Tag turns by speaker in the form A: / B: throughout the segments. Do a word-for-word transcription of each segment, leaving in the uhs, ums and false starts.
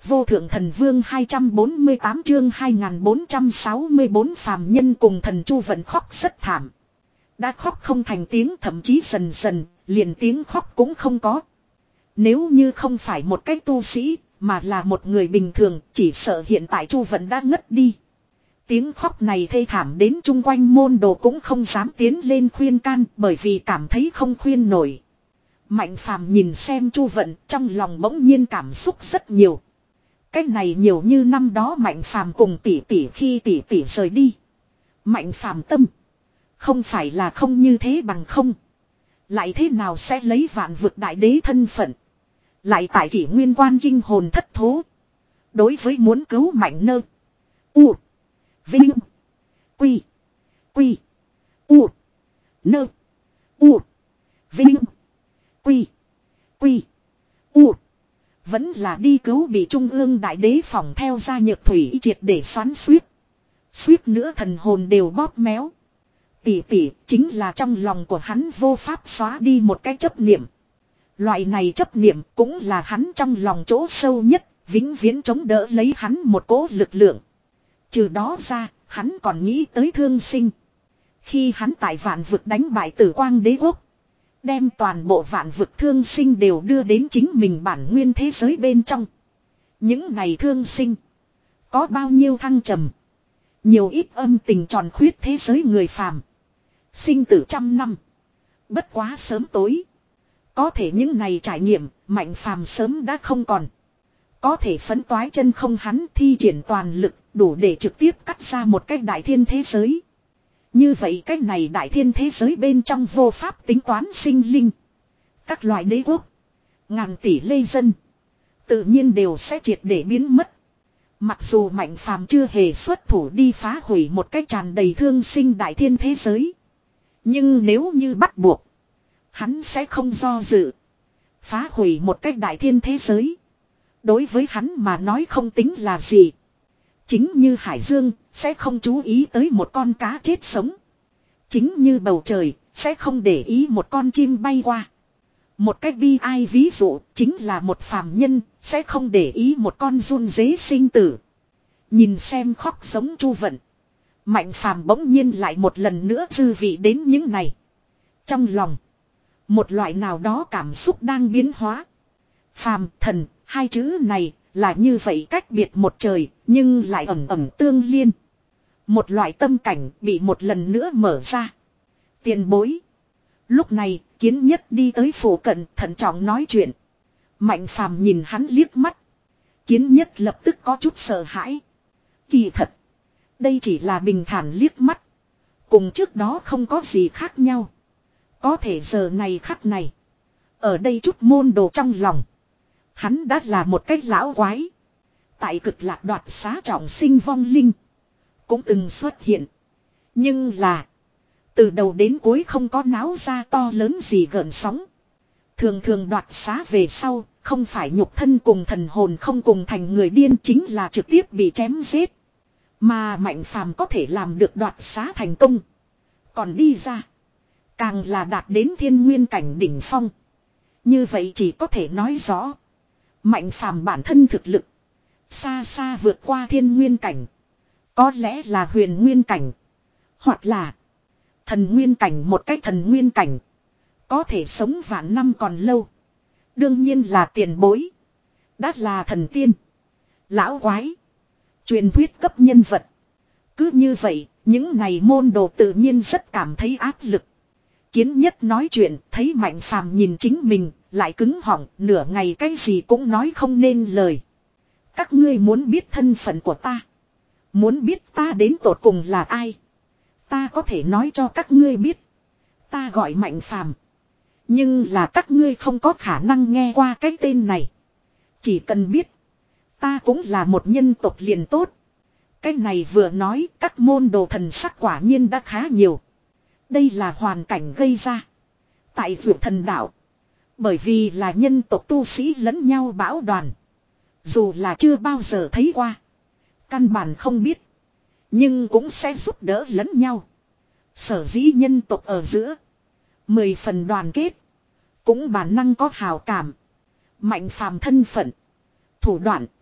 A: Vô thượng thần vương hai trăm bốn mươi tám chương hai nghìn bốn trăm sáu mươi bốn phàm nhân cùng thần Chu Vận khóc rất thảm. Đã khóc không thành tiếng, thậm chí dần dần, liền tiếng khóc cũng không có. Nếu như không phải một cái tu sĩ, mà là một người bình thường, chỉ sợ hiện tại Chu Vận đã ngất đi. Tiếng khóc này thê thảm đến chung quanh môn đồ cũng không dám tiến lên khuyên can, bởi vì cảm thấy không khuyên nổi. Mạnh Phàm nhìn xem Chu Vận, trong lòng bỗng nhiên cảm xúc rất nhiều. Cái này nhiều như năm đó Mạnh Phàm cùng tỷ tỷ khi tỷ tỷ rời đi. Mạnh Phàm tâm không phải là không như thế bằng không. Lại thế nào sẽ lấy vạn vực đại đế thân phận. Lại tại kỷ nguyên quan kinh hồn thất thố. Đối với muốn cứu Mạnh Nơ. U. Vinh. Quy. Quy. U. Nơ. U. Vinh. Quy. Quy. U. Vẫn là đi cứu bị trung ương đại đế phòng theo ra nhược thủy triệt để xoắn suýt. Suýt nữa thần hồn đều bóp méo. Tỷ tỷ chính là trong lòng của hắn vô pháp xóa đi một cái chấp niệm. Loại này chấp niệm cũng là hắn trong lòng chỗ sâu nhất, vĩnh viễn chống đỡ lấy hắn một cỗ lực lượng. Trừ đó ra, hắn còn nghĩ tới thương sinh. Khi hắn tại vạn vực đánh bại Tử Quang Đế Quốc, đem toàn bộ vạn vực thương sinh đều đưa đến chính mình bản nguyên thế giới bên trong. Những ngày thương sinh, có bao nhiêu thăng trầm, nhiều ít âm tình tròn khuyết thế giới người phàm. Sinh tử trăm năm, bất quá sớm tối. Có thể những ngày trải nghiệm, Mạnh Phàm sớm đã không còn. Có thể phấn toái chân không hắn thi triển toàn lực, đủ để trực tiếp cắt ra một cái đại thiên thế giới. Như vậy cái này đại thiên thế giới bên trong vô pháp tính toán sinh linh. Các loại đế quốc, ngàn tỷ lê dân, tự nhiên đều sẽ triệt để biến mất. Mặc dù Mạnh Phàm chưa hề xuất thủ đi phá hủy một cách tràn đầy thương sinh đại thiên thế giới. Nhưng nếu như bắt buộc, hắn sẽ không do dự. Phá hủy một cách đại thiên thế giới, đối với hắn mà nói không tính là gì. Chính như Hải Dương, sẽ không chú ý tới một con cá chết sống. Chính như bầu trời, sẽ không để ý một con chim bay qua. Một cách bi ai ví dụ, chính là một phàm nhân, sẽ không để ý một con giun dế sinh tử. Nhìn xem khóc giống Chu Vận, Mạnh Phàm bỗng nhiên lại một lần nữa dư vị đến những này. Trong lòng, một loại nào đó cảm xúc đang biến hóa. Phàm, thần, hai chữ này là như vậy cách biệt một trời, nhưng lại ẩn ẩn tương liên. Một loại tâm cảnh bị một lần nữa mở ra. Tiền bối. Lúc này, Kiến Nhất đi tới phủ cận, thận trọng nói chuyện. Mạnh Phàm nhìn hắn liếc mắt. Kiến Nhất lập tức có chút sợ hãi. Kỳ thật, đây chỉ là bình thản liếc mắt, cùng trước đó không có gì khác nhau. Có thể giờ này khắc này, ở đây chút môn đồ trong lòng, hắn đã là một cái lão quái. Tại cực lạc đoạt xá trọng sinh vong linh, cũng từng xuất hiện. Nhưng là, từ đầu đến cuối không có náo ra to lớn gì gợn sóng. Thường thường đoạt xá về sau, không phải nhục thân cùng thần hồn không cùng thành người điên, chính là trực tiếp bị chém giết. Mà Mạnh Phàm có thể làm được đoạt xá thành công, còn đi ra, càng là đạt đến thiên nguyên cảnh đỉnh phong. Như vậy chỉ có thể nói rõ, Mạnh Phàm bản thân thực lực xa xa vượt qua thiên nguyên cảnh. Có lẽ là huyền nguyên cảnh, hoặc là thần nguyên cảnh. Một cái thần nguyên cảnh có thể sống vạn năm còn lâu, đương nhiên là tiền bối. Đã là thần tiên, lão quái, truyền thuyết cấp nhân vật. Cứ như vậy, những này môn đồ tự nhiên rất cảm thấy áp lực. Kiến Nhất nói chuyện, thấy Mạnh Phàm nhìn chính mình, lại cứng họng, nửa ngày cái gì cũng nói không nên lời. Các ngươi muốn biết thân phận của ta, muốn biết ta đến tột cùng là ai, ta có thể nói cho các ngươi biết. Ta gọi Mạnh Phàm, nhưng là các ngươi không có khả năng nghe qua cái tên này. Chỉ cần biết ta cũng là một nhân tộc liền tốt. Cái này vừa nói, các môn đồ thần sắc quả nhiên đã khá nhiều. Đây là hoàn cảnh gây ra tại Dược Thần Đạo, bởi vì là nhân tộc tu sĩ lẫn nhau bão đoàn. Dù là chưa bao giờ thấy qua, căn bản không biết, nhưng cũng sẽ giúp đỡ lẫn nhau. Sở dĩ nhân tộc ở giữa mười phần đoàn kết, cũng bản năng có hào cảm. Mạnh Phàm thân phận, thủ đoạn,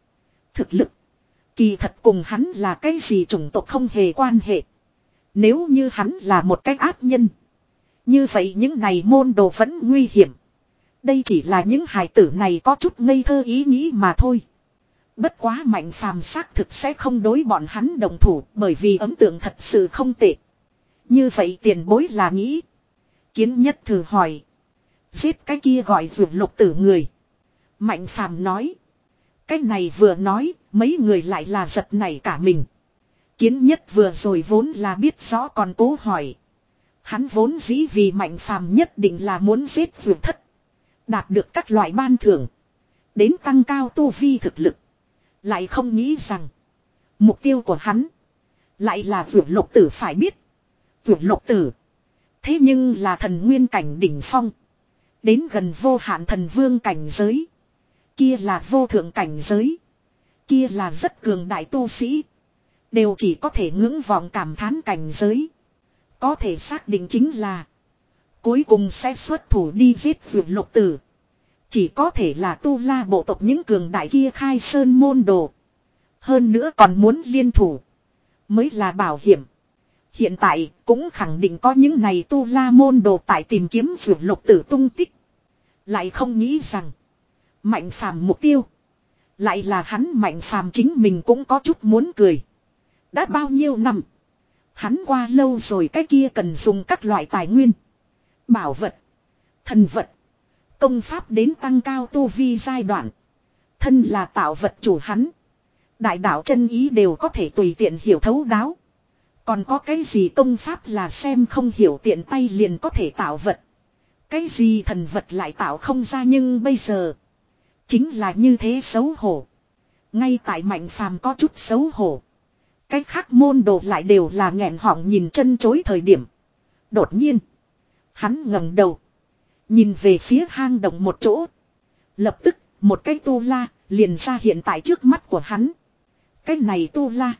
A: Thực lực. Kỳ thật cùng hắn là cái gì chủng tộc không hề quan hệ. Nếu như hắn là một cái ác nhân. Như vậy những này môn đồ vẫn nguy hiểm. Đây chỉ là những hài tử này có chút ngây thơ ý nghĩ mà thôi. Bất quá Mạnh Phàm xác thực sẽ không đối bọn hắn đồng thủ bởi vì ấn tượng thật sự không tệ. Như vậy tiền bối là nghĩ. Kiến Nhất thử hỏi. Giết cái kia gọi Dược Lục Tử người. Mạnh Phàm nói. Cái này vừa nói, mấy người lại là giật nảy cả mình. Kiến Nhất vừa rồi vốn là biết rõ còn cố hỏi. Hắn vốn dĩ vì Mạnh Phàm nhất định là muốn giết Dược Thất. Đạt được các loại ban thưởng. Đến tăng cao tu vi thực lực. Lại không nghĩ rằng. Mục tiêu của hắn. Lại là Dược Lục Tử phải biết. Dược Lục Tử. Thế nhưng là thần nguyên cảnh đỉnh phong. Đến gần vô hạn thần vương cảnh giới. Kia là vô thượng cảnh giới. Kia là rất cường đại tu sĩ. Đều chỉ có thể ngưỡng vọng cảm thán cảnh giới. Có thể xác định chính là. Cuối cùng sẽ xuất thủ đi giết Dược Lục Tử. Chỉ có thể là tu la bộ tộc những cường đại kia khai sơn môn đồ. Hơn nữa còn muốn liên thủ. Mới là bảo hiểm. Hiện tại cũng khẳng định có những này tu la môn đồ tại tìm kiếm Dược Lục Tử tung tích. Lại không nghĩ rằng. Mạnh Phàm mục tiêu. Lại là hắn Mạnh Phàm chính mình cũng có chút muốn cười. Đã bao nhiêu năm. Hắn qua lâu rồi cái kia cần dùng các loại tài nguyên. Bảo vật. Thần vật. Công pháp đến tăng cao tu vi giai đoạn. Thân là tạo vật chủ hắn. Đại đạo chân ý đều có thể tùy tiện hiểu thấu đáo. Còn có cái gì công pháp là xem không hiểu tiện tay liền có thể tạo vật. Cái gì thần vật lại tạo không ra nhưng bây giờ. Chính là như thế xấu hổ. Ngay tại Mạnh Phàm có chút xấu hổ. Cái khác môn đồ lại đều là nghẹn họng nhìn chân chối thời điểm. Đột nhiên. Hắn ngẩng đầu. Nhìn về phía hang động một chỗ. Lập tức một cái tu la liền ra hiện tại trước mắt của hắn. Cái này tu la.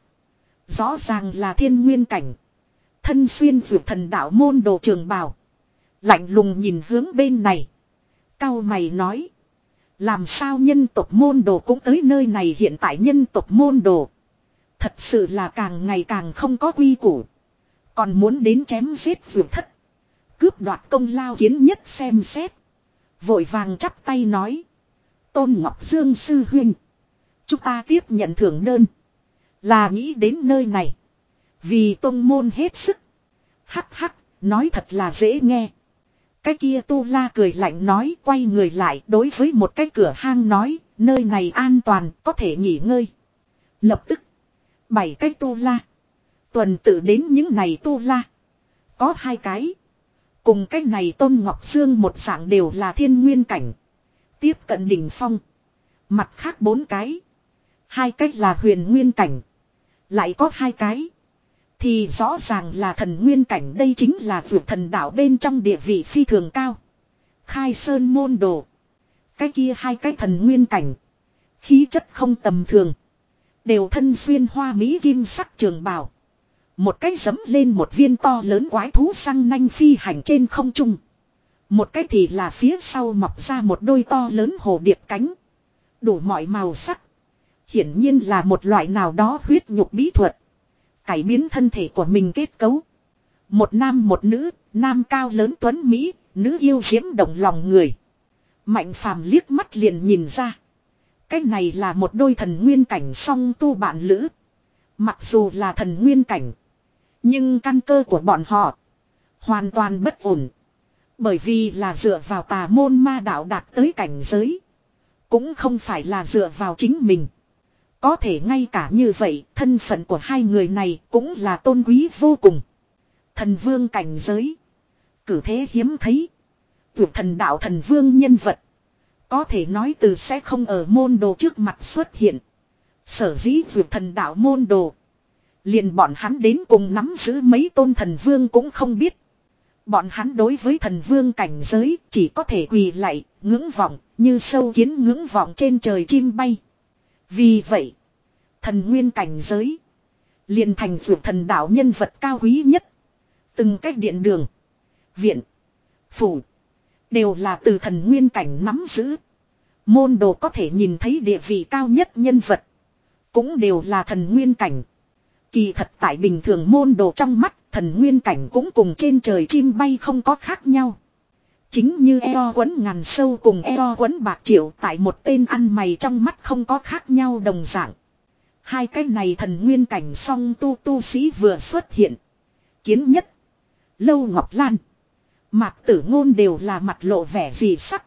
A: Rõ ràng là thiên nguyên cảnh. Thân xuyên vượt thần đạo môn đồ trường bào. Lạnh lùng nhìn hướng bên này. Cao mày nói. Làm sao nhân tộc môn đồ cũng tới nơi này hiện tại nhân tộc môn đồ. Thật sự là càng ngày càng không có quy củ. Còn muốn đến chém giết vượt thất. Cướp đoạt công lao Kiến Nhất xem xét. Vội vàng chắp tay nói. Tôn Ngọc Dương sư huynh. Chúng ta tiếp nhận thưởng đơn. Là nghĩ đến nơi này. Vì tôn môn hết sức. Hắc hắc, nói thật là dễ nghe. Cái kia tu la cười lạnh nói quay người lại đối với một cái cửa hang nói. Nơi này an toàn có thể nghỉ ngơi. Lập tức. Bảy cái tu la. Tuần tự đến những này tu la. Có hai cái. Cùng cái này Tôn Ngọc Dương một dạng đều là thiên nguyên cảnh. Tiếp cận đỉnh phong. Mặt khác bốn cái. Hai cách là huyền nguyên cảnh. Lại có hai cái. Thì rõ ràng là thần nguyên cảnh. Đây chính là vượt thần đạo bên trong địa vị phi thường cao. Khai sơn môn đồ. Cái kia hai cái thần nguyên cảnh. Khí chất không tầm thường. Đều thân xuyên hoa mỹ kim sắc trường bào. Một cái giẫm lên một viên to lớn quái thú răng nanh phi hành trên không trung. Một cái thì là phía sau mọc ra một đôi to lớn hồ điệp cánh. Đủ mọi màu sắc. Hiển nhiên là một loại nào đó huyết nhục bí thuật. Cải biến thân thể của mình kết cấu. Một nam một nữ, nam cao lớn tuấn Mỹ, nữ yêu diễm động lòng người. Mạnh Phàm liếc mắt liền nhìn ra. Cái này là một đôi thần nguyên cảnh song tu bạn lữ. Mặc dù là thần nguyên cảnh. Nhưng căn cơ của bọn họ. Hoàn toàn bất ổn. Bởi vì là dựa vào tà môn ma đạo đạt tới cảnh giới. Cũng không phải là dựa vào chính mình. Có thể ngay cả như vậy, thân phận của hai người này cũng là tôn quý vô cùng. Thần vương cảnh giới. Cử thế hiếm thấy. Vượt thần đạo thần vương nhân vật. Có thể nói từ sẽ không ở môn đồ trước mặt xuất hiện. Sở dĩ vượt thần đạo môn đồ. Liền bọn hắn đến cùng nắm giữ mấy tôn thần vương cũng không biết. Bọn hắn đối với thần vương cảnh giới chỉ có thể quỳ lạy, ngưỡng vọng, như sâu kiến ngưỡng vọng trên trời chim bay. Vì vậy, thần nguyên cảnh giới liền thành vượt thần đạo nhân vật cao quý nhất. Từng cách điện đường, viện, phủ đều là từ thần nguyên cảnh nắm giữ. Môn đồ có thể nhìn thấy địa vị cao nhất nhân vật. cũng đều là thần nguyên cảnh. Kỳ thật tại bình thường môn đồ trong mắt, thần nguyên cảnh cũng cùng trên trời chim bay không có khác nhau. Chính như eo quấn ngàn sâu cùng eo quấn bạc triệu tại một tên ăn mày trong mắt không có khác nhau đồng dạng. Hai cái này thần nguyên cảnh song tu tu sĩ vừa xuất hiện. Kiến Nhất, Lâu Ngọc Lan, Mạc Tử Ngôn đều là mặt lộ vẻ dị sắc.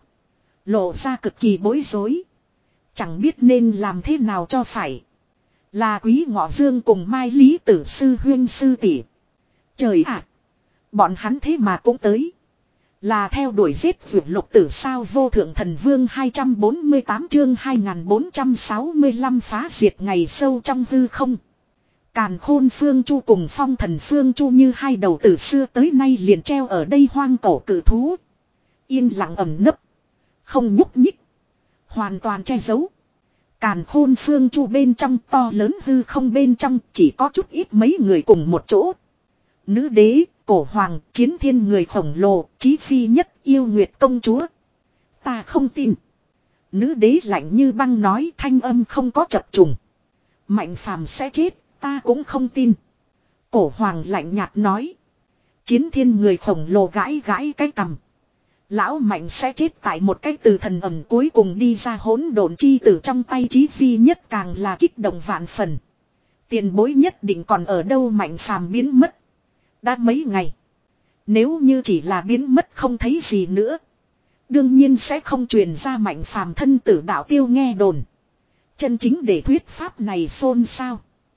A: Lộ ra cực kỳ bối rối. Chẳng biết nên làm thế nào cho phải. Là Quý Ngọ Dương cùng Mai Lý Tử sư huyên sư tỷ. Trời ạ! Bọn hắn thế mà cũng tới. Là theo đuổi giết vượt lục tử sao vô thượng thần vương hai trăm bốn mươi tám chương hai nghìn bốn trăm sáu mươi lăm phá diệt ngày sâu trong hư không. Càn Khôn Phương Chu cùng Phong Thần Phương Chu như hai đầu từ xưa tới nay liền treo ở đây hoang cổ cự thú. Yên lặng ẩn nấp. Không nhúc nhích. Hoàn toàn che giấu. Càn Khôn Phương Chu bên trong to lớn hư không bên trong chỉ có chút ít mấy người cùng một chỗ. Nữ đế, cổ hoàng, chiến thiên người khổng lồ, chí phi nhất yêu nguyệt công chúa. Ta không tin. Nữ đế lạnh như băng nói thanh âm không có chập trùng. Mạnh phàm sẽ chết, ta cũng không tin. Cổ hoàng lạnh nhạt nói. Chiến thiên người khổng lồ gãi gãi cái cằm. Lão mạnh sẽ chết tại một cái từ thần ẩm cuối cùng đi ra hỗn độn chi tử trong tay chí phi nhất càng là kích động vạn phần. Tiền bối nhất định còn ở đâu mạnh phàm biến mất. Đã mấy ngày. Nếu như chỉ là biến mất không thấy gì nữa. Đương nhiên sẽ không truyền ra mạnh phàm thân tử đạo tiêu nghe đồn. Chân chính để thuyết pháp này xôn xao.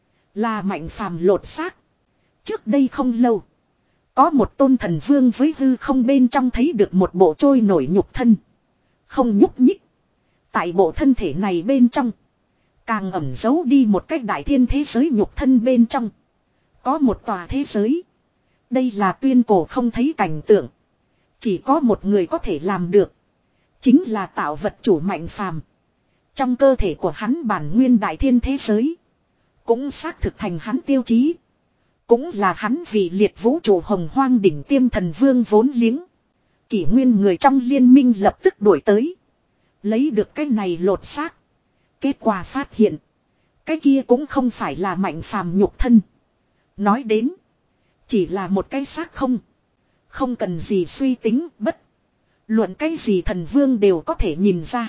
A: Là mạnh phàm lột xác. Trước đây không lâu. Có một tôn thần vương với hư không bên trong thấy được một bộ trôi nổi nhục thân. Không nhúc nhích. Tại bộ thân thể này bên trong. Càng ẩn giấu đi một cách đại thiên thế giới nhục thân bên trong. Có một tòa thế giới. Đây là tuyên cổ không thấy cảnh tượng. Chỉ có một người có thể làm được. Chính là tạo vật chủ mạnh phàm. Trong cơ thể của hắn bản nguyên đại thiên thế giới. Cũng xác thực thành hắn tiêu chí. Cũng là hắn vì liệt vũ trụ hồng hoang đỉnh tiêm thần vương vốn liếng. Kỷ nguyên người trong liên minh lập tức đuổi tới. Lấy được cái này lột xác. Kết quả phát hiện. Cái kia cũng không phải là mạnh phàm nhục thân. Nói đến. Chỉ là một cái xác không. Không cần gì suy tính bất. Luận cái gì thần vương đều có thể nhìn ra.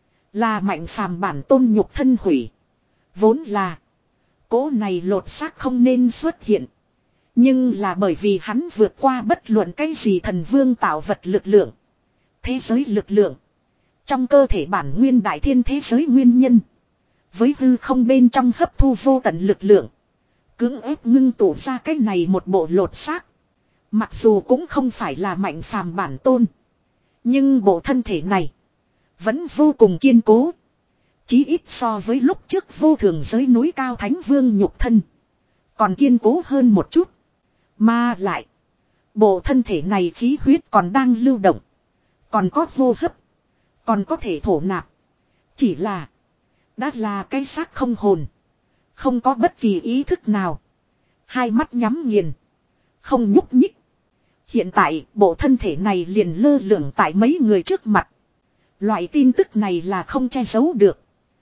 A: Là mạnh phàm bản tôn nhục thân hủy. Vốn là. Cố này lột xác không nên xuất hiện. Nhưng là bởi vì hắn vượt qua bất luận cái gì thần vương tạo vật lực lượng. Thế giới lực lượng. Trong cơ thể bản nguyên đại thiên thế giới nguyên nhân. Với hư không bên trong hấp thu vô tận lực lượng. Cưỡng ép ngưng tụ ra cái này một bộ lột xác. Mặc dù cũng không phải là mạnh phàm bản tôn. Nhưng bộ thân thể này. Vẫn vô cùng kiên cố. Chí ít so với lúc trước vô thường giới núi cao thánh vương nhục thân. Còn kiên cố hơn một chút. Mà lại. Bộ thân thể này khí huyết còn đang lưu động. Còn có hô hấp. Còn có thể thổ nạp. Chỉ là. Đã là cái xác không hồn. Không có bất kỳ ý thức nào. Hai mắt nhắm nghiền. Không nhúc nhích. Hiện tại bộ thân thể này liền lơ lửng tại mấy người trước mặt. Loại tin tức này là không che giấu được.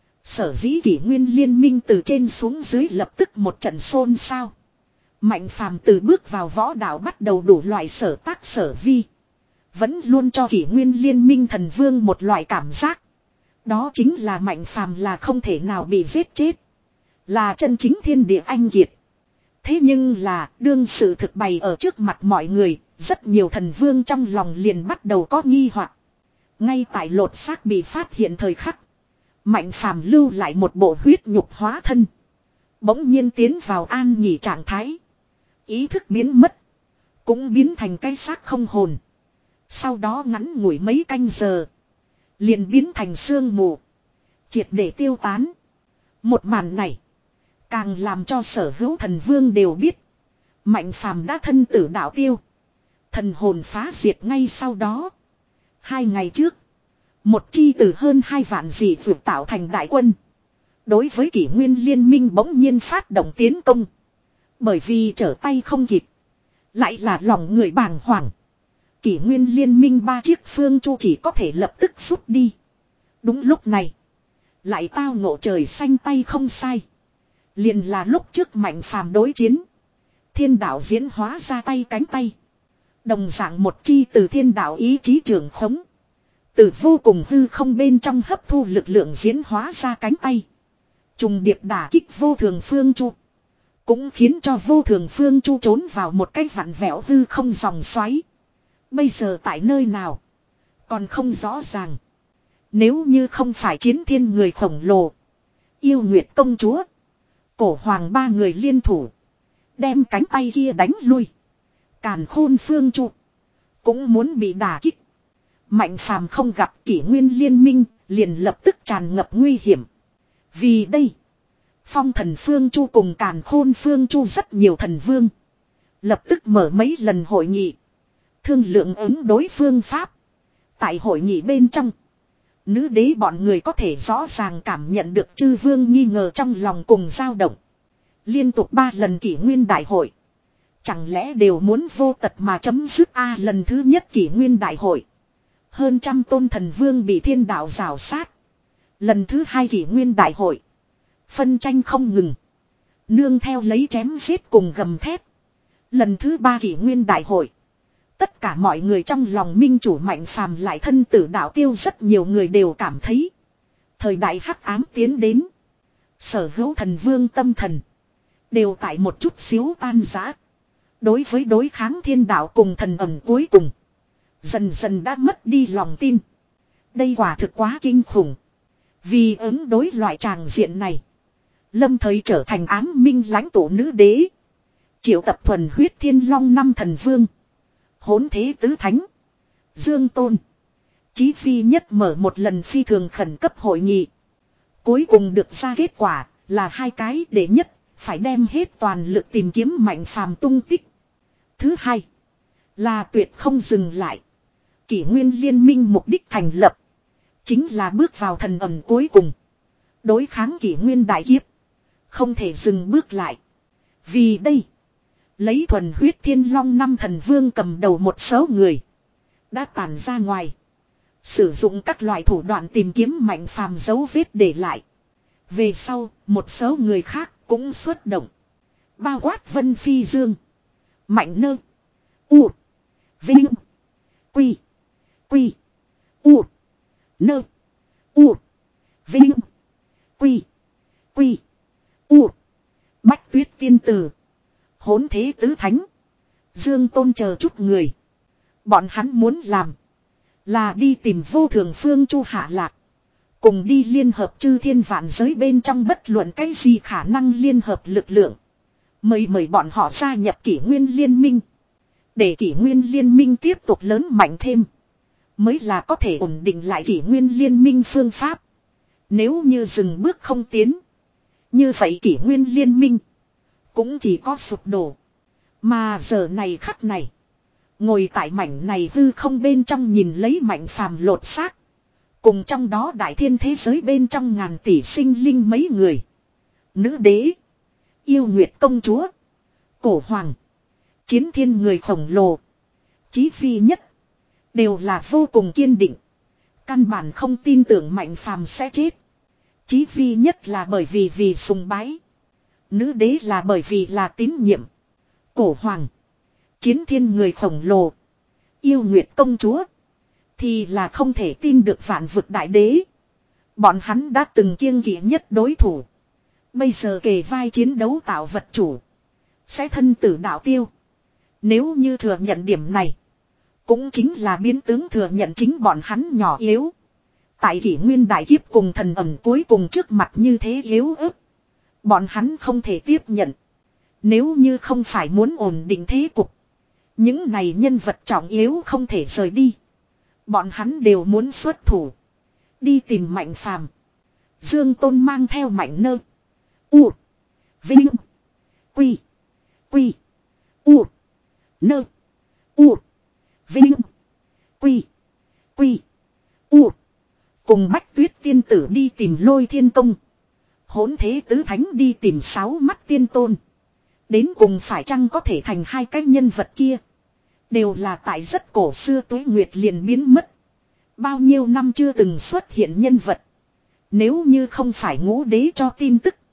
A: Sở dĩ kỷ nguyên liên minh từ trên xuống dưới lập tức một trận xôn xao. Mạnh phàm từ bước vào võ đạo bắt đầu đủ loại sở tác sở vi. Vẫn luôn cho kỷ nguyên liên minh thần vương một loại cảm giác. Đó chính là mạnh phàm là không thể nào bị giết chết. Là chân chính thiên địa anh kiệt. Thế nhưng là đương sự thực bày ở trước mặt mọi người. Rất nhiều thần vương trong lòng liền bắt đầu có nghi hoặc. Ngay tại lột xác bị phát hiện thời khắc. Mạnh phàm lưu lại một bộ huyết nhục hóa thân. Bỗng nhiên tiến vào an nghỉ trạng thái. Ý thức biến mất. Cũng biến thành cái xác không hồn. Sau đó ngắn ngủi mấy canh giờ. Liền biến thành sương mù. Triệt để tiêu tán. Một màn này. Càng làm cho sở hữu thần vương đều biết. Mạnh phàm đã thân tử đạo tiêu. Thần hồn phá diệt ngay sau đó. Hai ngày trước. Một chi từ hơn hai vạn dị vượt tạo thành đại quân. Đối với kỷ nguyên liên minh bỗng nhiên phát động tiến công. Bởi vì trở tay không kịp. Lại là lòng người bàng hoàng. Kỷ nguyên liên minh ba chiếc phương chu chỉ có thể lập tức rút đi. Đúng lúc này. Lại tao ngộ trời xanh tay không sai. Liền là lúc trước Mạnh Phàm đối chiến. Thiên đạo diễn hóa ra tay cánh tay. Đồng dạng một chi từ thiên đạo ý chí trường khống. Từ vô cùng hư không bên trong hấp thu lực lượng diễn hóa ra cánh tay. Trùng điệp đả kích vô thường phương chu. Cũng khiến cho vô thường phương chu trốn vào một cái vặn vẹo hư không dòng xoáy. Bây giờ tại nơi nào? Còn không rõ ràng. Nếu như không phải chiến thiên người khổng lồ. Yêu Nguyệt công chúa. Cổ hoàng ba người liên thủ. Đem cánh tay kia đánh lui. Càn khôn phương chu. Cũng muốn bị đả kích. Mạnh Phàm không gặp kỷ nguyên liên minh. Liền lập tức tràn ngập nguy hiểm. Vì đây. Phong thần phương chu cùng càn khôn phương chu rất nhiều thần vương. Lập tức mở mấy lần hội nghị. Thương lượng ứng đối phương pháp. Tại hội nghị bên trong. Nữ đế bọn người có thể rõ ràng cảm nhận được chư vương nghi ngờ trong lòng cùng dao động. Liên tục ba lần kỷ nguyên đại hội. Chẳng lẽ đều muốn vô tật mà chấm dứt a lần thứ nhất kỷ nguyên đại hội. Hơn trăm tôn thần vương bị thiên đạo rào sát. Lần thứ hai kỷ nguyên đại hội. Phân tranh không ngừng. Nương theo lấy chém giết cùng gầm thét. Lần thứ ba kỷ nguyên đại hội. Tất cả mọi người trong lòng minh chủ Mạnh Phàm lại thân tử đạo tiêu, rất nhiều người đều cảm thấy. Thời đại hắc ám tiến đến. Sở hữu thần vương tâm thần. Đều tại một chút xíu tan rã. Đối với đối kháng thiên đạo cùng thần ẩm cuối cùng. Dần dần đã mất đi lòng tin. Đây quả thực quá kinh khủng. Vì ứng đối loại tràng diện này. Lâm thời trở thành ám minh lãnh tụ nữ đế. Triệu tập thuần huyết thiên long năm thần vương. Hỗn thế tứ thánh. Dương Tôn. Chí Phi nhất mở một lần phi thường khẩn cấp hội nghị. Cuối cùng được ra kết quả là hai cái. Đệ nhất, phải đem hết toàn lực tìm kiếm Mạnh Phàm tung tích. Thứ hai, là tuyệt không dừng lại. Kỷ nguyên liên minh mục đích thành lập. Chính là bước vào thần ẩm cuối cùng. Đối kháng kỷ nguyên đại kiếp. Không thể dừng bước lại. Vì đây. Lấy thuần huyết thiên long năm thần vương cầm đầu một số người. Đã tản ra ngoài. Sử dụng các loại thủ đoạn tìm kiếm Mạnh Phàm dấu vết để lại. Về sau, một số người khác cũng xuất động. Bao quát Vân Phi Dương. Mạnh Nơ. U. Vinh. Quy. Quy. U. Nơ. U. Vinh. Quy. Quy. U. Bách Tuyết Tiên Tử. Hỗn thế tứ thánh. Dương Tôn chờ chút người. Bọn hắn muốn làm. Là đi tìm vô thường phương chu hạ lạc. Cùng đi liên hợp chư thiên vạn giới bên trong bất luận cái gì khả năng liên hợp lực lượng. Mời mời bọn họ gia nhập kỷ nguyên liên minh. Để kỷ nguyên liên minh tiếp tục lớn mạnh thêm. Mới là có thể ổn định lại kỷ nguyên liên minh phương pháp. Nếu như dừng bước không tiến. Như vậy kỷ nguyên liên minh. Cũng chỉ có sụp đổ. Mà giờ này khắc này. Ngồi tại mảnh này hư không bên trong nhìn lấy Mạnh Phàm lột xác. Cùng trong đó đại thiên thế giới bên trong ngàn tỷ sinh linh mấy người. Nữ đế. Yêu Nguyệt công chúa. Cổ hoàng. Chiến thiên người khổng lồ. Chí Phi nhất. Đều là vô cùng kiên định. Căn bản không tin tưởng Mạnh Phàm sẽ chết. Chí Phi nhất là bởi vì vì sùng bái. Nữ đế là bởi vì là tín nhiệm. Cổ hoàng. Chiến thiên người khổng lồ. Yêu Nguyệt công chúa. Thì là không thể tin được vạn vực đại đế. Bọn hắn đã từng kiêng kỵ nhất đối thủ. Bây giờ kề vai chiến đấu tạo vật chủ. Sẽ thân tử đạo tiêu. Nếu như thừa nhận điểm này. Cũng chính là biến tướng thừa nhận chính bọn hắn nhỏ yếu. Tại kỷ nguyên đại kiếp cùng thần ẩm cuối cùng trước mặt như thế yếu ớt. Bọn hắn không thể tiếp nhận. Nếu như không phải muốn ổn định thế cục. Những này nhân vật trọng yếu không thể rời đi. Bọn hắn đều muốn xuất thủ. Đi tìm Mạnh Phàm. Dương Tôn mang theo Mạnh Nơ. U. Vinh. Quy. Quy. U. Nơ. U. Vinh. Quy. Quy. U. Cùng Bách Tuyết Tiên Tử đi tìm Lôi Thiên Công. Hỗn thế tứ thánh đi tìm sáu mắt tiên tôn. Đến cùng phải chăng có thể thành hai cái nhân vật kia. Đều là tại rất cổ xưa Tuế Nguyệt liền biến mất. Bao nhiêu năm chưa từng xuất hiện nhân vật. Nếu như không phải ngũ đế cho tin tức.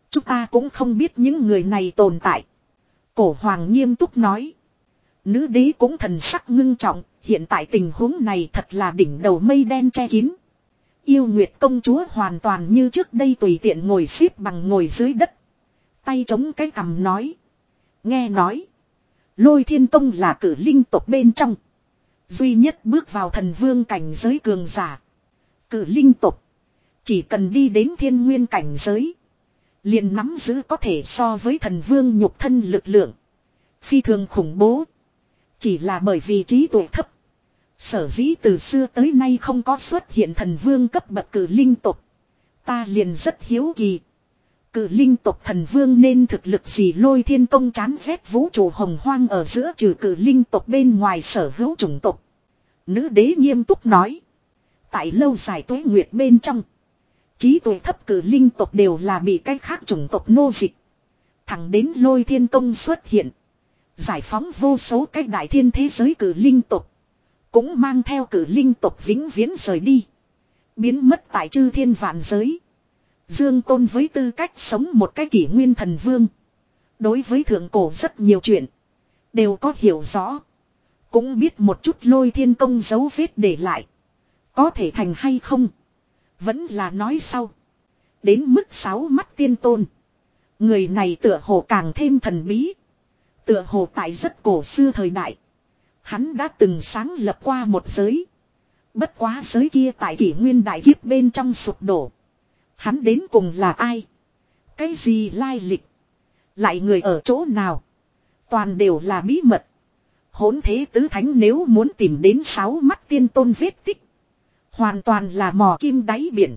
A: Chúng ta cũng không biết những người này tồn tại. Cổ hoàng nghiêm túc nói. Nữ đế cũng thần sắc ngưng trọng, hiện tại tình huống này thật là đỉnh đầu mây đen che kín. Yêu Nguyệt công chúa hoàn toàn như trước đây tùy tiện ngồi xếp bằng ngồi dưới đất. Tay chống cái cằm nói. Nghe nói. Lôi thiên tông là cử linh tộc bên trong. Duy nhất bước vào thần vương cảnh giới cường giả. Cử linh tộc. Chỉ cần đi đến thiên nguyên cảnh giới. Liền nắm giữ có thể so với thần vương nhục thân lực lượng. Phi thường khủng bố. Chỉ là bởi vì trí tuệ thấp. Sở dĩ từ xưa tới nay không có xuất hiện thần vương cấp bậc cử linh tộc. Ta liền rất hiếu kỳ. Cử linh tộc thần vương nên thực lực gì? Lôi thiên công chán ghét vũ trụ hồng hoang ở giữa trừ cử linh tộc bên ngoài sở hữu chủng tộc. Nữ đế nghiêm túc nói. Tại lâu dài tuế nguyệt bên trong. Trí tuệ thấp cử linh tộc đều là bị cái khác chủng tộc nô dịch. Thẳng đến lôi thiên công xuất hiện. Giải phóng vô số cái đại thiên thế giới cử linh tộc. Cũng mang theo cử linh tộc vĩnh viễn rời đi. Biến mất tại chư thiên vạn giới. Dương Tôn với tư cách sống một cái kỷ nguyên thần vương. Đối với thượng cổ rất nhiều chuyện. Đều có hiểu rõ. Cũng biết một chút lôi thiên công dấu vết để lại. Có thể thành hay không. Vẫn là nói sau. Đến mức sáu mắt tiên tôn. Người này tựa hồ càng thêm thần bí. Tựa hồ tại rất cổ xưa thời đại. Hắn đã từng sáng lập qua một giới. Bất quá giới kia tại kỷ nguyên đại kiếp bên trong sụp đổ. Hắn đến cùng là ai? Cái gì lai lịch? Lại người ở chỗ nào? Toàn đều là bí mật. Hỗn thế tứ thánh nếu muốn tìm đến sáu mắt tiên tôn vết tích. Hoàn toàn là mò kim đáy biển.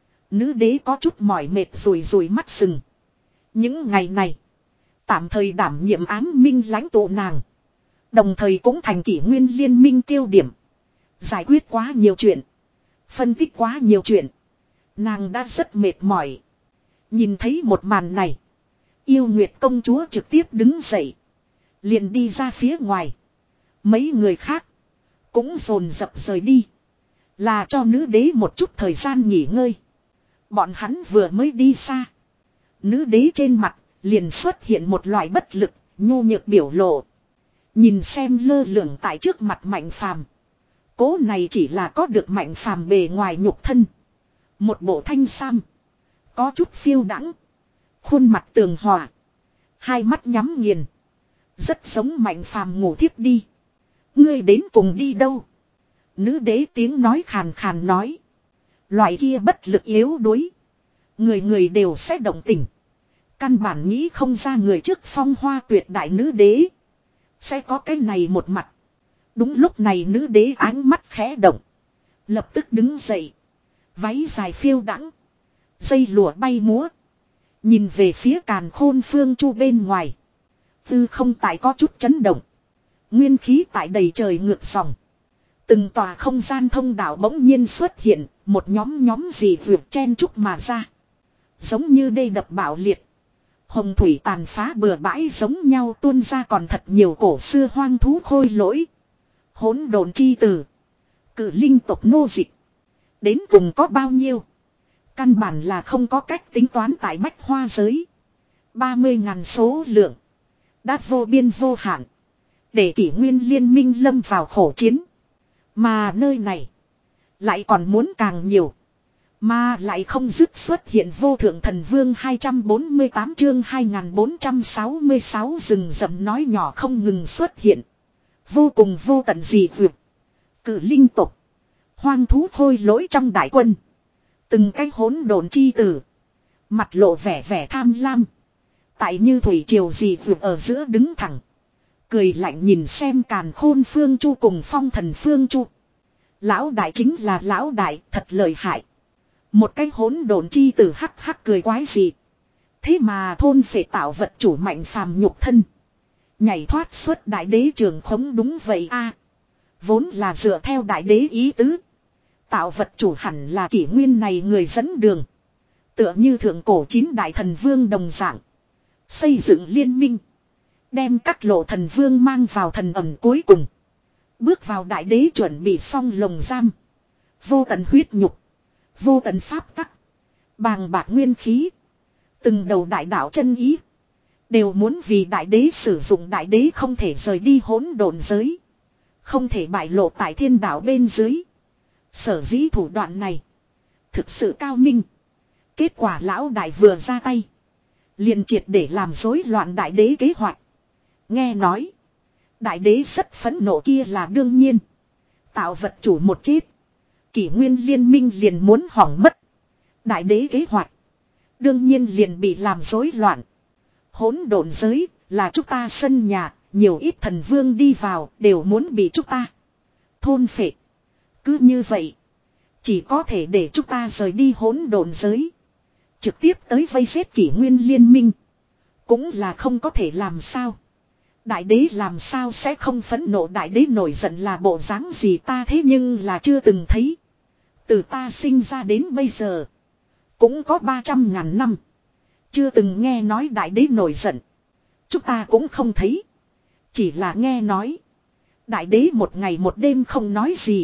A: Nữ đế có chút mỏi mệt rùi rùi mắt sừng. Những ngày này. Tạm thời đảm nhiệm ám minh lãnh tụ nàng. Đồng thời cũng thành kỷ nguyên liên minh tiêu điểm. Giải quyết quá nhiều chuyện. Phân tích quá nhiều chuyện. Nàng đã rất mệt mỏi. Nhìn thấy một màn này. Yêu Nguyệt công chúa trực tiếp đứng dậy. Liền đi ra phía ngoài. Mấy người khác. Cũng dồn dập rời đi. Là cho nữ đế một chút thời gian nghỉ ngơi. Bọn hắn vừa mới đi xa. Nữ đế trên mặt liền xuất hiện một loại bất lực, nhu nhược biểu lộ. Nhìn xem lơ lửng tại trước mặt Mạnh Phàm. Cố này chỉ là có được Mạnh Phàm bề ngoài nhục thân. Một bộ thanh sam. Có chút phiêu đãng. Khuôn mặt tường hòa. Hai mắt nhắm nghiền. Rất giống Mạnh Phàm ngủ thiếp đi. Ngươi đến cùng đi đâu? Nữ đế tiếng nói khàn khàn nói. Loại kia bất lực yếu đuối. Người người đều sẽ động tình. Căn bản nghĩ không ra người trước phong hoa tuyệt đại nữ đế. Sẽ có cái này một mặt. Đúng lúc này nữ đế ánh mắt khẽ động. Lập tức đứng dậy. Váy dài phiêu đãng. Dây lụa bay múa. Nhìn về phía càn khôn phương chu bên ngoài. Tư không tại có chút chấn động. Nguyên khí tại đầy trời ngược dòng. Từng tòa không gian thông đạo bỗng nhiên xuất hiện. Một nhóm nhóm gì vượt chen trúc mà ra. Giống như đê đập bạo liệt. Hồng thủy tàn phá bừa bãi giống nhau tuôn ra còn thật nhiều cổ xưa hoang thú khôi lỗi. Hỗn độn chi tử. Cử linh tộc nô dịch. Đến cùng có bao nhiêu? Căn bản là không có cách tính toán tại bách hoa giới. ba mươi ngàn số lượng. Đã vô biên vô hạn. Để kỷ nguyên liên minh lâm vào khổ chiến. Mà nơi này. Lại còn muốn càng nhiều. Mà lại không dứt xuất hiện vô thượng thần vương hai trăm bốn mươi tám chương hai nghìn bốn trăm sáu mươi sáu rừng rậm nói nhỏ không ngừng xuất hiện. Vô cùng vô tận dị vượt. Cử linh tộc. Hoang thú khôi lỗi trong đại quân. Từng cái hỗn độn chi tử. Mặt lộ vẻ vẻ tham lam. Tại như thủy triều dị vượt ở giữa đứng thẳng. Cười lạnh nhìn xem càn khôn phương chu cùng phong thần phương chu. Lão đại chính là lão đại thật lợi hại. Một cái hỗn độn chi tử hắc hắc cười quái gì. Thế mà thôn phệ tạo vật chủ Mạnh Phàm nhục thân. Nhảy thoát xuất đại đế trường khống đúng vậy a. Vốn là dựa theo đại đế ý tứ. Tạo vật chủ hẳn là kỷ nguyên này người dẫn đường. Tựa như thượng cổ chín đại thần vương đồng dạng. Xây dựng liên minh. Đem các lộ thần vương mang vào thần ẩm cuối cùng. Bước vào đại đế chuẩn bị xong lồng giam. Vô tận huyết nhục. Vô tận pháp tắc. Bàng bạc nguyên khí. Từng đầu đại đạo chân ý. Đều muốn vì đại đế sử dụng, đại đế không thể rời đi hỗn độn giới. Không thể bại lộ tại thiên đạo bên dưới. Sở dĩ thủ đoạn này. Thực sự cao minh. Kết quả lão đại vừa ra tay. Liền triệt để làm rối loạn đại đế kế hoạch. Nghe nói. Đại đế rất phẫn nộ kia là đương nhiên. Tạo vật chủ một chết. Kỷ nguyên liên minh liền muốn hỏng mất. Đại đế kế hoạch. Đương nhiên liền bị làm rối loạn. Hỗn độn giới là chúng ta sân nhà. Nhiều ít thần vương đi vào đều muốn bị chúng ta thôn phệ. Cứ như vậy. Chỉ có thể để chúng ta rời đi hỗn độn giới. Trực tiếp tới vây giết kỷ nguyên liên minh. Cũng là không có thể làm sao. Đại đế làm sao sẽ không phẫn nộ, đại đế nổi giận là bộ dáng gì ta thế nhưng là chưa từng thấy. Từ ta sinh ra đến bây giờ. Cũng có ba trăm ngàn năm. Chưa từng nghe nói đại đế nổi giận. Chúng ta cũng không thấy. Chỉ là nghe nói. Đại đế một ngày một đêm không nói gì.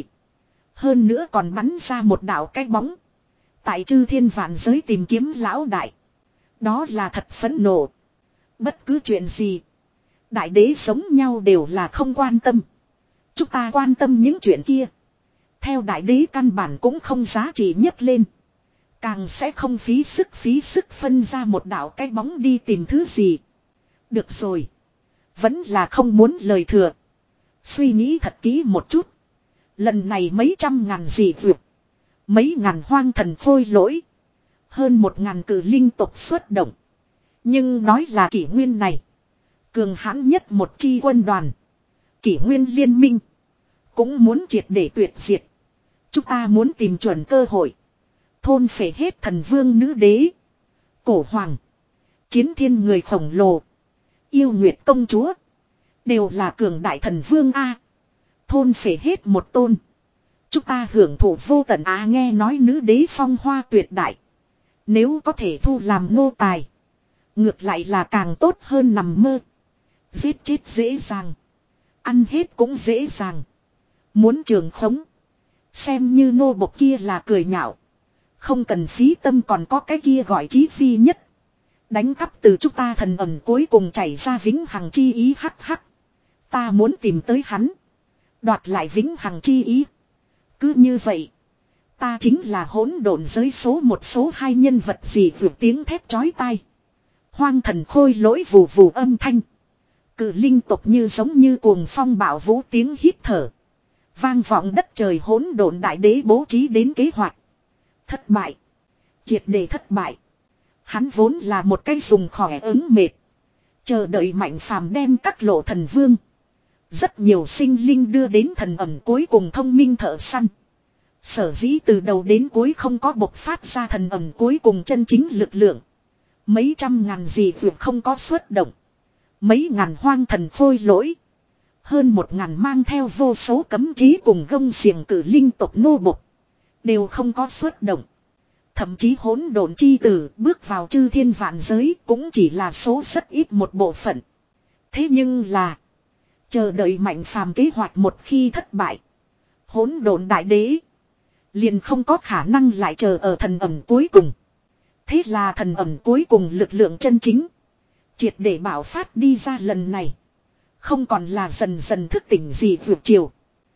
A: Hơn nữa còn bắn ra một đạo cái bóng. Tại chư thiên vạn giới tìm kiếm lão đại. Đó là thật phẫn nộ. Bất cứ chuyện gì. Đại đế giống nhau đều là không quan tâm. Chúng ta quan tâm những chuyện kia. Theo đại đế căn bản cũng không giá trị nhất lên. Càng sẽ không phí sức phí sức phân ra một đạo cái bóng đi tìm thứ gì. Được rồi. Vẫn là không muốn lời thừa. Suy nghĩ thật kỹ một chút. Lần này mấy trăm ngàn dị vượt. Mấy ngàn hoang thần phôi lỗi. Hơn một ngàn cử linh tộc xuất động. Nhưng nói là kỷ nguyên này. Cường hãn nhất một chi quân đoàn. Kỷ nguyên liên minh. Cũng muốn triệt để tuyệt diệt. Chúng ta muốn tìm chuẩn cơ hội. Thôn phệ hết thần vương nữ đế. Cổ hoàng. Chiến thiên người khổng lồ. Yêu nguyệt công chúa. Đều là cường đại thần vương A. Thôn phệ hết một tôn. Chúng ta hưởng thụ vô tận á, nghe nói nữ đế phong hoa tuyệt đại. Nếu có thể thu làm nô tài. Ngược lại là càng tốt hơn nằm mơ. Giết chết dễ dàng. Ăn hết cũng dễ dàng. Muốn trường khống. Xem như nô bộc kia là cười nhạo. Không cần phí tâm, còn có cái kia gọi chí phi nhất. Đánh cắp từ chúng ta thần ẩn cuối cùng chảy ra vĩnh hằng chi ý hắc hắc. Ta muốn tìm tới hắn. Đoạt lại vĩnh hằng chi ý. Cứ như vậy. Ta chính là hỗn độn giới số một số hai nhân vật gì vượt tiếng thét chói tai. Hoang thần khôi lỗi vù vù âm thanh. Cự linh tộc như giống như cuồng phong bạo vũ tiếng hít thở. Vang vọng đất trời, hỗn độn đại đế bố trí đến kế hoạch. Thất bại. Triệt để thất bại. Hắn vốn là một cái dùng khỏe ứng mệt. Chờ đợi mạnh phàm đem các lộ thần vương. Rất nhiều sinh linh đưa đến thần ẩn cuối cùng thông minh thợ săn. Sở dĩ từ đầu đến cuối không có bộc phát ra thần ẩn cuối cùng chân chính lực lượng. Mấy trăm ngàn dị vượt không có xuất động. Mấy ngàn hoang thần phôi lỗi. Hơn một ngàn mang theo vô số cấm chí cùng gông xiềng cử linh tộc nô bộc. Đều không có xuất động. Thậm chí hỗn độn chi tử bước vào chư thiên vạn giới cũng chỉ là số rất ít một bộ phận. Thế nhưng là. Chờ đợi mạnh phàm kế hoạch một khi thất bại. Hỗn độn đại đế. Liền không có khả năng lại chờ ở thần ẩn cuối cùng. Thế là thần ẩn cuối cùng lực lượng chân chính. Triệt để bảo phát đi ra lần này. Không còn là dần dần thức tỉnh gì vượt chiều.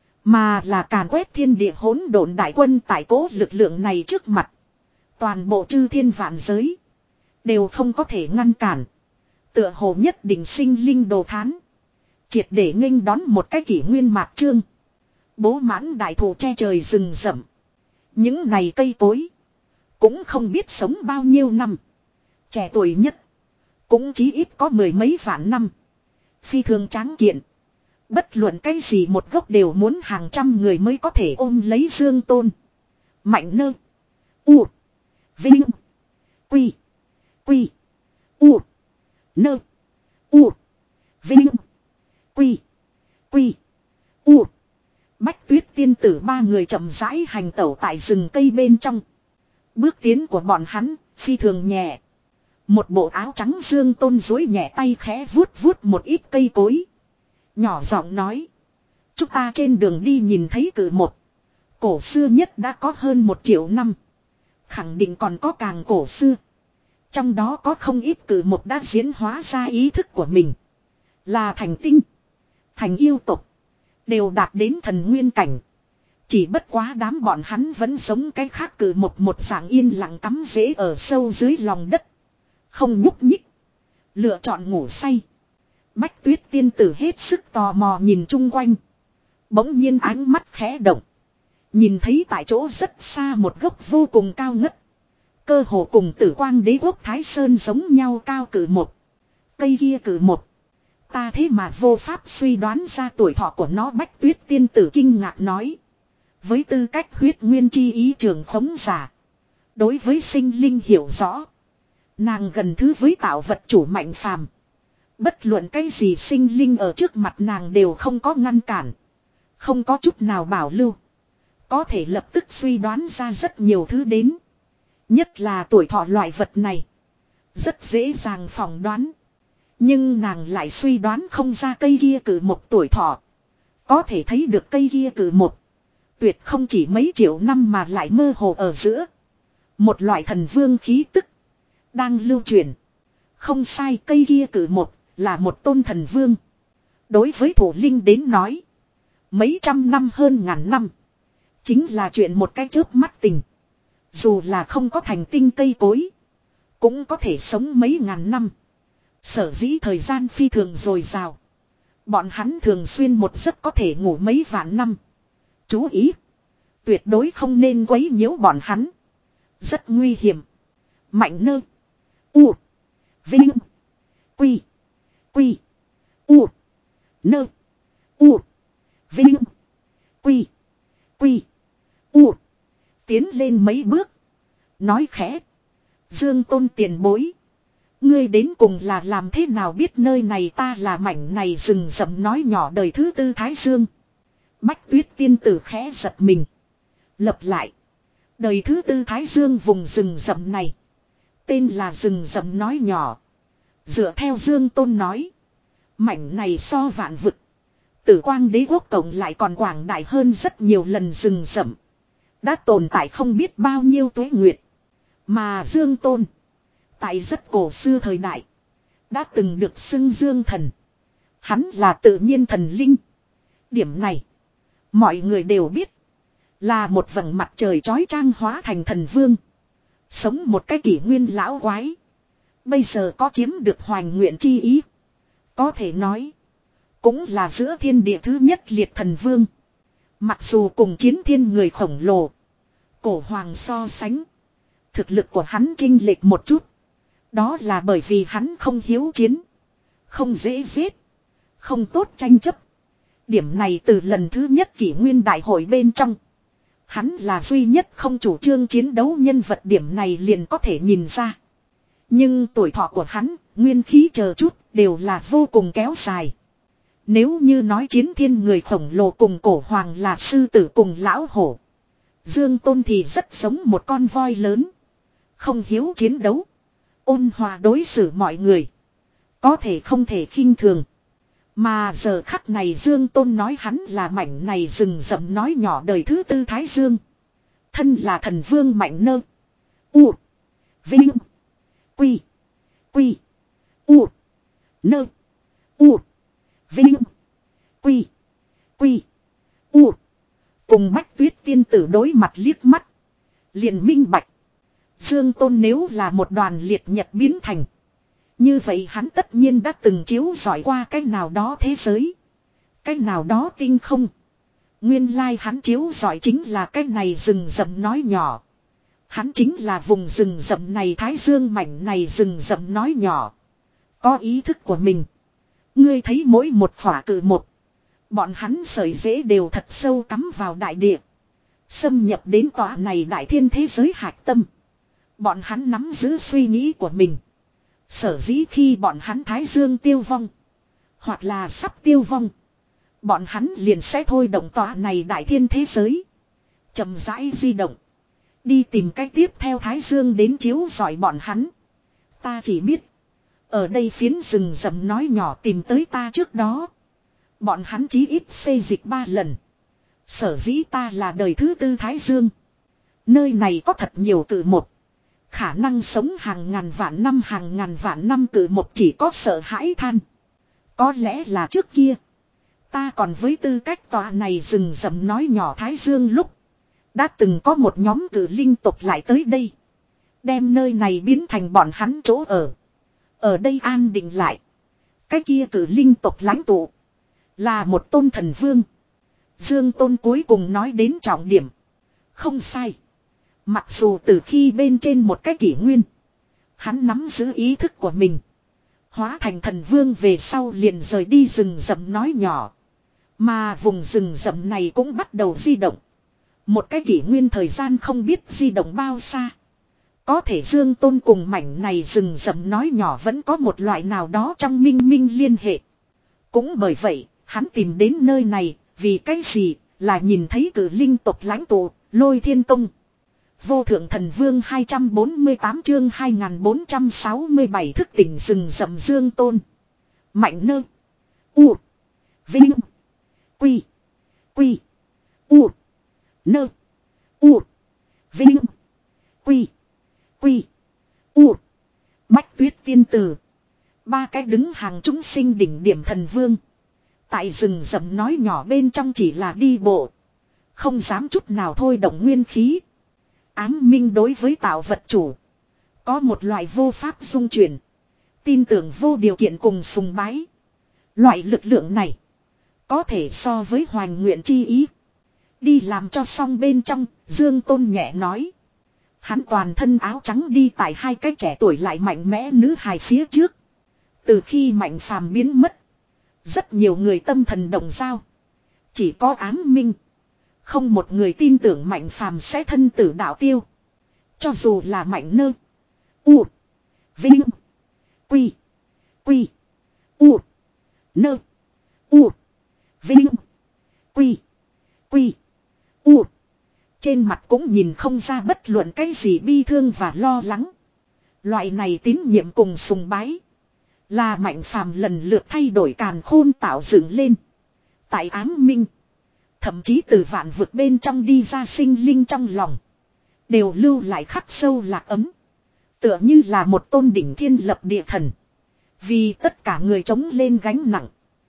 A: Mà là càn quét thiên địa hỗn độn đại quân tại cố lực lượng này trước mặt. Toàn bộ chư thiên vạn giới. Đều không có thể ngăn cản. Tựa hồ nhất định sinh linh đồ thán. Triệt để nghênh đón một cái kỷ nguyên mạc trương. Bố mãn đại thụ che trời rừng rậm. Những này cây cối. Cũng không biết sống bao nhiêu năm. Trẻ tuổi nhất. Cũng chí ít có mười mấy vạn năm. Phi thường tráng kiện. Bất luận cái gì một gốc đều muốn hàng trăm người mới có thể ôm lấy dương tôn. Mạnh nơ. U. Vinh. Quy. Quy. U. Nơ. U. Vinh. Quy. Quy. U. Bách Tuyết tiên tử ba người chậm rãi hành tẩu tại rừng cây bên trong. Bước tiến của bọn hắn phi thường nhẹ. Một bộ áo trắng dương tôn duỗi nhẹ tay khẽ vuốt vuốt một ít cây cối. Nhỏ giọng nói. Chúng ta trên đường đi nhìn thấy cử một. Cổ xưa nhất đã có hơn một triệu năm. Khẳng định còn có càng cổ xưa. Trong đó có không ít cử một đã diễn hóa ra ý thức của mình. Là thành tinh, thành yêu tục, đều đạt đến thần nguyên cảnh. Chỉ bất quá đám bọn hắn vẫn giống cái khác cử một một dạng yên lặng cắm rễ ở sâu dưới lòng đất. Không nhúc nhích. Lựa chọn ngủ say. Bách Tuyết tiên tử hết sức tò mò nhìn chung quanh. Bỗng nhiên ánh mắt khẽ động. Nhìn thấy tại chỗ rất xa một gốc vô cùng cao ngất. Cơ hồ cùng Tử Quang Đế quốc Thái Sơn giống nhau cao cử một. Cây kia cử một. Ta thế mà vô pháp suy đoán ra tuổi thọ của nó. Bách Tuyết tiên tử kinh ngạc nói. Với tư cách huyết nguyên chi ý trường khống giả. Đối với sinh linh hiểu rõ. Nàng gần thứ với tạo vật chủ mạnh phàm. Bất luận cái gì sinh linh ở trước mặt nàng đều không có ngăn cản. Không có chút nào bảo lưu. Có thể lập tức suy đoán ra rất nhiều thứ đến. Nhất là tuổi thọ loại vật này. Rất dễ dàng phỏng đoán. Nhưng nàng lại suy đoán không ra cây kia cử một tuổi thọ. Có thể thấy được cây kia cử một. Tuyệt không chỉ mấy triệu năm mà lại mơ hồ ở giữa. Một loại thần vương khí tức. Đang lưu truyền. Không sai, cây kia cử một là một tôn thần vương. Đối với thủ linh đến nói. Mấy trăm năm hơn ngàn năm. Chính là chuyện một cái chớp mắt tình. Dù là không có thành tinh cây cối. Cũng có thể sống mấy ngàn năm. Sở dĩ thời gian phi thường dồi dào. Bọn hắn thường xuyên một giấc có thể ngủ mấy vạn năm. Chú ý. Tuyệt đối không nên quấy nhiễu bọn hắn. Rất nguy hiểm. Mạnh nơ. U. Vinh. Quy. Quy. U. Nơ. U. Vinh. Quy. Quy. U. Tiến lên mấy bước. Nói khẽ. Dương Tôn tiền bối. Ngươi đến cùng là làm thế nào biết nơi này ta là mảnh này rừng rậm nói nhỏ đời thứ tư Thái Dương. Bách Tuyết tiên tử khẽ giật mình. Lập lại. Đời thứ tư Thái Dương vùng rừng rậm này. Tên là rừng rậm nói nhỏ. Dựa theo Dương Tôn nói. Mảnh này so vạn vực. Tử Quang Đế quốc cộng lại còn quảng đại hơn rất nhiều lần rừng rậm. Đã tồn tại không biết bao nhiêu tuế nguyệt. Mà Dương Tôn. Tại rất cổ xưa thời đại. Đã từng được xưng Dương Thần. Hắn là tự nhiên thần linh. Điểm này. Mọi người đều biết. Là một vầng mặt trời chói chang hóa thành thần vương. Sống một cái kỷ nguyên lão quái. Bây giờ có chiếm được hoành nguyện chi ý. Có thể nói. Cũng là giữa thiên địa thứ nhất liệt thần vương. Mặc dù cùng chiến thiên người khổng lồ. Cổ hoàng so sánh. Thực lực của hắn chênh lệch một chút. Đó là bởi vì hắn không hiếu chiến. Không dễ giết. Không tốt tranh chấp. Điểm này từ lần thứ nhất kỷ nguyên đại hội bên trong. Hắn là duy nhất không chủ trương chiến đấu nhân vật điểm này liền có thể nhìn ra. Nhưng tuổi thọ của hắn, nguyên khí chờ chút, đều là vô cùng kéo dài. Nếu như nói chiến thiên người khổng lồ cùng cổ hoàng là sư tử cùng lão hổ. Dương Tôn thì rất giống một con voi lớn. Không hiếu chiến đấu. Ôn hòa đối xử mọi người. Có thể không thể khinh thường. Mà giờ khắc này Dương Tôn nói hắn là mảnh này rừng rậm nói nhỏ đời thứ tư Thái Dương. Thân là thần vương mạnh nơ. U. Vinh. Quy. Quy. U. Nơ. U. Vinh. Quy. Quy. U. Cùng Bách Tuyết tiên tử đối mặt liếc mắt. Liền minh bạch. Dương Tôn nếu là một đoàn liệt nhật biến thành. Như vậy hắn tất nhiên đã từng chiếu dọi qua cái nào đó thế giới. Cái nào đó tinh không. Nguyên lai hắn chiếu dọi chính là cái này rừng rậm nói nhỏ. Hắn chính là vùng rừng rậm này Thái Dương mảnh này rừng rậm nói nhỏ. Có ý thức của mình. Ngươi thấy mỗi một khỏa cử một. Bọn hắn sợi rễ đều thật sâu cắm vào đại địa. Xâm nhập đến tòa này đại thiên thế giới hạch tâm. Bọn hắn nắm giữ suy nghĩ của mình. Sở dĩ khi bọn hắn Thái Dương tiêu vong. Hoặc là sắp tiêu vong. Bọn hắn liền sẽ thôi động tòa này đại thiên thế giới. Chậm rãi di động. Đi tìm cách tiếp theo Thái Dương đến chiếu rọi bọn hắn. Ta chỉ biết. Ở đây phiến rừng rậm nói nhỏ tìm tới ta trước đó. Bọn hắn chí ít xây dịch ba lần. Sở dĩ ta là đời thứ tư Thái Dương. Nơi này có thật nhiều cử một. Khả năng sống hàng ngàn vạn năm hàng ngàn vạn năm cử một chỉ có sợ hãi than. Có lẽ là trước kia. Ta còn với tư cách tòa này rừng rậm nói nhỏ Thái Dương lúc. Đã từng có một nhóm cử linh tộc lại tới đây. Đem nơi này biến thành bọn hắn chỗ ở. Ở đây an định lại. Cái kia cử linh tộc lãnh tụ. Là một tôn thần vương. Dương Tôn cuối cùng nói đến trọng điểm. Không sai. Mặc dù từ khi bên trên một cái kỷ nguyên. Hắn nắm giữ ý thức của mình. Hóa thành thần vương về sau liền rời đi rừng rậm nói nhỏ. Mà vùng rừng rậm này cũng bắt đầu di động. Một cái kỷ nguyên thời gian không biết di động bao xa. Có thể Dương Tôn cùng mảnh này rừng rậm nói nhỏ vẫn có một loại nào đó trong minh minh liên hệ. Cũng bởi vậy, hắn tìm đến nơi này, vì cái gì, là nhìn thấy cử linh tộc lãnh tụ, Lôi Thiên Công. Vô thượng thần vương hai trăm bốn mươi tám chương hai nghìn bốn trăm sáu mươi bảy thức tỉnh rừng rậm Dương Tôn. Mạnh nơ. U. Vinh. Quy. Quy. U. Nơ. U. Vinh. Quy. Quy. U. Bách Tuyết Tiên Tử. Ba cái đứng hàng chúng sinh đỉnh điểm thần vương. Tại rừng rậm nói nhỏ bên trong chỉ là đi bộ. Không dám chút nào thôi động nguyên khí. Ám minh đối với tạo vật chủ. Có một loại vô pháp dung chuyển. Tin tưởng vô điều kiện cùng sùng bái. Loại lực lượng này. Có thể so với hoàn nguyện chi ý. Đi làm cho xong bên trong, Dương Tôn nhẹ nói. Hắn toàn thân áo trắng đi tại hai cái trẻ tuổi lại mạnh mẽ nữ hài phía trước. Từ khi Mạnh Phàm biến mất. Rất nhiều người tâm thần động giao. Chỉ có ám minh. Không một người tin tưởng Mạnh Phàm sẽ thân tử đạo tiêu. Cho dù là Mạnh nơ. U. Vinh. Quy. Quy. U. Nơ. U. Vinh. Quy. Quy. U. Trên mặt cũng nhìn không ra bất luận cái gì bi thương và lo lắng. Loại này tín nhiệm cùng sùng bái. Là Mạnh Phàm lần lượt thay đổi càn khôn tạo dựng lên. Tại ám minh. Thậm chí từ vạn vực bên trong đi ra sinh linh trong lòng. Đều lưu lại khắc sâu lạc ấm. Tựa như là một tôn đỉnh thiên lập địa thần. Vì tất cả người chống lên gánh nặng.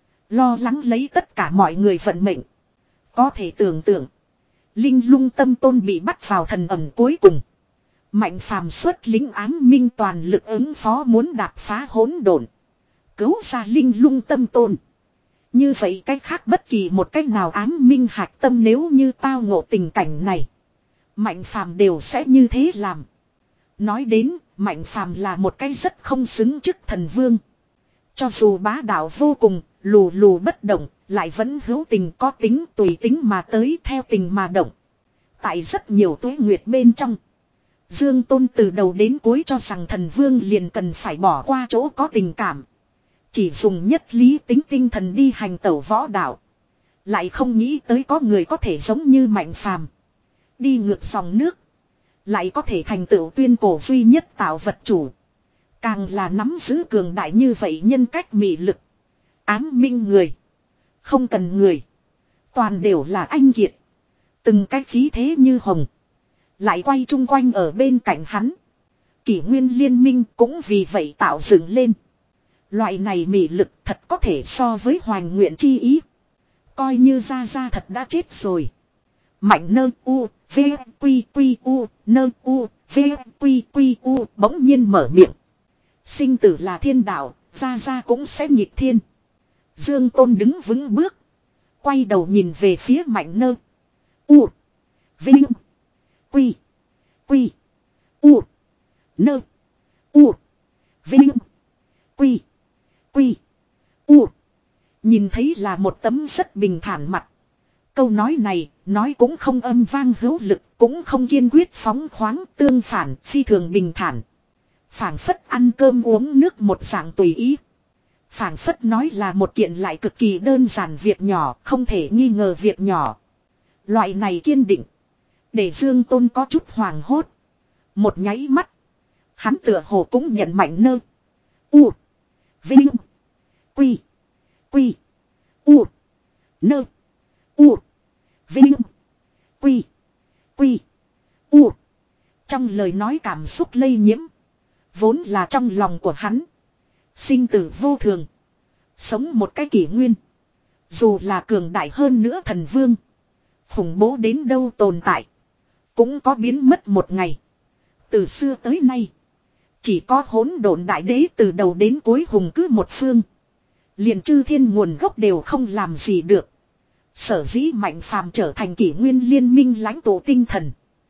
A: Lo lắng lấy tất cả mọi người vận mệnh. Có thể tưởng tượng. Linh Lung Tâm Tôn bị bắt vào thần ẩm cuối cùng. Mạnh Phàm xuất lính ám minh toàn lực ứng phó muốn đạp phá hỗn độn. Cứu ra Linh Lung Tâm Tôn. Như vậy cách khác bất kỳ một cách nào ám minh hạc tâm nếu như tao ngộ tình cảnh này. Mạnh Phàm đều sẽ như thế làm. Nói đến, Mạnh Phàm là một cái rất không xứng chức thần vương. Cho dù bá đạo vô cùng, lù lù bất động, lại vẫn hữu tình có tính tùy tính mà tới theo tình mà động. Tại rất nhiều tuế nguyệt bên trong. Dương Tôn từ đầu đến cuối cho rằng thần vương liền cần phải bỏ qua chỗ có tình cảm. Chỉ dùng nhất lý tính tinh thần đi hành tẩu võ đạo. Lại không nghĩ tới có người có thể giống như Mạnh Phàm. Đi ngược dòng nước. Lại có thể thành tựu tuyên cổ duy nhất tạo vật chủ. Càng là nắm giữ cường đại như vậy nhân cách mị lực. Ám minh người. Không cần người. Toàn đều là anh kiệt. Từng cái khí thế như hồng. Lại quay chung quanh ở bên cạnh hắn. Kỷ nguyên liên minh cũng vì vậy tạo dựng lên. Loại này mị lực thật có thể so với hoàn nguyện chi ý. Coi như ra ra thật đã chết rồi. Mạnh nơ u, v, quy quy u, nơ u, v, quy quy u bỗng nhiên mở miệng. Sinh tử là thiên đạo, ra ra cũng sẽ nghịch thiên. Dương Tôn đứng vững bước. Quay đầu nhìn về phía Mạnh nơ. U. Vinh. Quy. Quy. U. Nơ. U. Vinh. Quy. Quy. U. Nhìn thấy là một tấm rất bình thản mặt. Câu nói này, nói cũng không âm vang hữu lực, cũng không kiên quyết phóng khoáng, tương phản, phi thường bình thản. Phảng phất ăn cơm uống nước một dạng tùy ý. Phảng phất nói là một kiện lại cực kỳ đơn giản việc nhỏ, không thể nghi ngờ việc nhỏ. Loại này kiên định. Để Dương Tôn có chút hoàng hốt. Một nháy mắt. Hắn tựa hồ cũng nhận Mạnh nơ. U. Vinh. Quy. Quy. U. Nơ. U. Vinh. Quy. Quy. U. Trong lời nói cảm xúc lây nhiễm. Vốn là trong lòng của hắn. Sinh tử vô thường. Sống một cái kỷ nguyên. Dù là cường đại hơn nữa thần vương. Khủng bố đến đâu tồn tại. Cũng có biến mất một ngày. Từ xưa tới nay. Chỉ có hỗn độn đại đế từ đầu đến cuối hùng cứ một phương. Liền chư thiên nguồn gốc đều không làm gì được. Sở dĩ Mạnh Phàm trở thành kỷ nguyên liên minh lãnh tụ tinh thần.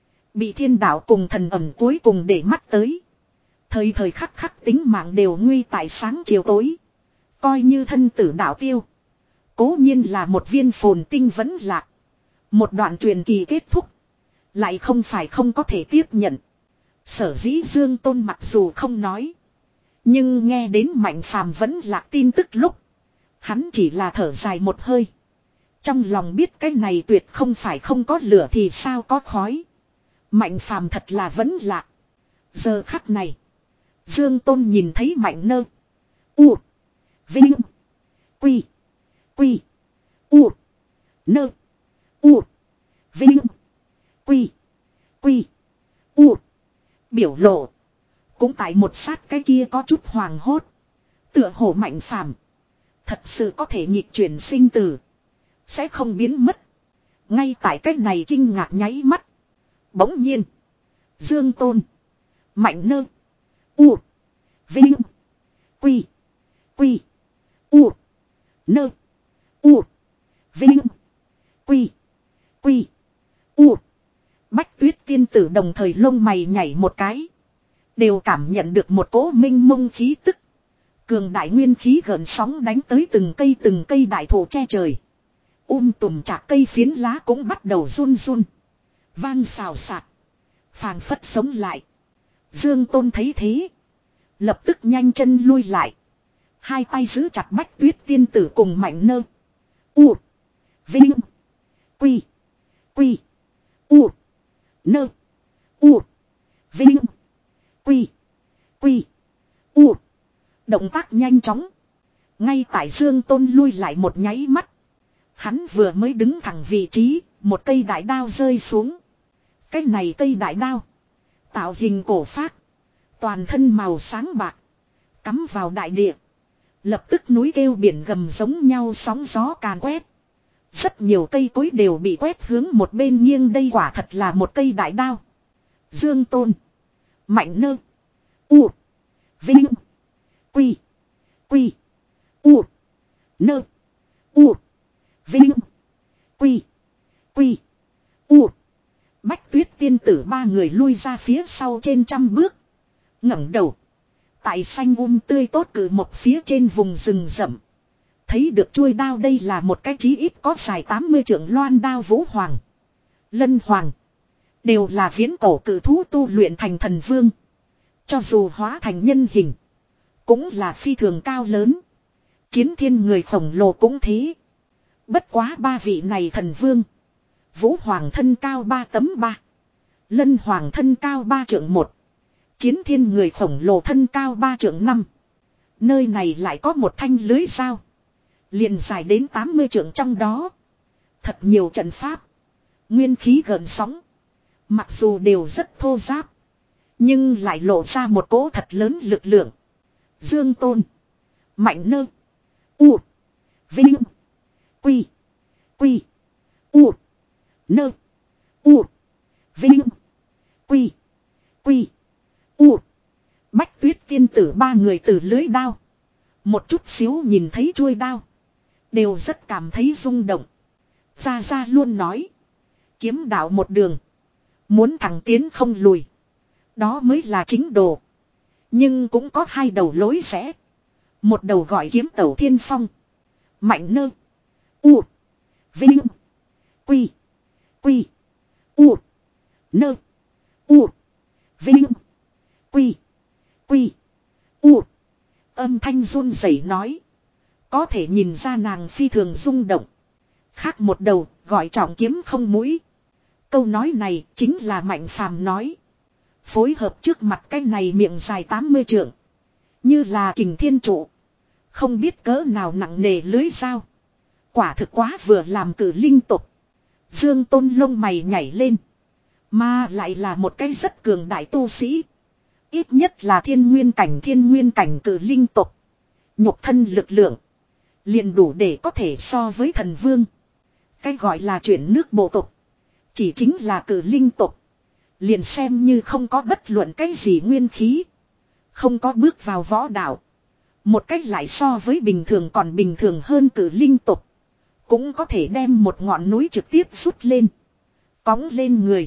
A: Bị thiên đạo cùng thần ẩm cuối cùng để mắt tới. Thời thời khắc khắc tính mạng đều nguy tại sáng chiều tối. Coi như thân tử đạo tiêu. Cố nhiên là một viên phồn tinh vẫn lạc. Một đoạn truyền kỳ kết thúc. Lại không phải không có thể tiếp nhận. Sở dĩ Dương Tôn mặc dù không nói. Nhưng nghe đến Mạnh Phàm vẫn lạc tin tức lúc. Hắn chỉ là thở dài một hơi. Trong lòng biết cái này tuyệt không phải không có lửa thì sao có khói. Mạnh Phàm thật là vẫn lạc. Giờ khắc này. Dương Tôn nhìn thấy Mạnh Nơ. U. Vinh. Quy. Quy. U. Nơ. U. Vinh. Quy. Quy. U. Biểu lộ. Cũng tại một sát cái kia có chút hoàng hốt. Tựa hồ Mạnh Phàm thật sự có thể nhịp chuyển sinh tử. Sẽ không biến mất. Ngay tại cái này kinh ngạc nháy mắt. Bỗng nhiên. Dương Tôn. Mạnh Nơ. U. Vinh. Quy. Quy. U. Nơ. U. Vinh. Quy. Quy. U. Bách Tuyết tiên tử đồng thời lông mày nhảy một cái. Đều cảm nhận được một cỗ minh mông khí tức. Cường đại nguyên khí gợn sóng đánh tới từng cây từng cây đại thụ che trời. Um tùm chạc cây phiến lá cũng bắt đầu run run. Vang xào xạc. Phàng phất sống lại. Dương Tôn thấy thế. Lập tức nhanh chân lui lại. Hai tay giữ chặt Bách Tuyết tiên tử cùng Mạnh Nơ. U. Vinh. Quy. Quy. U. Nơ. U. Vinh. Quy. Quy. U. Động tác nhanh chóng. Ngay tại Dương Tôn lui lại một nháy mắt. Hắn vừa mới đứng thẳng vị trí. Một cây đại đao rơi xuống. Cái này cây đại đao. Tạo hình cổ phác. Toàn thân màu sáng bạc. Cắm vào đại địa. Lập tức núi kêu biển gầm giống nhau sóng gió càn quét. Rất nhiều cây cối đều bị quét hướng một bên nghiêng, đây quả thật là một cây đại đao. Dương Tôn. Mạnh Nơ. U. Vinh. Quy. Quy. U. Nơ. U. Vinh. Quy. Quy. U. Bách Tuyết tiên tử ba người lui ra phía sau trên trăm bước. ngẩng đầu. Tại xanh um tươi tốt cử một phía trên vùng rừng rậm. Thấy được chuôi đao, đây là một cái chí ít có dài tám mươi trượng loan đao Vũ Hoàng. Lân Hoàng. Đều là viễn cổ cử thú tu luyện thành thần vương. Cho dù hóa thành nhân hình. Cũng là phi thường cao lớn. Chiến thiên người khổng lồ cũng thế. Bất quá ba vị này thần vương. Vũ Hoàng thân cao ba tấm ba. Lân Hoàng thân cao ba trượng một. Chiến thiên người khổng lồ thân cao ba trượng năm. Nơi này lại có một thanh lưới dao. Liền dài đến tám mươi trượng trong đó. Thật nhiều trận pháp. Nguyên khí gợn sóng. Mặc dù đều rất thô ráp. Nhưng lại lộ ra một cỗ thật lớn lực lượng. Dương Tôn. Mạnh Nơ. U. Vinh. Quy. Quy. U. Nơ. U. Vinh. Quy. Quy. U. Bách Tuyết tiên tử ba người từ lưới đao. Một chút xíu nhìn thấy chuôi đao. Đều rất cảm thấy rung động. Gia Gia luôn nói. Kiếm đạo một đường. Muốn thẳng tiến không lùi. Đó mới là chính đồ. Nhưng cũng có hai đầu lối rẽ. Một đầu gọi kiếm tẩu thiên phong. Mạnh Nơ. U. Vinh. Quy. Quy. U. Nơ. U. Vinh. Quy. Quy. U. Âm thanh run rẩy nói. Có thể nhìn ra nàng phi thường rung động. Khác một đầu gọi trọng kiếm không mũi. Câu nói này chính là Mạnh Phàm nói. Phối hợp trước mặt cái này miệng dài tám mươi trượng. Như là kình thiên trụ. Không biết cỡ nào nặng nề lưới dao. Quả thực quá vừa làm cử linh tục. Dương Tôn lông mày nhảy lên. Mà lại là một cái rất cường đại tu sĩ. Ít nhất là thiên nguyên cảnh thiên nguyên cảnh cử linh tộc. Nhục thân lực lượng. Liền đủ để có thể so với thần vương. Cái gọi là chuyển nước bộ tộc. Chỉ chính là cử linh tộc. Liền xem như không có bất luận cái gì nguyên khí. Không có bước vào võ đạo. Một cách lại so với bình thường còn bình thường hơn cử linh tộc. Cũng có thể đem một ngọn núi trực tiếp rút lên. Cóng lên người.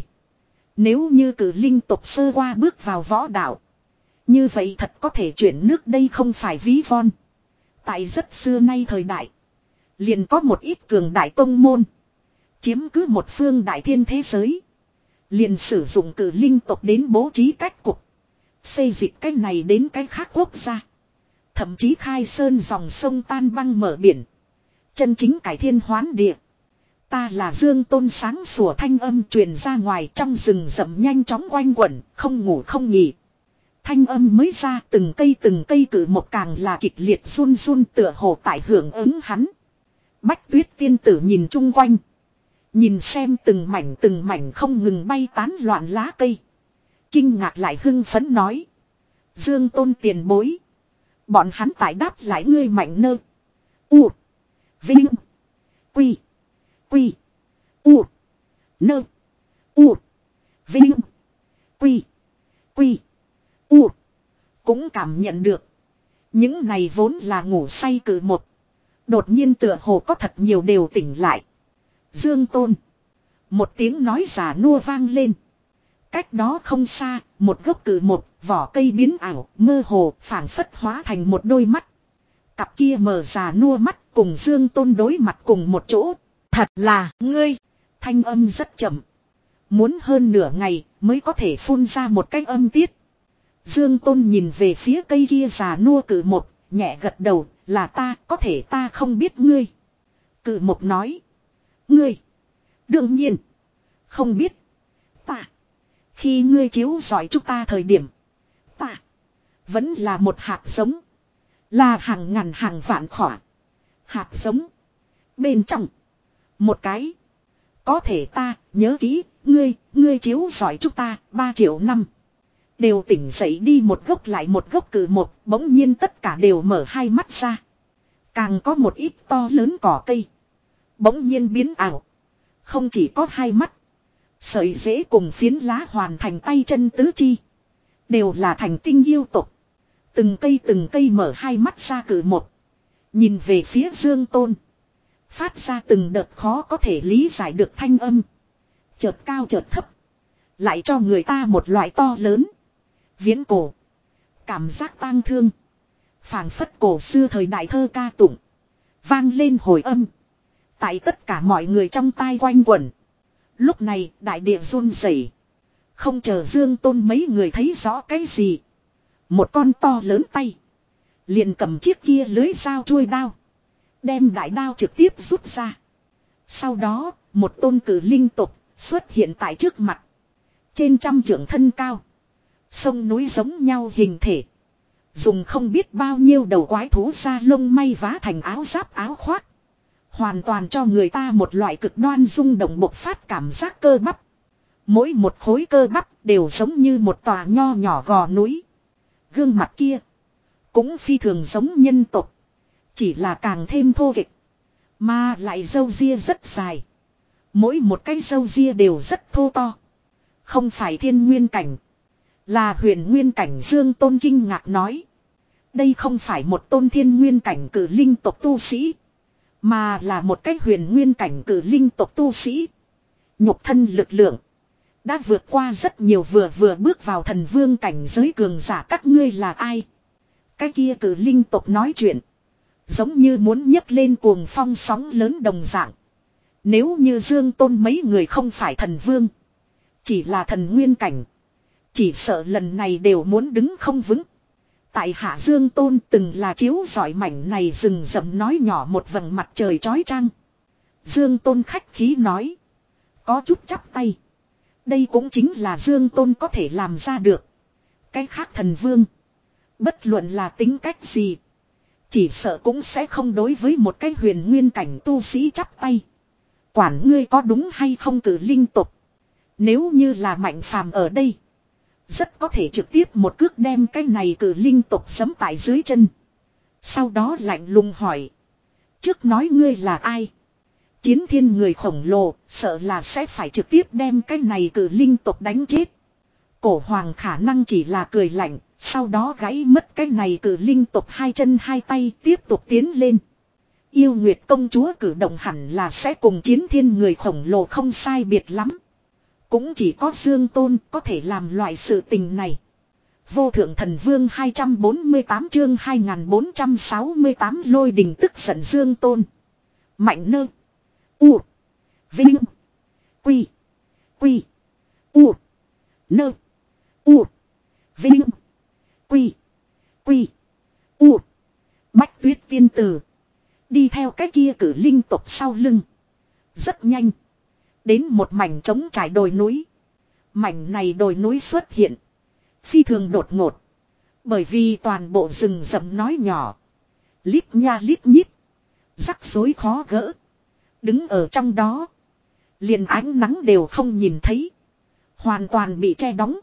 A: Nếu như cử linh tộc sơ qua bước vào võ đạo. Như vậy thật có thể chuyển nước đây không phải ví von. Tại rất xưa nay thời đại. Liền có một ít cường đại tông môn. Chiếm cứ một phương đại thiên thế giới. Liền sử dụng cử linh tộc đến bố trí cách cục. Xây dịch cái này đến cái khác quốc gia. Thậm chí khai sơn dòng sông tan băng mở biển. Chân chính cải thiên hoán địa. Ta là Dương Tôn sáng sủa thanh âm truyền ra ngoài trong rừng rậm nhanh chóng quanh quẩn, không ngủ không nghỉ. Thanh âm mới ra từng cây từng cây cử một càng là kịch liệt run run tựa hồ tại hưởng ứng hắn. Bách Tuyết tiên tử nhìn chung quanh. Nhìn xem từng mảnh từng mảnh không ngừng bay tán loạn lá cây. Kinh ngạc lại hưng phấn nói. Dương Tôn tiền bối. Bọn hắn tại đáp lại ngươi mạnh nơ. U. Vinh. Quy. Quy. U. Nơ. U. Vinh. Quy. Quy. U. Cũng cảm nhận được. Những này vốn là ngủ say cử một. Đột nhiên tựa hồ có thật nhiều đều tỉnh lại. Dương Tôn. Một tiếng nói giả nua vang lên. Cách đó không xa, một gốc cử một, vỏ cây biến ảo, mơ hồ, phảng phất hóa thành một đôi mắt. Cặp kia mờ già nua mắt cùng Dương Tôn đối mặt cùng một chỗ. Thật là ngươi. Thanh âm rất chậm. Muốn hơn nửa ngày mới có thể phun ra một cái âm tiết. Dương Tôn nhìn về phía cây kia già nua cử một, nhẹ gật đầu, là ta, có thể ta không biết ngươi. Cử một nói. Ngươi. Đương nhiên. Không biết. Ta. Khi ngươi chiếu giỏi chúng ta thời điểm. Ta. Vẫn là một hạt giống. Là hàng ngàn hàng vạn khỏa. Hạt giống. Bên trong. Một cái. Có thể ta nhớ kỹ. Ngươi. Ngươi chiếu giỏi chúng ta. Ba triệu năm. Đều tỉnh dậy đi một gốc lại một gốc cử một. Bỗng nhiên tất cả đều mở hai mắt ra. Càng có một ít to lớn cỏ cây. Bỗng nhiên biến ảo. Không chỉ có hai mắt. Sợi rễ cùng phiến lá hoàn thành tay chân tứ chi. Đều là thành tinh yêu tục. Từng cây từng cây mở hai mắt ra cử một. Nhìn về phía Dương Tôn. Phát ra từng đợt khó có thể lý giải được thanh âm. Chợt cao chợt thấp. Lại cho người ta một loại to lớn. Viễn cổ. Cảm giác tang thương. Phảng phất cổ xưa thời đại thơ ca tụng. Vang lên hồi âm. Tại tất cả mọi người trong tai quanh quẩn. Lúc này đại địa run rẩy. Không chờ Dương Tôn mấy người thấy rõ cái gì. Một con to lớn tay. Liền cầm chiếc kia lưới dao chuôi đao. Đem đại đao trực tiếp rút ra. Sau đó một tôn cử linh tục xuất hiện tại trước mặt. Trên trăm trượng thân cao. Sông núi giống nhau hình thể. Dùng không biết bao nhiêu đầu quái thú da lông may vá thành áo giáp áo khoác. Hoàn toàn cho người ta một loại cực đoan rung động bộc phát cảm giác cơ bắp. Mỗi một khối cơ bắp đều giống như một tòa nho nhỏ gò núi. Gương mặt kia cũng phi thường giống nhân tộc. Chỉ là càng thêm thô kệch. Mà lại râu ria rất dài. Mỗi một cái râu ria đều rất thô to. Không phải thiên nguyên cảnh. Là huyền nguyên cảnh. Dương Tôn kinh ngạc nói. Đây không phải một tôn thiên nguyên cảnh cử linh tộc tu sĩ. Mà là một cái huyền nguyên cảnh cử linh tộc tu sĩ. Nhục thân lực lượng. Đã vượt qua rất nhiều vừa vừa bước vào thần vương cảnh giới cường giả các ngươi là ai. Cái kia cử linh tộc nói chuyện. Giống như muốn nhấc lên cuồng phong sóng lớn đồng dạng. Nếu như Dương Tôn mấy người không phải thần vương. Chỉ là thần nguyên cảnh. Chỉ sợ lần này đều muốn đứng không vững. Tại hạ Dương Tôn từng là chiếu giỏi mảnh này rừng rậm nói nhỏ một vầng mặt trời chói chang. Dương Tôn khách khí nói. Có chút chắp tay. Đây cũng chính là Dương Tôn có thể làm ra được. Cái khác thần vương. Bất luận là tính cách gì. Chỉ sợ cũng sẽ không đối với một cái huyền nguyên cảnh tu sĩ chắp tay. Quản ngươi có đúng hay không cử linh tục. Nếu như là Mạnh Phàm ở đây. Rất có thể trực tiếp một cước đem cái này cử linh tộc giẫm tại dưới chân. Sau đó lạnh lùng hỏi. Trước nói ngươi là ai? Chiến thiên người khổng lồ, sợ là sẽ phải trực tiếp đem cái này cử linh tộc đánh chết. Cổ hoàng khả năng chỉ là cười lạnh, sau đó gãy mất cái này cử linh tộc hai chân hai tay tiếp tục tiến lên. Yêu Nguyệt công chúa cử động hẳn là sẽ cùng chiến thiên người khổng lồ không sai biệt lắm. Cũng chỉ có Dương Tôn có thể làm loại sự tình này. Vô thượng thần vương hai trăm bốn mươi tám chương hai nghìn bốn trăm sáu mươi tám lôi đình tức giận Dương Tôn. Mạnh nơ. U. Vinh. Quy. Quy. U. Nơ. U. Vinh. Quy. Quy. U. Bách Tuyết tiên tử. Đi theo cái kia cử linh tộc sau lưng. Rất nhanh. Đến một mảnh trống trải đồi núi. Mảnh này đồi núi xuất hiện. Phi thường đột ngột. Bởi vì toàn bộ rừng rậm nói nhỏ. Lít nha lít nhít. Rắc rối khó gỡ. Đứng ở trong đó. Liền ánh nắng đều không nhìn thấy. Hoàn toàn bị che đóng.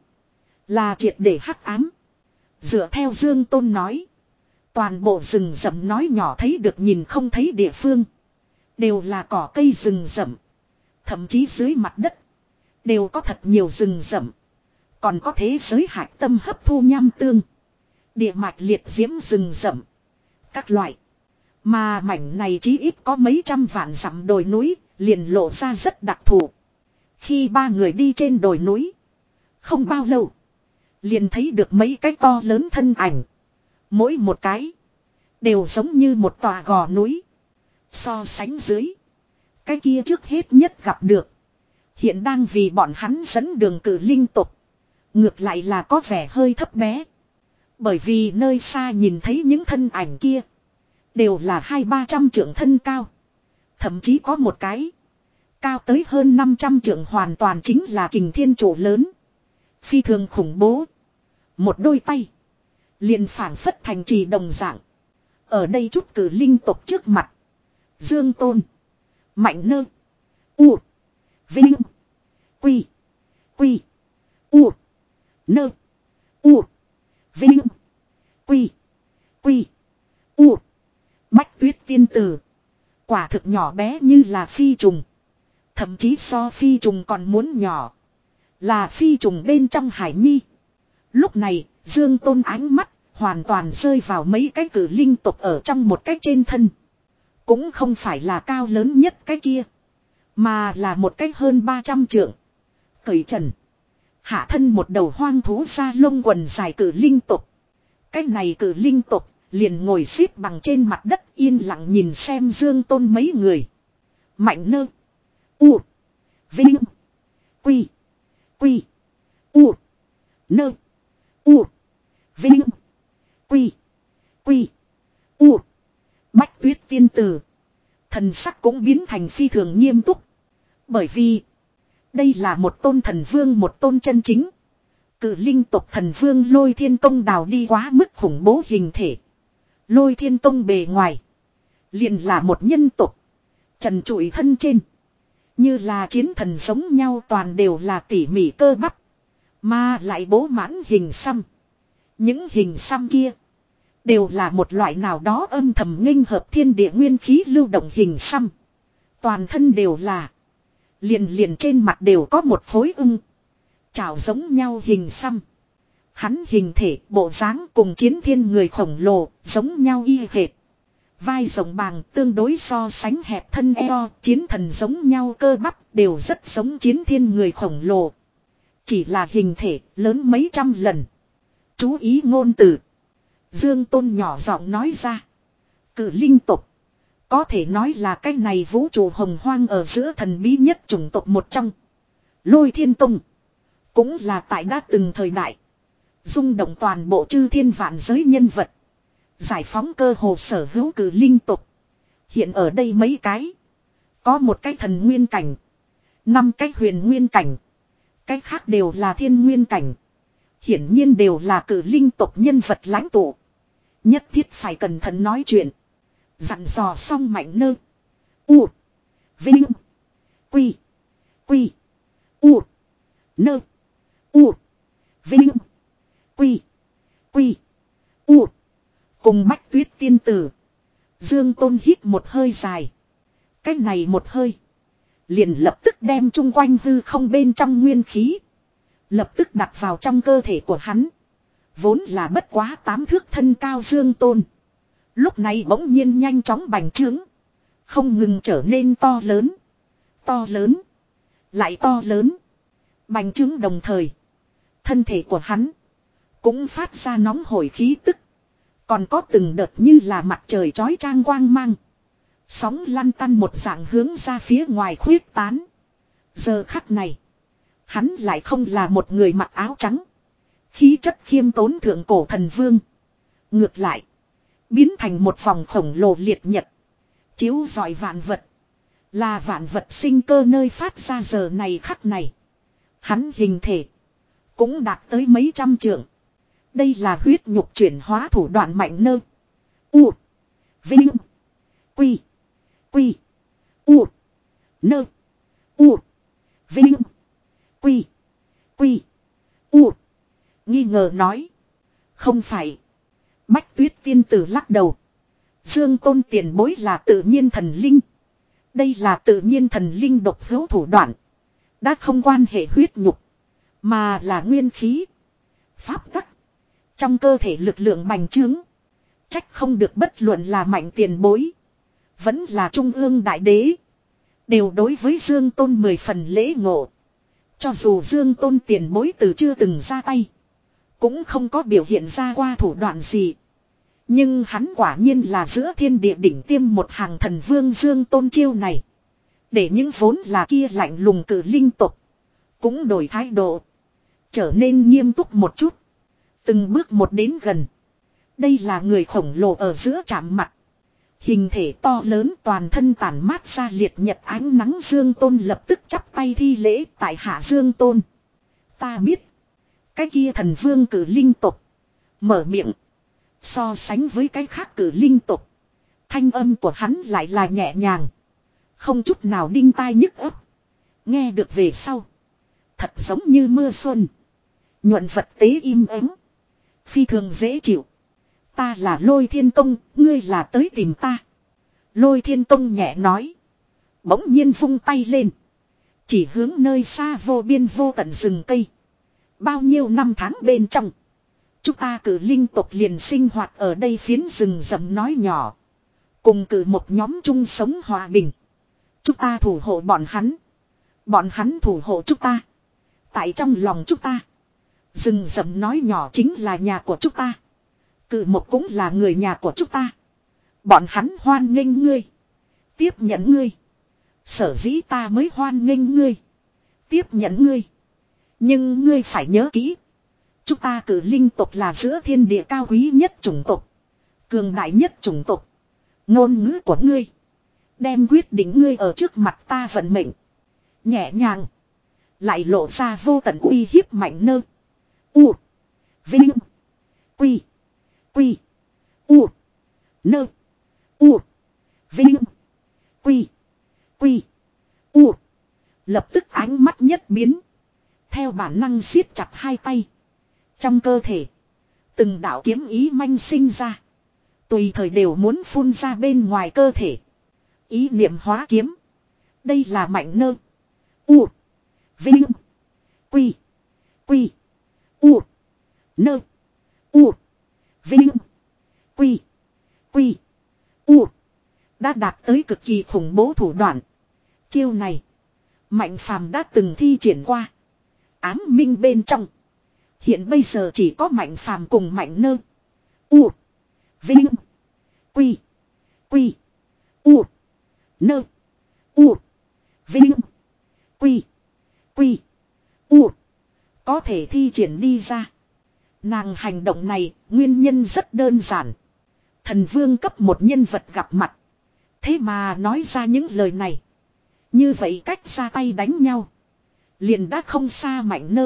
A: Là triệt để hắc ám. Dựa theo Dương Tôn nói. Toàn bộ rừng rậm nói nhỏ thấy được nhìn không thấy địa phương. Đều là cỏ cây rừng rậm. Thậm chí dưới mặt đất. Đều có thật nhiều rừng rậm. Còn có thế giới hạch tâm hấp thu nham tương. Địa mạch liệt diễm rừng rậm. Các loại. Mà mảnh này chí ít có mấy trăm vạn dặm đồi núi. Liền lộ ra rất đặc thù. Khi ba người đi trên đồi núi. Không bao lâu. Liền thấy được mấy cái to lớn thân ảnh. Mỗi một cái. Đều giống như một tòa gò núi. So sánh dưới. Cái kia trước hết nhất gặp được. Hiện đang vì bọn hắn dẫn đường cử linh tục. Ngược lại là có vẻ hơi thấp bé. Bởi vì nơi xa nhìn thấy những thân ảnh kia. Đều là hai ba trăm trượng thân cao. Thậm chí có một cái. Cao tới hơn năm trăm trượng hoàn toàn chính là kình thiên trụ lớn. Phi thường khủng bố. Một đôi tay. Liền phảng phất thành trì đồng dạng. Ở đây chút cử linh tộc trước mặt. Dương Tôn. Mạnh nơ. U. Vinh. Quy. Quy. U. Nơ. U. Vinh. Quy. Quy. U. Bách Tuyết tiên tử. Quả thực nhỏ bé như là phi trùng. Thậm chí so phi trùng còn muốn nhỏ. Là phi trùng bên trong hải nhi. Lúc này, Dương Tôn ánh mắt hoàn toàn rơi vào mấy cái cử linh tộc ở trong một cái trên thân. Cũng không phải là cao lớn nhất cái kia. Mà là một cái hơn ba trăm trượng. Cởi trần. Hạ thân một đầu hoang thú da lông quần dài cử linh tộc. Cái này cử linh tộc liền ngồi xếp bằng trên mặt đất yên lặng nhìn xem Dương Tôn mấy người. Mạnh nơ. U. Vinh. Quy. Quy. U. Nơ. U. Vinh. Quy. Quy. U. Bách Tuyết tiên tử. Thần sắc cũng biến thành phi thường nghiêm túc. Bởi vì. Đây là một tôn thần vương, một tôn chân chính. Cử linh tộc thần vương Lôi Thiên Tông đào đi quá mức khủng bố hình thể. Lôi Thiên Tông bề ngoài. Liền là một nhân tộc. Trần trụi thân trên. Như là chiến thần giống nhau toàn đều là tỉ mỉ cơ bắp. Mà lại bố mãn hình xăm. Những hình xăm kia. Đều là một loại nào đó âm thầm nghênh hợp thiên địa nguyên khí lưu động hình xăm. Toàn thân đều là. Liền liền trên mặt đều có một khối ưng. Chảo giống nhau hình xăm. Hắn hình thể bộ dáng cùng chiến thiên người khổng lồ giống nhau y hệt. Vai rộng bàng tương đối so sánh hẹp thân eo, chiến thần giống nhau cơ bắp đều rất giống chiến thiên người khổng lồ. Chỉ là hình thể lớn mấy trăm lần. Chú ý ngôn từ. Dương Tôn nhỏ giọng nói ra. Cử linh tộc. Có thể nói là cái này vũ trụ hồng hoang ở giữa thần bí nhất chủng tộc một trong. Lôi Thiên Tông. Cũng là tại đã từng thời đại. Rung động toàn bộ chư thiên vạn giới nhân vật. Giải phóng cơ hồ sở hữu cử linh tộc. Hiện ở đây mấy cái. Có một cái thần nguyên cảnh. Năm cái huyền nguyên cảnh. Cái khác đều là thiên nguyên cảnh. Hiển nhiên đều là cử linh tộc nhân vật lãnh tụ. Nhất thiết phải cẩn thận nói chuyện. Dặn dò xong Mạnh nơ. U. Vinh. Quy. Quy. U. Nơ. U. Vinh. Quy. Quy. U. Cùng Bách Tuyết tiên tử. Dương Tôn hít một hơi dài. Cái này một hơi. Liền lập tức đem chung quanh hư không bên trong nguyên khí. Lập tức đặt vào trong cơ thể của hắn. Vốn là bất quá tám thước thân cao Dương Tôn. Lúc này bỗng nhiên nhanh chóng bành trướng. Không ngừng trở nên to lớn. To lớn. Lại to lớn. Bành trướng đồng thời. Thân thể của hắn. Cũng phát ra nóng hổi khí tức. Còn có từng đợt như là mặt trời chói chang quang mang. Sóng lăn tăn một dạng hướng ra phía ngoài khuyết tán. Giờ khắc này. Hắn lại không là một người mặc áo trắng. Khí chất khiêm tốn thượng cổ thần vương. Ngược lại. Biến thành một vòng khổng lồ liệt nhật. Chiếu rọi vạn vật. Là vạn vật sinh cơ nơi phát ra giờ này khắc này. Hắn hình thể. Cũng đạt tới mấy trăm trượng. Đây là huyết nhục chuyển hóa thủ đoạn mạnh nơ. U. Vinh. Quy. Quy. U. Nơ. U. Vinh. Quy. Quy. U. Nghi ngờ nói. Không phải. Bách Tuyết tiên tử lắc đầu. Dương Tôn tiền bối là tự nhiên thần linh. Đây là tự nhiên thần linh độc hữu thủ đoạn. Đã không quan hệ huyết nhục. Mà là nguyên khí. Pháp tắc. Trong cơ thể lực lượng bành trướng. Trách không được bất luận là mạnh tiền bối. Vẫn là trung ương đại đế. Đều đối với Dương Tôn mười phần lễ ngộ. Cho dù Dương Tôn tiền bối từ chưa từng ra tay. Cũng không có biểu hiện ra qua thủ đoạn gì. Nhưng hắn quả nhiên là giữa thiên địa đỉnh tiêm một hàng thần vương Dương Tôn chiêu này. Để những vốn là kia lạnh lùng cử linh tục. Cũng đổi thái độ. Trở nên nghiêm túc một chút. Từng bước một đến gần. Đây là người khổng lồ ở giữa chạm mặt. Hình thể to lớn toàn thân tản mát ra liệt nhật ánh nắng Dương Tôn lập tức chắp tay thi lễ tại hạ Dương Tôn. Ta biết. Cái kia thần vương cử linh tục. Mở miệng. So sánh với cái khác cử linh tục. Thanh âm của hắn lại là nhẹ nhàng. Không chút nào đinh tai nhức ấp. Nghe được về sau. Thật giống như mưa xuân. Nhuận vật tế im ắng. Phi thường dễ chịu. Ta là Lôi Thiên Công, ngươi là tới tìm ta. Lôi Thiên Công nhẹ nói. Bỗng nhiên vung tay lên. Chỉ hướng nơi xa vô biên vô tận rừng cây. Bao nhiêu năm tháng bên trong. Chúng ta cử linh tộc liền sinh hoạt ở đây phiến rừng rậm nói nhỏ. Cùng cử một nhóm chung sống hòa bình. Chúng ta thủ hộ bọn hắn. Bọn hắn thủ hộ chúng ta. Tại trong lòng chúng ta. Rừng rậm nói nhỏ chính là nhà của chúng ta. Cử một cũng là người nhà của chúng ta. Bọn hắn hoan nghênh ngươi. Tiếp nhận ngươi. Sở dĩ ta mới hoan nghênh ngươi. Tiếp nhận ngươi. Nhưng ngươi phải nhớ kỹ. Chúng ta cử linh tộc là giữa thiên địa cao quý nhất chủng tộc. Cường đại nhất chủng tộc. Ngôn ngữ của ngươi. Đem quyết định ngươi ở trước mặt ta vận mệnh. Nhẹ nhàng. Lại lộ ra vô tận uy hiếp mạnh nơ. U. Vinh. Quy. Quy. U. Nơ. U. Vinh. Quy. Quy. U. Lập tức ánh mắt nhất biến. Theo bản năng siết chặt hai tay. Trong cơ thể. Từng đạo kiếm ý manh sinh ra. Tùy thời đều muốn phun ra bên ngoài cơ thể. Ý niệm hóa kiếm. Đây là mạnh nơ. U. Vinh. Quy. Quy. U. Nơ. U. Vinh. Quy. Quy. U. Đã đạt tới cực kỳ khủng bố thủ đoạn. Chiêu này. Mạnh phàm đã từng thi triển qua. Ám minh bên trong. Hiện bây giờ chỉ có mạnh phàm cùng mạnh nơ. U. Vinh. Quy. Quy. U. Nơ. U. Vinh. Quy. Quy. U. Có thể thi triển đi ra. Nàng hành động này nguyên nhân rất đơn giản. Thần vương cấp một nhân vật gặp mặt. Thế mà nói ra những lời này. Như vậy cách ra tay đánh nhau. Liền đã không xa mạnh nơ.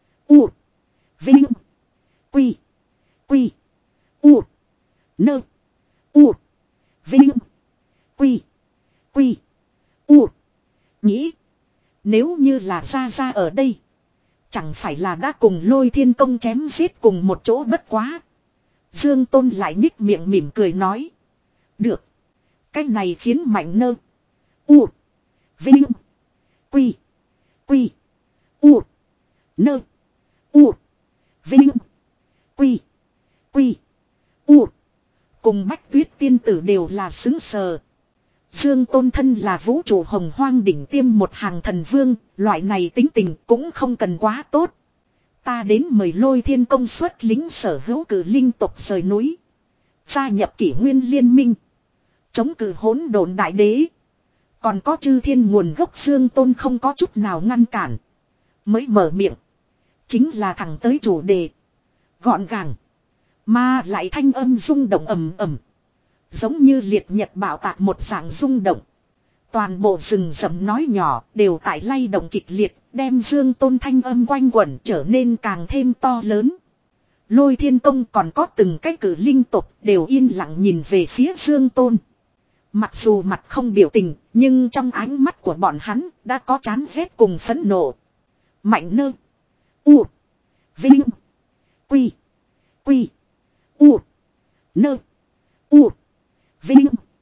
A: U. Vinh. Quy. Quy. U. Nơ. U. Vinh. Quy. Quy. U. Nghĩ. Nếu như là ra ra ở đây. Chẳng phải là đã cùng Lôi Thiên Công chém giết cùng một chỗ bất quá. Dương Tôn lại nhích miệng mỉm cười nói. Được. Cái này khiến Mạnh Nơ. U. Vinh. Quy. Quy. U. Nơ. U. Vinh. Quy. Quy. U. Cùng Bách Tuyết tiên tử đều là xứng sờ. Dương Tôn thân là vũ trụ hồng hoang đỉnh tiêm một hàng thần vương, loại này tính tình cũng không cần quá tốt. Ta đến mời Lôi Thiên Công xuất lính sở hữu cử linh tộc rời núi. Gia nhập kỷ nguyên liên minh. Chống cử hỗn độn đại đế. Còn có chư thiên nguồn gốc Dương Tôn không có chút nào ngăn cản. Mới mở miệng. Chính là thẳng tới chủ đề. Gọn gàng. Mà lại thanh âm rung động ầm ầm. Giống như liệt nhật bạo tạc một dạng rung động. Toàn bộ rừng rậm nói nhỏ đều tại lay động kịch liệt, đem Dương Tôn thanh âm quanh quẩn trở nên càng thêm to lớn. Lôi Thiên Công còn có từng cái cử linh tộc đều yên lặng nhìn về phía Dương Tôn. Mặc dù mặt không biểu tình, nhưng trong ánh mắt của bọn hắn đã có chán ghét cùng phẫn nộ. Mạnh Nơ. U. Vinh. Quy. Quy. U. Nơ. U. Vinh.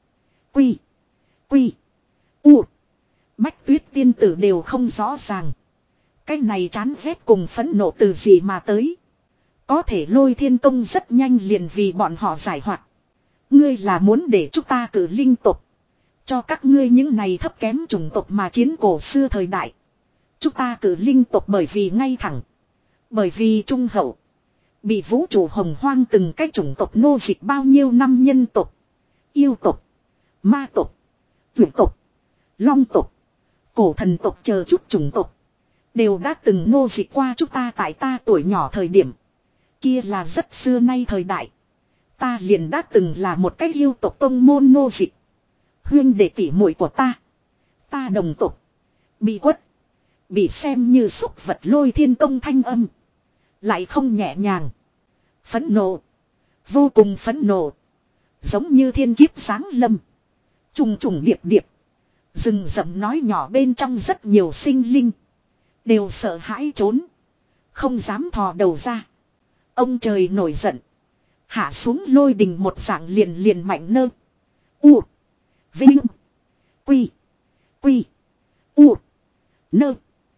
A: Quy. Quy. U. Bách Tuyết tiên tử đều không rõ ràng. Cái này chán ghét cùng phẫn nộ từ gì mà tới. Có thể Lôi Thiên Công rất nhanh liền vì bọn họ giải hoạt. Ngươi là muốn để chúng ta cử linh tộc. Cho các ngươi những này thấp kém chủng tộc mà chiến cổ xưa thời đại. Chúng ta cử linh tộc bởi vì ngay thẳng. Bởi vì trung hậu. Bị vũ trụ hồng hoang từng cái chủng tộc nô dịch bao nhiêu năm nhân tộc. Yêu tộc. Ma tộc. Vượt tộc. Long tộc. Cổ thần tộc chờ chút chủng tộc. Đều đã từng nô dịch qua chúng ta tại ta tuổi nhỏ thời điểm. Kia là rất xưa nay thời đại. Ta liền đã từng là một cái yêu tộc tông môn nô dịch. Huyên đệ tỷ muội của ta. Ta đồng tộc. Bị quất. Bị xem như xúc vật Lôi Thiên Công thanh âm. Lại không nhẹ nhàng. Phẫn nộ. Vô cùng phẫn nộ. Giống như thiên kiếp giáng lâm. Trùng trùng điệp điệp. Rừng rậm nói nhỏ bên trong rất nhiều sinh linh. Đều sợ hãi trốn. Không dám thò đầu ra. Ông trời nổi giận. Hạ xuống lôi đình một dạng liền liền Mạnh Nơ. U. Vinh. Quy. Quy. U. Nơ.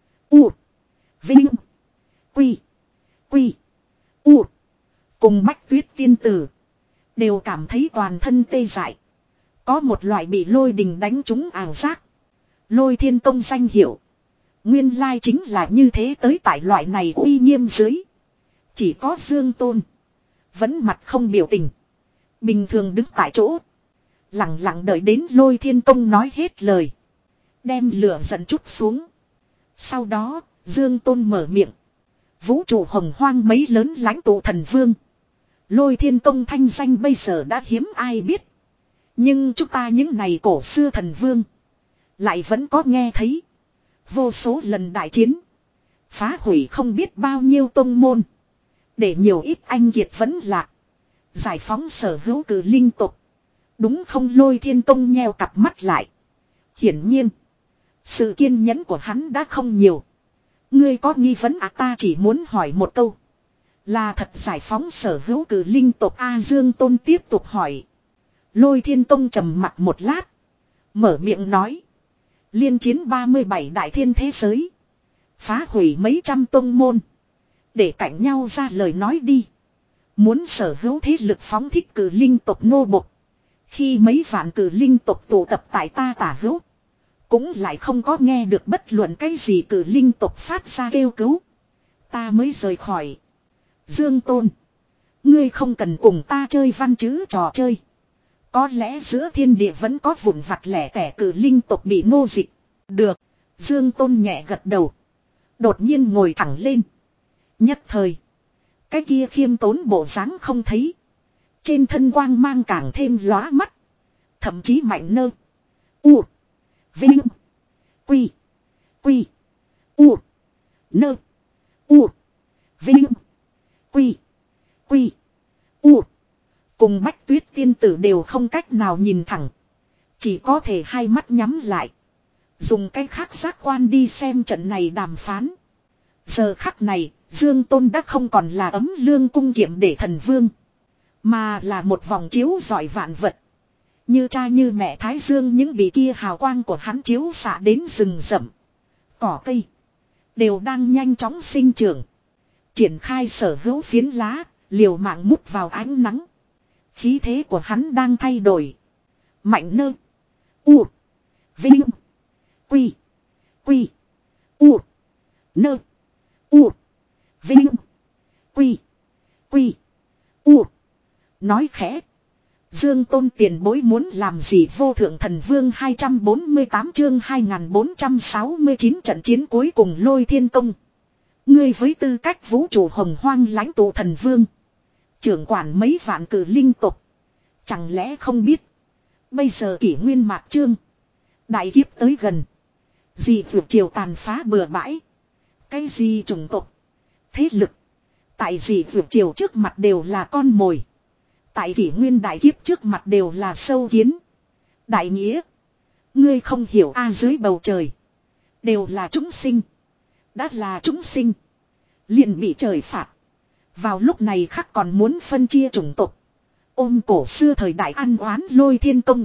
A: U. Vinh. Quy. Quy. U. Cùng Bách Tuyết tiên tử. Đều cảm thấy toàn thân tê dại. Có một loại bị lôi đình đánh trúng ảo giác. Lôi Thiên Công danh hiệu. Nguyên lai chính là như thế tới tại loại này uy nghiêm dưới. Chỉ có Dương Tôn. Vẫn mặt không biểu tình. Bình thường đứng tại chỗ. Lặng lặng đợi đến Lôi Thiên Công nói hết lời. Đem lửa giận chút xuống. Sau đó, Dương Tôn mở miệng. Vũ trụ hồng hoang mấy lớn lãnh tụ thần vương. Lôi Thiên Công thanh danh bây giờ đã hiếm ai biết. Nhưng chúng ta những này cổ xưa thần vương. Lại vẫn có nghe thấy. Vô số lần đại chiến. Phá hủy không biết bao nhiêu tông môn. Để nhiều ít anh kiệt vẫn lạc. Giải phóng sở hữu cử linh tục. Đúng không? Lôi Thiên Công nheo cặp mắt lại. Hiển nhiên. Sự kiên nhẫn của hắn đã không nhiều. Ngươi có nghi vấn à? Ta chỉ muốn hỏi một câu. Là thật giải phóng sở hữu cử linh tộc A? Dương Tôn tiếp tục hỏi. Lôi Thiên Công trầm mặt một lát. Mở miệng nói. Liên chiến ba mươi bảy đại thiên thế giới. Phá hủy mấy trăm tông môn. Để cạnh nhau ra lời nói đi. Muốn sở hữu thế lực phóng thích cử linh tộc nô bộc. Khi mấy vạn cử linh tộc tụ tập tại ta tả hữu. Cũng lại không có nghe được bất luận cái gì cử linh tộc phát ra kêu cứu. Ta mới rời khỏi. Dương Tôn. Ngươi không cần cùng ta chơi văn chữ trò chơi. Có lẽ giữa thiên địa vẫn có vụn vặt lẻ tẻ cử linh tộc bị nô dịch. Được. Dương Tôn nhẹ gật đầu. Đột nhiên ngồi thẳng lên. Nhất thời. Cái kia khiêm tốn bộ dáng không thấy. Trên thân quang mang càng thêm lóa mắt. Thậm chí Mạnh Nơ. U. Vinh. Quy. Quy. U. Nơ. U. Vinh. Quy. Quy. U. Cùng Bách Tuyết tiên tử đều không cách nào nhìn thẳng. Chỉ có thể hai mắt nhắm lại. Dùng cái khác giác quan đi xem trận này đàm phán. Giờ khắc này, Dương Tôn đã không còn là ấm lương cung kiệm để thần vương. Mà là một vòng chiếu rọi vạn vật. Như cha như mẹ Thái Dương những bị kia hào quang của hắn chiếu xạ đến rừng rậm. Cỏ cây. Đều đang nhanh chóng sinh trưởng. Triển khai sở hữu phiến lá, liều mạng mút vào ánh nắng. Khí thế của hắn đang thay đổi. Mạnh nơ. U. Vinh. Quy. Quy. U. Nơ. U. Vinh. Quy. Quy. U. Nói khẽ. Dương Tôn tiền bối muốn làm gì vô thượng thần vương hai trăm bốn mươi tám chương hai nghìn bốn trăm sáu mươi chín trận chiến cuối cùng Lôi Thiên Tông. Ngươi với tư cách vũ trụ hồng hoang lãnh tụ thần vương. Trưởng quản mấy vạn cử linh tộc. Chẳng lẽ không biết. Bây giờ kỷ nguyên mạc trương. Đại kiếp tới gần. Gì vượt triều tàn phá bừa bãi. Cái gì chủng tộc. Thế lực. Tại gì vượt triều trước mặt đều là con mồi. Tại kỷ nguyên đại kiếp trước mặt đều là sâu kiến. Đại nghĩa. Ngươi không hiểu a dưới bầu trời. Đều là chúng sinh. Đã là chúng sinh. Liền bị trời phạt. Vào lúc này khắc còn muốn phân chia chủng tộc. Ôm cổ xưa thời đại ăn oán Lôi Thiên Tông.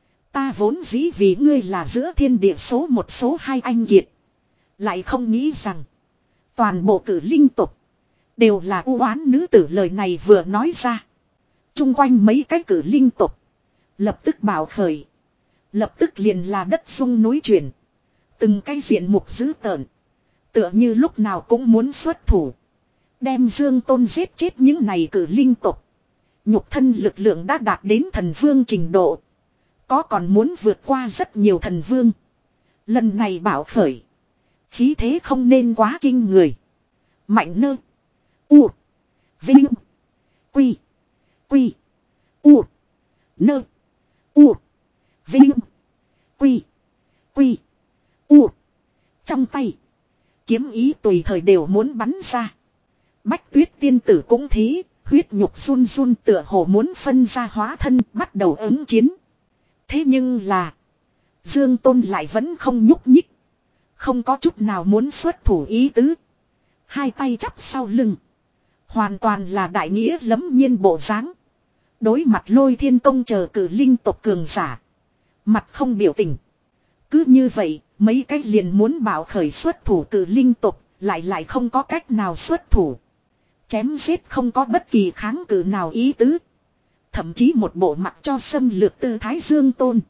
A: Ta vốn dĩ vì ngươi là giữa thiên địa số một số hai anh kiệt. Lại không nghĩ rằng. Toàn bộ cử linh tộc. Đều là u oán nữ tử lời này vừa nói ra. Trung quanh mấy cái cử linh tộc. Lập tức bảo khởi. Lập tức liền là đất sung núi chuyển. Từng cái diện mục dữ tợn. Tựa như lúc nào cũng muốn xuất thủ. Đem Dương Tôn giết chết những này cử linh tộc. Nhục thân lực lượng đã đạt đến thần vương trình độ. Có còn muốn vượt qua rất nhiều thần vương. Lần này bảo khởi. Khí thế không nên quá kinh người. Mạnh nơ. U. Vinh. Quy. Quy. U. Nơ. U. Vinh. Quy. Quy. U. Trong tay. Kiếm ý tùy thời đều muốn bắn ra. Bách Tuyết tiên tử cũng thế. Huyết nhục run run tựa hồ muốn phân ra hóa thân bắt đầu ứng chiến. Thế nhưng là. Dương Tôn lại vẫn không nhúc nhích. Không có chút nào muốn xuất thủ ý tứ. Hai tay chắp sau lưng. Hoàn toàn là đại nghĩa lẫm nhiên bộ dáng. Đối mặt Lôi Thiên Tông chờ cử linh tộc cường giả. Mặt không biểu tình. Cứ như vậy, mấy cách liền muốn bảo khởi xuất thủ cử linh tộc, lại lại không có cách nào xuất thủ. Chém giết không có bất kỳ kháng cự nào ý tứ. Thậm chí một bộ mặt cho xâm lược tư thái Dương Tôn.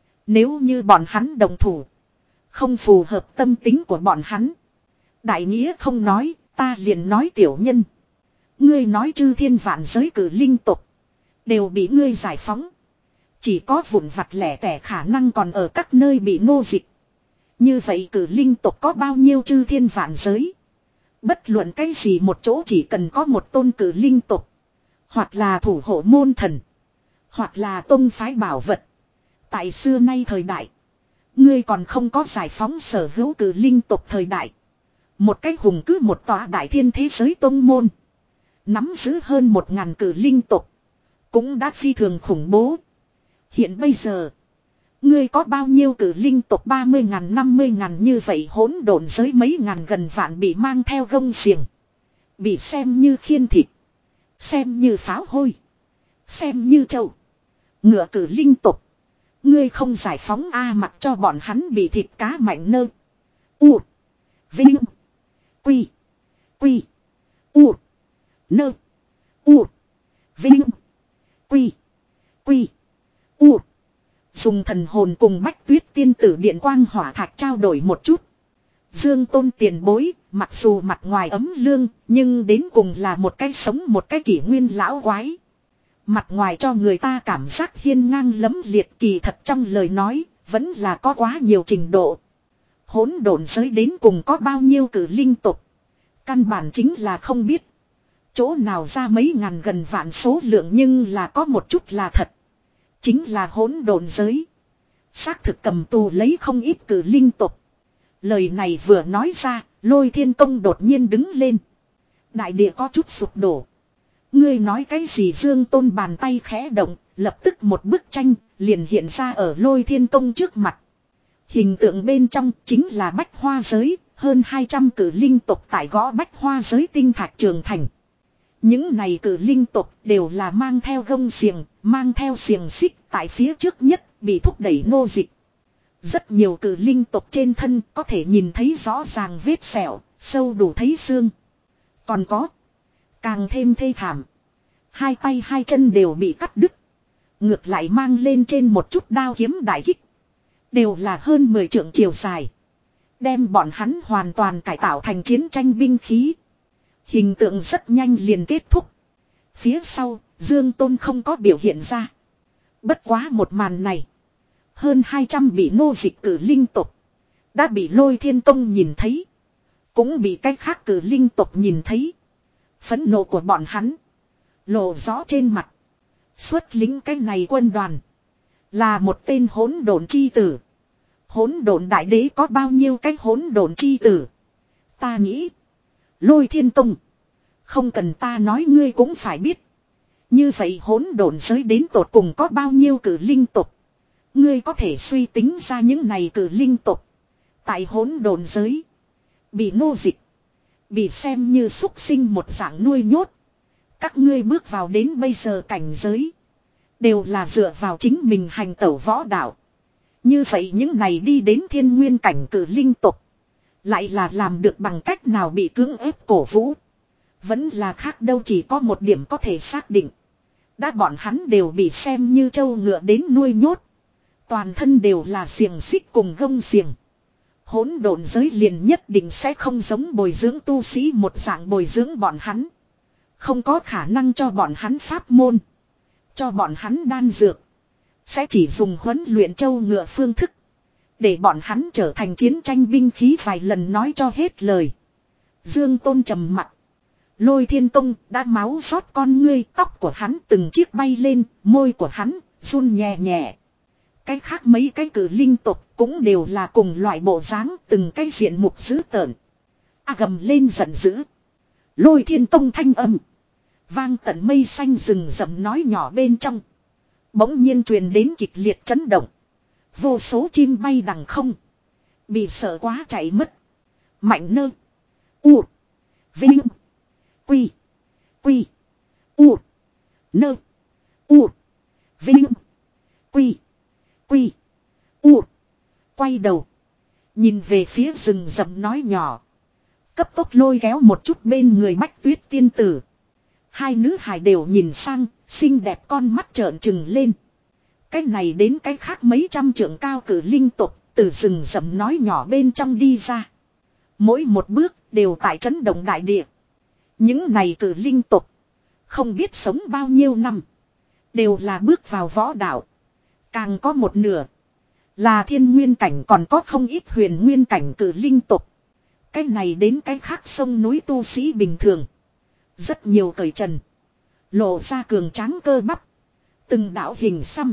A: Nếu như bọn hắn đồng thủ. Không phù hợp tâm tính của bọn hắn. Đại nghĩa không nói, ta liền nói tiểu nhân. Ngươi nói chư thiên vạn giới cử linh tộc. Đều bị ngươi giải phóng. Chỉ có vụn vặt lẻ tẻ khả năng còn ở các nơi bị nô dịch. Như vậy cử linh tộc có bao nhiêu chư thiên vạn giới. Bất luận cái gì một chỗ chỉ cần có một tôn cử linh tộc. Hoặc là thủ hộ môn thần. Hoặc là tôn phái bảo vật. Tại xưa nay thời đại. Ngươi còn không có giải phóng sở hữu cử linh tộc thời đại. Một cái hùng cứ một tòa đại thiên thế giới tôn môn. Nắm giữ hơn một ngàn cử linh tộc. Cũng đã phi thường khủng bố. Hiện bây giờ. Ngươi có bao nhiêu cử linh tộc ba mươi ngàn năm mươi ngàn như vậy hỗn độn giới mấy ngàn gần vạn bị mang theo gông xiềng. Bị xem như khiên thịt. Xem như pháo hôi. Xem như trâu. Ngựa cử linh tộc. Ngươi không giải phóng A mặc cho bọn hắn bị thịt cá mạnh nơ. U. Vinh. Quy. Quy. U. Nơ. U. Vinh. Quy. Quy. U. Dùng thần hồn cùng Bách Tuyết tiên tử điện quang hỏa thạch trao đổi một chút. Dương Tôn tiền bối, mặc dù mặt ngoài ấm lương, nhưng đến cùng là một cái sống một cái kỷ nguyên lão quái. Mặt ngoài cho người ta cảm giác hiên ngang lấm liệt kỳ thật trong lời nói, vẫn là có quá nhiều trình độ. Hỗn độn giới đến cùng có bao nhiêu cử linh tục. Căn bản chính là không biết. Chỗ nào ra mấy ngàn gần vạn số lượng nhưng là có một chút là thật. Chính là hỗn độn giới. Xác thực cầm tù lấy không ít cử linh tục. Lời này vừa nói ra, Lôi Thiên Tông đột nhiên đứng lên. Đại địa có chút sụp đổ. Ngươi nói cái gì Dương Tôn bàn tay khẽ động, lập tức một bức tranh liền hiện ra ở Lôi Thiên Tông trước mặt. Hình tượng bên trong chính là bách hoa giới, Hơn hai trăm cử linh tộc tại gõ bách hoa giới tinh thạch trường thành. Những này cử linh tộc đều là mang theo gông xiềng, mang theo xiềng xích tại phía trước nhất bị thúc đẩy nô dịch. Rất nhiều cử linh tộc trên thân có thể nhìn thấy rõ ràng vết sẹo, sâu đủ thấy xương. Còn có, càng thêm thê thảm. Hai tay hai chân đều bị cắt đứt. Ngược lại mang lên trên một chút đao kiếm đại kích. Đều là hơn mười trượng chiều dài. Đem bọn hắn hoàn toàn cải tạo thành chiến tranh binh khí. Hình tượng rất nhanh liền kết thúc. Phía sau, Dương Tôn không có biểu hiện ra. Bất quá một màn này. Hơn hai trăm bị nô dịch cử linh tộc. Đã bị Lôi Thiên Tông nhìn thấy. Cũng bị cách khác cử linh tộc nhìn thấy. Phẫn nộ của bọn hắn lộ rõ trên mặt. Xuất lính cái này quân đoàn là một tên hỗn độn chi tử. Hỗn độn đại đế có bao nhiêu cái hỗn độn chi tử? Ta nghĩ, Lôi Thiên Tông, không cần ta nói ngươi cũng phải biết. Như vậy hỗn độn giới đến tột cùng có bao nhiêu cử linh tộc? Ngươi có thể suy tính ra những này cử linh tộc tại hỗn độn giới bị nô dịch, bị xem như súc sinh một dạng nuôi nhốt. Các ngươi bước vào đến bây giờ cảnh giới đều là dựa vào chính mình hành tẩu võ đạo. Như vậy những này đi đến thiên nguyên cảnh cử linh tộc lại là làm được bằng cách nào bị cưỡng ép cổ vũ? Vẫn là khác đâu, chỉ có một điểm có thể xác định. Đã bọn hắn đều bị xem như trâu ngựa đến nuôi nhốt. Toàn thân đều là xiềng xích cùng gông xiềng. Hỗn độn giới liền nhất định sẽ không giống bồi dưỡng tu sĩ một dạng bồi dưỡng bọn hắn. Không có khả năng cho bọn hắn pháp môn, cho bọn hắn đan dược. Sẽ chỉ dùng huấn luyện trâu ngựa phương thức, để bọn hắn trở thành chiến tranh binh khí. Vài lần nói cho hết lời, Dương Tôn trầm mặt. Lôi Thiên Tông đã máu rót con ngươi, tóc của hắn từng chiếc bay lên, môi của hắn run nhẹ nhẹ. Cái khác mấy cái cử linh tộc cũng đều là cùng loại bộ dáng, từng cái diện mục dữ tợn. A gầm lên giận dữ. Lôi Thiên Tông thanh âm vang tận mây xanh rừng rậm nói nhỏ bên trong. Bỗng nhiên truyền đến kịch liệt chấn động. Vô số chim bay đằng không, bị sợ quá chạy mất. Mạnh nơ. U. Vinh. Quy. Quy. U. Nơ. U. Vinh. Quy. Quy. U. Quay đầu, nhìn về phía rừng rậm nói nhỏ. Cấp tốc lôi kéo một chút bên người Bách Tuyết tiên tử. Hai nữ hài đều nhìn sang, xinh đẹp con mắt trợn trừng lên. Cái này đến cái khác mấy trăm trượng cao cử linh tộc từ rừng rậm nói nhỏ bên trong đi ra. Mỗi một bước đều tại chấn động đại địa. Những này cử linh tộc không biết sống bao nhiêu năm, đều là bước vào võ đạo. Càng có một nửa là thiên nguyên cảnh, còn có không ít huyền nguyên cảnh cử linh tộc. Cái này đến cái khác sông núi tu sĩ bình thường. Rất nhiều cởi trần, lộ ra cường tráng cơ bắp. Từng đạo hình xăm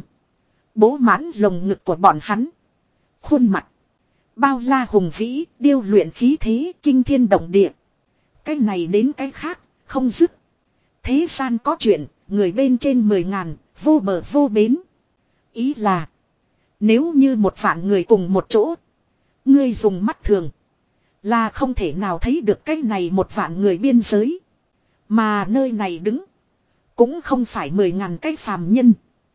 A: bố mãn lồng ngực của bọn hắn. Khuôn mặt bao la hùng vĩ, điêu luyện khí thế kinh thiên động địa. Cái này đến cái khác không dứt. Thế gian có chuyện, người bên trên mười ngàn, vô bờ vô bến. Ý là, nếu như một vạn người cùng một chỗ, ngươi dùng mắt thường là không thể nào thấy được cái này một vạn người biên giới. Mà nơi này đứng cũng không phải mười ngàn cái phàm nhân,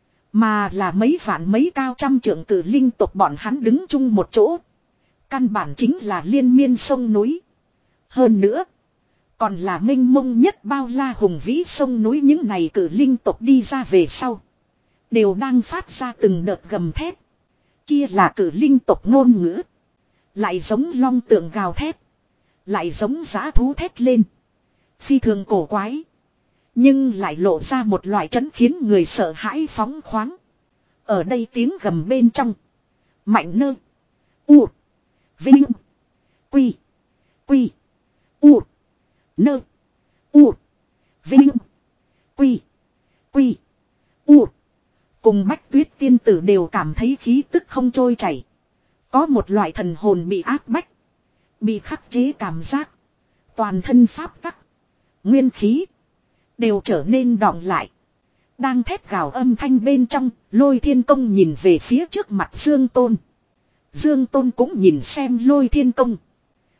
A: mà là mấy vạn mấy cao trăm trượng cử linh tộc bọn hắn đứng chung một chỗ. Căn bản chính là liên miên sông núi. Hơn nữa, còn là mênh mông nhất bao la hùng vĩ sông núi. Những này cử linh tộc đi ra về sau, đều đang phát ra từng đợt gầm thét. Kia là cử linh tộc ngôn ngữ. Lại giống long tượng gào thét, lại giống dã thú thét lên. Phi thường cổ quái, nhưng lại lộ ra một loại trấn khiến người sợ hãi phóng khoáng. Ở đây tiếng gầm bên trong, Mạnh nơ. U. Vinh. Quy. Quy. U. Nơ. U. Vinh. Quy. Quy. U. Cùng Bách Tuyết tiên tử đều cảm thấy khí tức không trôi chảy. Có một loại thần hồn bị áp bách, bị khắc chế cảm giác. Toàn thân pháp tắc, nguyên khí đều trở nên đọng lại. Đang thét gào âm thanh bên trong, Lôi Thiên Công nhìn về phía trước mặt Dương Tôn. Dương Tôn cũng nhìn xem Lôi Thiên Công.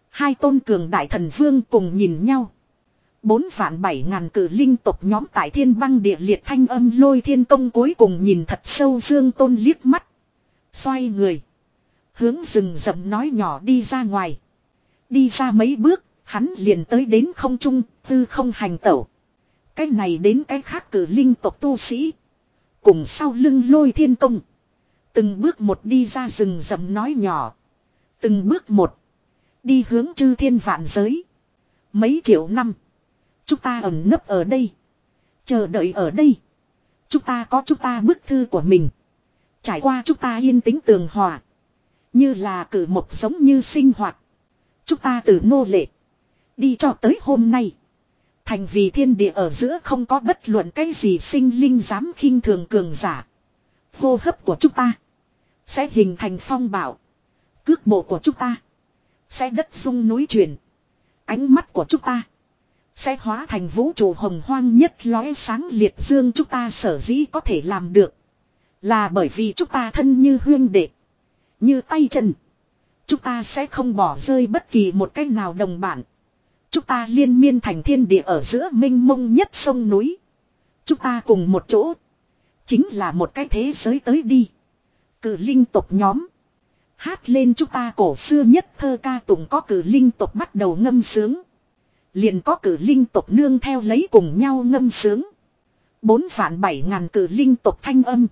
A: Hai tôn cường đại thần vương cùng nhìn nhau. Bốn vạn bảy ngàn cử linh tộc nhóm tại thiên băng địa liệt thanh âm lôi thiên công cuối cùng nhìn thật sâu Dương Tôn liếc mắt. Xoay người. Hướng rừng rậm nói nhỏ đi ra ngoài. Đi ra mấy bước, hắn liền tới đến không trung, tư không hành tẩu. Cái này đến cái khác cử linh tộc tu sĩ. Cùng sau lưng lôi thiên công. Từng bước một đi ra rừng rậm nói nhỏ. Từng bước một. Đi hướng chư thiên vạn giới. Mấy triệu năm. Chúng ta ẩn nấp ở đây. Chờ đợi ở đây. Chúng ta có chúng ta bức thư của mình. Trải qua chúng ta yên tĩnh tường hòa. Như là cử một giống như sinh hoạt. Chúng ta từ nô lệ. Đi cho tới hôm nay. Thành vì thiên địa ở giữa không có bất luận cái gì sinh linh dám khinh thường cường giả. Hô hấp của chúng ta. Sẽ hình thành phong bạo. Cước bộ của chúng ta. Sẽ đất rung núi chuyển. Ánh mắt của chúng ta. Sẽ hóa thành vũ trụ hồng hoang nhất lóe sáng liệt dương chúng ta sở dĩ có thể làm được. Là bởi vì chúng ta thân như huyên đệ. Như tay chân. Chúng ta sẽ không bỏ rơi bất kỳ một cách nào đồng bản. Chúng ta liên miên thành thiên địa ở giữa mênh mông nhất sông núi. Chúng ta cùng một chỗ. Chính là một cái thế giới tới đi. Cử linh tộc nhóm. Hát lên chúng ta cổ xưa nhất thơ ca tụng có cử linh tộc bắt đầu ngâm sướng. Liền có cử linh tộc nương theo lấy cùng nhau ngâm sướng. Bốn vạn bảy ngàn cử linh tộc thanh âm.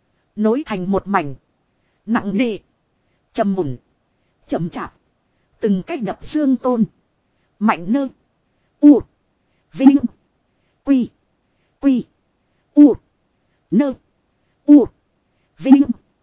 A: Nối thành một mảnh. Nặng nề. Trầm mùn. Chậm chạp. Từng cách đập Dương Tôn. Mạnh nơ. U. Vinh. Quy. Quy. U. Nơ. U. Vinh.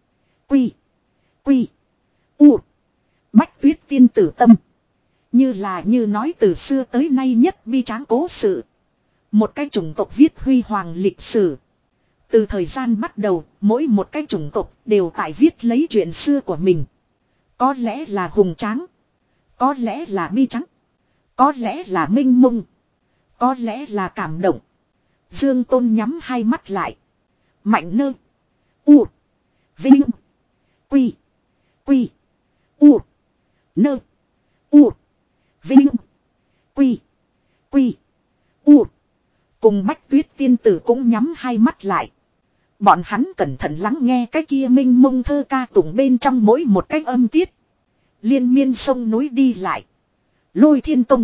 A: Quy. Quy. U. Bách Tuyết tiên tử tâm. Như là như nói từ xưa tới nay nhất bi tráng cố sự. Một cái chủng tộc viết huy hoàng lịch sử. Từ thời gian bắt đầu, mỗi một cái chủng tộc đều tại viết lấy chuyện xưa của mình. Có lẽ là hùng tráng. Có lẽ là bi tráng. Có lẽ là minh mông. Có lẽ là cảm động. Dương Tôn nhắm hai mắt lại. Mạnh nơ. U. Vinh. Quy. Quy. U. Nơ. U. Vinh. Quy. Quy. U. Cùng Bách Tuyết tiên tử cũng nhắm hai mắt lại. Bọn hắn cẩn thận lắng nghe cái kia minh mông thơ ca tụng bên trong mỗi một cái âm tiết. Liên miên sông núi đi lại. Lôi thiên tông.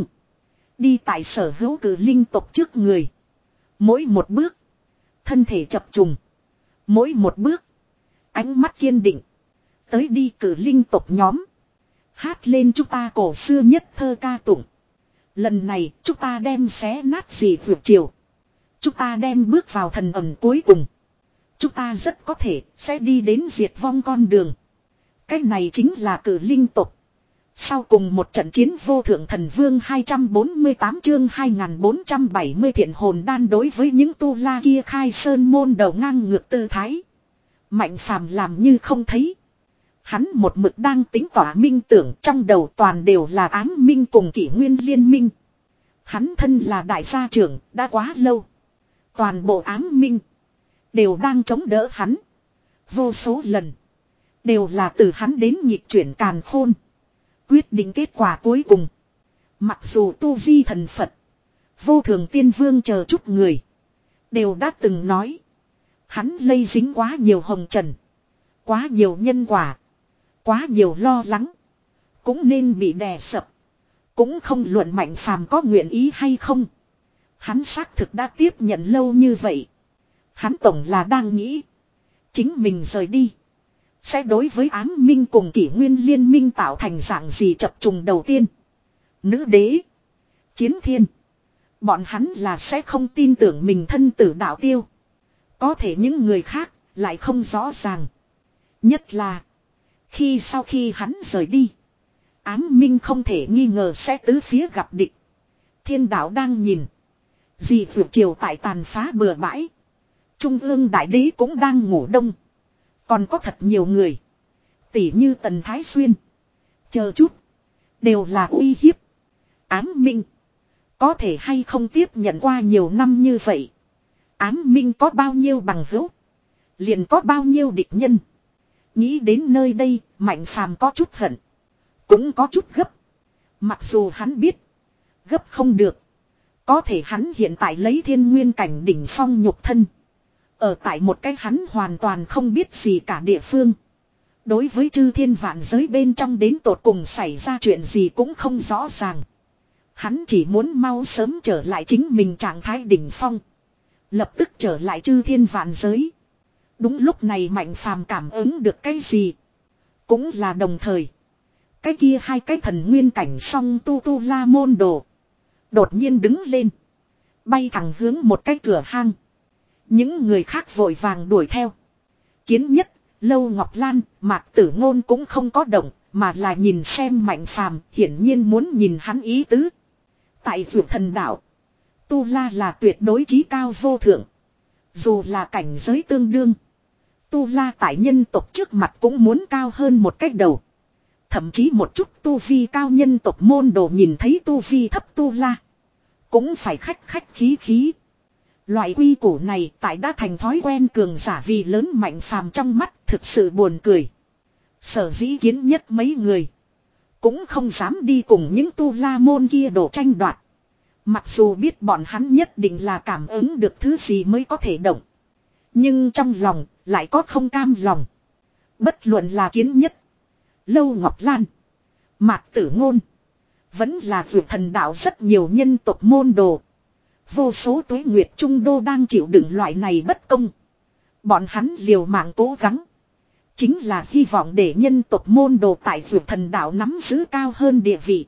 A: Đi tại sở hữu cử linh tộc trước người. Mỗi một bước. Thân thể chập trùng. Mỗi một bước. Ánh mắt kiên định. Tới đi cử linh tộc nhóm. Hát lên chúng ta cổ xưa nhất thơ ca tụng. Lần này chúng ta đem xé nát gì vượt chiều. Chúng ta đem bước vào thần ẩm cuối cùng. Chúng ta rất có thể sẽ đi đến diệt vong con đường. Cái này chính là cử linh tộc. Sau cùng một trận chiến vô thượng thần vương hai trăm bốn mươi tám chương hai nghìn bốn trăm bảy mươi thiện hồn đan đối với những tu la kia khai sơn môn đầu ngang ngược tư thái. Mạnh phàm làm như không thấy. Hắn một mực đang tính tỏa minh tưởng trong đầu toàn đều là ám minh cùng kỷ nguyên liên minh. Hắn thân là đại gia trưởng đã quá lâu. Toàn bộ ám minh đều đang chống đỡ hắn. Vô số lần đều là từ hắn đến nhịp chuyển càn khôn. Quyết định kết quả cuối cùng. Mặc dù tu di thần Phật, vô thường tiên vương chờ chút người đều đã từng nói. Hắn lây dính quá nhiều hồng trần. Quá nhiều nhân quả. Quá nhiều lo lắng. Cũng nên bị đè sập. Cũng không luận mạnh phàm có nguyện ý hay không. Hắn xác thực đã tiếp nhận lâu như vậy. Hắn tổng là đang nghĩ. Chính mình rời đi. Sẽ đối với ám minh cùng kỷ nguyên liên minh tạo thành dạng gì chập trùng đầu tiên. Nữ đế. Chiến thiên. Bọn hắn là sẽ không tin tưởng mình thân tử đạo tiêu. Có thể những người khác lại không rõ ràng. Nhất là. Khi sau khi hắn rời đi. Ám minh không thể nghi ngờ sẽ tứ phía gặp địch. Thiên đạo đang nhìn. Dì vượt chiều tại tàn phá bừa bãi. Trung ương đại đế cũng đang ngủ đông. Còn có thật nhiều người. Tỉ như Tần Thái Xuyên. Chờ chút. Đều là uy hiếp. Ám minh. Có thể hay không tiếp nhận qua nhiều năm như vậy. Ám minh có bao nhiêu bằng hữu. Liền có bao nhiêu địch nhân. Nghĩ đến nơi đây. Mạnh phàm có chút hận. Cũng có chút gấp. Mặc dù hắn biết. Gấp không được. Có thể hắn hiện tại lấy thiên nguyên cảnh đỉnh phong nhục thân. Ở tại một cái hắn hoàn toàn không biết gì cả địa phương. Đối với chư thiên vạn giới bên trong đến tột cùng xảy ra chuyện gì cũng không rõ ràng. Hắn chỉ muốn mau sớm trở lại chính mình trạng thái đỉnh phong. Lập tức trở lại chư thiên vạn giới. Đúng lúc này Mạnh Phàm cảm ứng được cái gì. Cũng là đồng thời. Cái kia hai cái thần nguyên cảnh song tu tu la môn đồ. Đột nhiên đứng lên. Bay thẳng hướng một cái cửa hang. Những người khác vội vàng đuổi theo. Kiến Nhất, Lâu Ngọc Lan, Mạc Tử Ngôn cũng không có động. Mà là nhìn xem Mạnh Phàm, hiển nhiên muốn nhìn hắn ý tứ. Tại Dược Thần Đạo, tu la là tuyệt đối chí cao vô thượng. Dù là cảnh giới tương đương, tu la tại nhân tộc trước mặt cũng muốn cao hơn một cách đầu. Thậm chí một chút tu vi cao nhân tộc môn đồ nhìn thấy tu vi thấp tu la, cũng phải khách khách khí khí. Loại quy củ này tại đã thành thói quen cường giả vì lớn Mạnh Phàm trong mắt thực sự buồn cười. Sở dĩ Kiến Nhất mấy người cũng không dám đi cùng những tu la môn kia đổ tranh đoạt. Mặc dù biết bọn hắn nhất định là cảm ứng được thứ gì mới có thể động. Nhưng trong lòng lại có không cam lòng. Bất luận là Kiến Nhất, Lâu Ngọc Lan, Mạc Tử Ngôn, vẫn là Dược Thần Đạo rất nhiều nhân tộc môn đồ. Vô số tuế nguyệt trung đô đang chịu đựng loại này bất công. Bọn hắn liều mạng cố gắng. Chính là hy vọng để nhân tộc môn đồ tại Dược Thần Đạo nắm giữ cao hơn địa vị.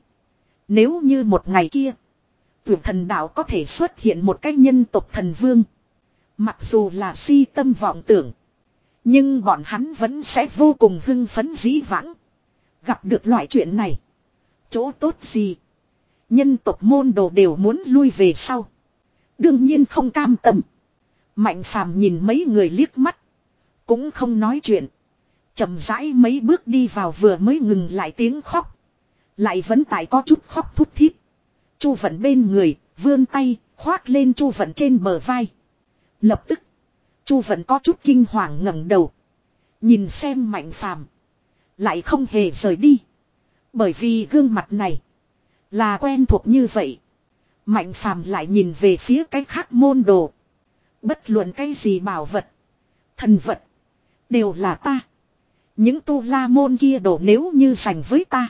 A: Nếu như một ngày kia, Dược Thần Đạo có thể xuất hiện một cái nhân tộc thần vương. Mặc dù là si tâm vọng tưởng, nhưng bọn hắn vẫn sẽ vô cùng hưng phấn dĩ vãng. Gặp được loại chuyện này, chỗ tốt gì, nhân tộc môn đồ đều muốn lui về sau. Đương nhiên không cam tâm. Mạnh Phàm nhìn mấy người liếc mắt, cũng không nói chuyện. Chậm rãi mấy bước đi vào vừa mới ngừng lại tiếng khóc. Lại vẫn tại có chút khóc thút thít. Chu Vận bên người, vươn tay, khoác lên Chu Vận trên bờ vai. Lập tức, Chu Vận có chút kinh hoàng ngẩng đầu. Nhìn xem Mạnh Phàm, lại không hề rời đi. Bởi vì gương mặt này là quen thuộc như vậy. Mạnh Phàm lại nhìn về phía cái khác môn đồ. Bất luận cái gì bảo vật, thần vật, đều là ta. Những tu la môn kia đồ nếu như giành với ta,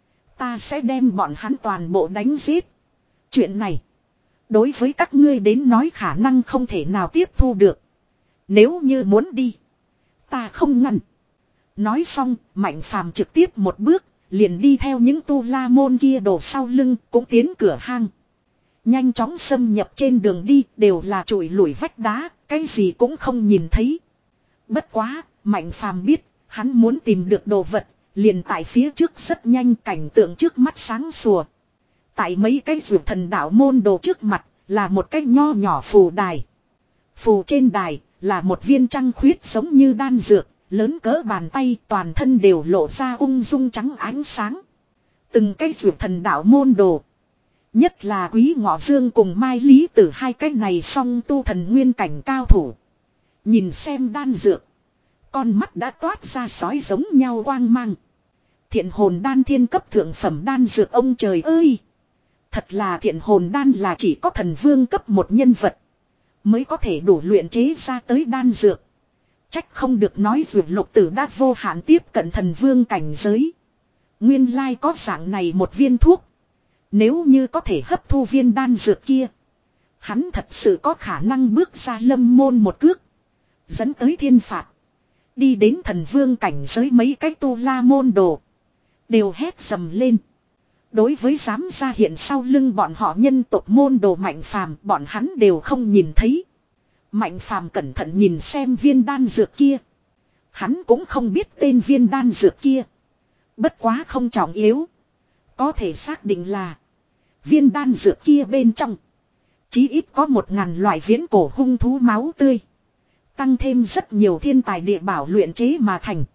A: ta sẽ đem bọn hắn toàn bộ đánh giết. Chuyện này, đối với các ngươi đến nói khả năng không thể nào tiếp thu được. Nếu như muốn đi, ta không ngăn. Nói xong, Mạnh Phàm trực tiếp một bước, liền đi theo những tu la môn kia đổ sau lưng, cũng tiến cửa hang. Nhanh chóng xâm nhập trên đường đi, đều là trụi lủi vách đá, cái gì cũng không nhìn thấy. Bất quá, Mạnh Phàm biết, hắn muốn tìm được đồ vật, liền tại phía trước rất nhanh, cảnh tượng trước mắt sáng sủa. Tại mấy cái Dược Thần Đạo môn đồ trước mặt, là một cái nho nhỏ phù đài. Phù trên đài, là một viên trăng khuyết giống như đan dược, lớn cỡ bàn tay, toàn thân đều lộ ra ung dung trắng ánh sáng. Từng cái Dược Thần Đạo môn đồ, nhất là Quý Ngọ Dương cùng Mai Lý Tử hai cái này song tu thần nguyên cảnh cao thủ. Nhìn xem đan dược, con mắt đã toát ra sói giống nhau quang mang. Thiện hồn đan thiên cấp thượng phẩm đan dược, ông trời ơi! Thật là thiện hồn đan là chỉ có thần vương cấp một nhân vật mới có thể đủ luyện chế ra tới đan dược. Trách không được nói Dược Lục Tử đã vô hạn tiếp cận thần vương cảnh giới. Nguyên lai có dạng này một viên thuốc. Nếu như có thể hấp thu viên đan dược kia, hắn thật sự có khả năng bước ra lâm môn một cước, dẫn tới thiên phạt. Đi đến thần vương cảnh giới, mấy cái tu la môn đồ đều hét sầm lên. Đối với dám ra hiện sau lưng bọn họ nhân tộc môn đồ Mạnh Phàm, bọn hắn đều không nhìn thấy. Mạnh Phàm cẩn thận nhìn xem viên đan dược kia. Hắn cũng không biết tên viên đan dược kia. Bất quá không trọng yếu. Có thể xác định là viên đan dược kia bên trong chí ít có một ngàn loại viễn cổ hung thú máu tươi. Tăng thêm rất nhiều thiên tài địa bảo luyện chế mà thành.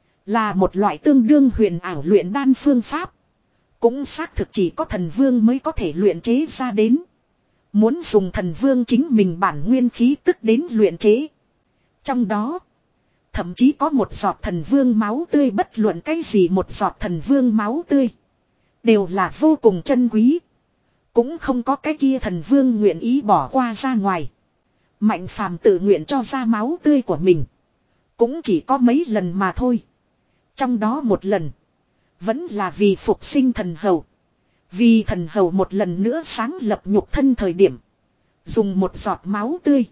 A: Là một loại tương đương huyền ảo luyện đan phương pháp. Cũng xác thực chỉ có thần vương mới có thể luyện chế ra đến. Muốn dùng thần vương chính mình bản nguyên khí tức đến luyện chế. Trong đó, thậm chí có một giọt thần vương máu tươi, bất luận cái gì một giọt thần vương máu tươi Đều là vô cùng chân quý. Cũng không có cái kia thần vương nguyện ý bỏ qua ra ngoài. Mạnh phàm tự nguyện cho ra máu tươi của mình. Cũng chỉ có mấy lần mà thôi. Trong đó một lần. Vẫn là vì phục sinh thần hầu. Vì thần hầu một lần nữa sáng lập nhục thân thời điểm. Dùng một giọt máu tươi.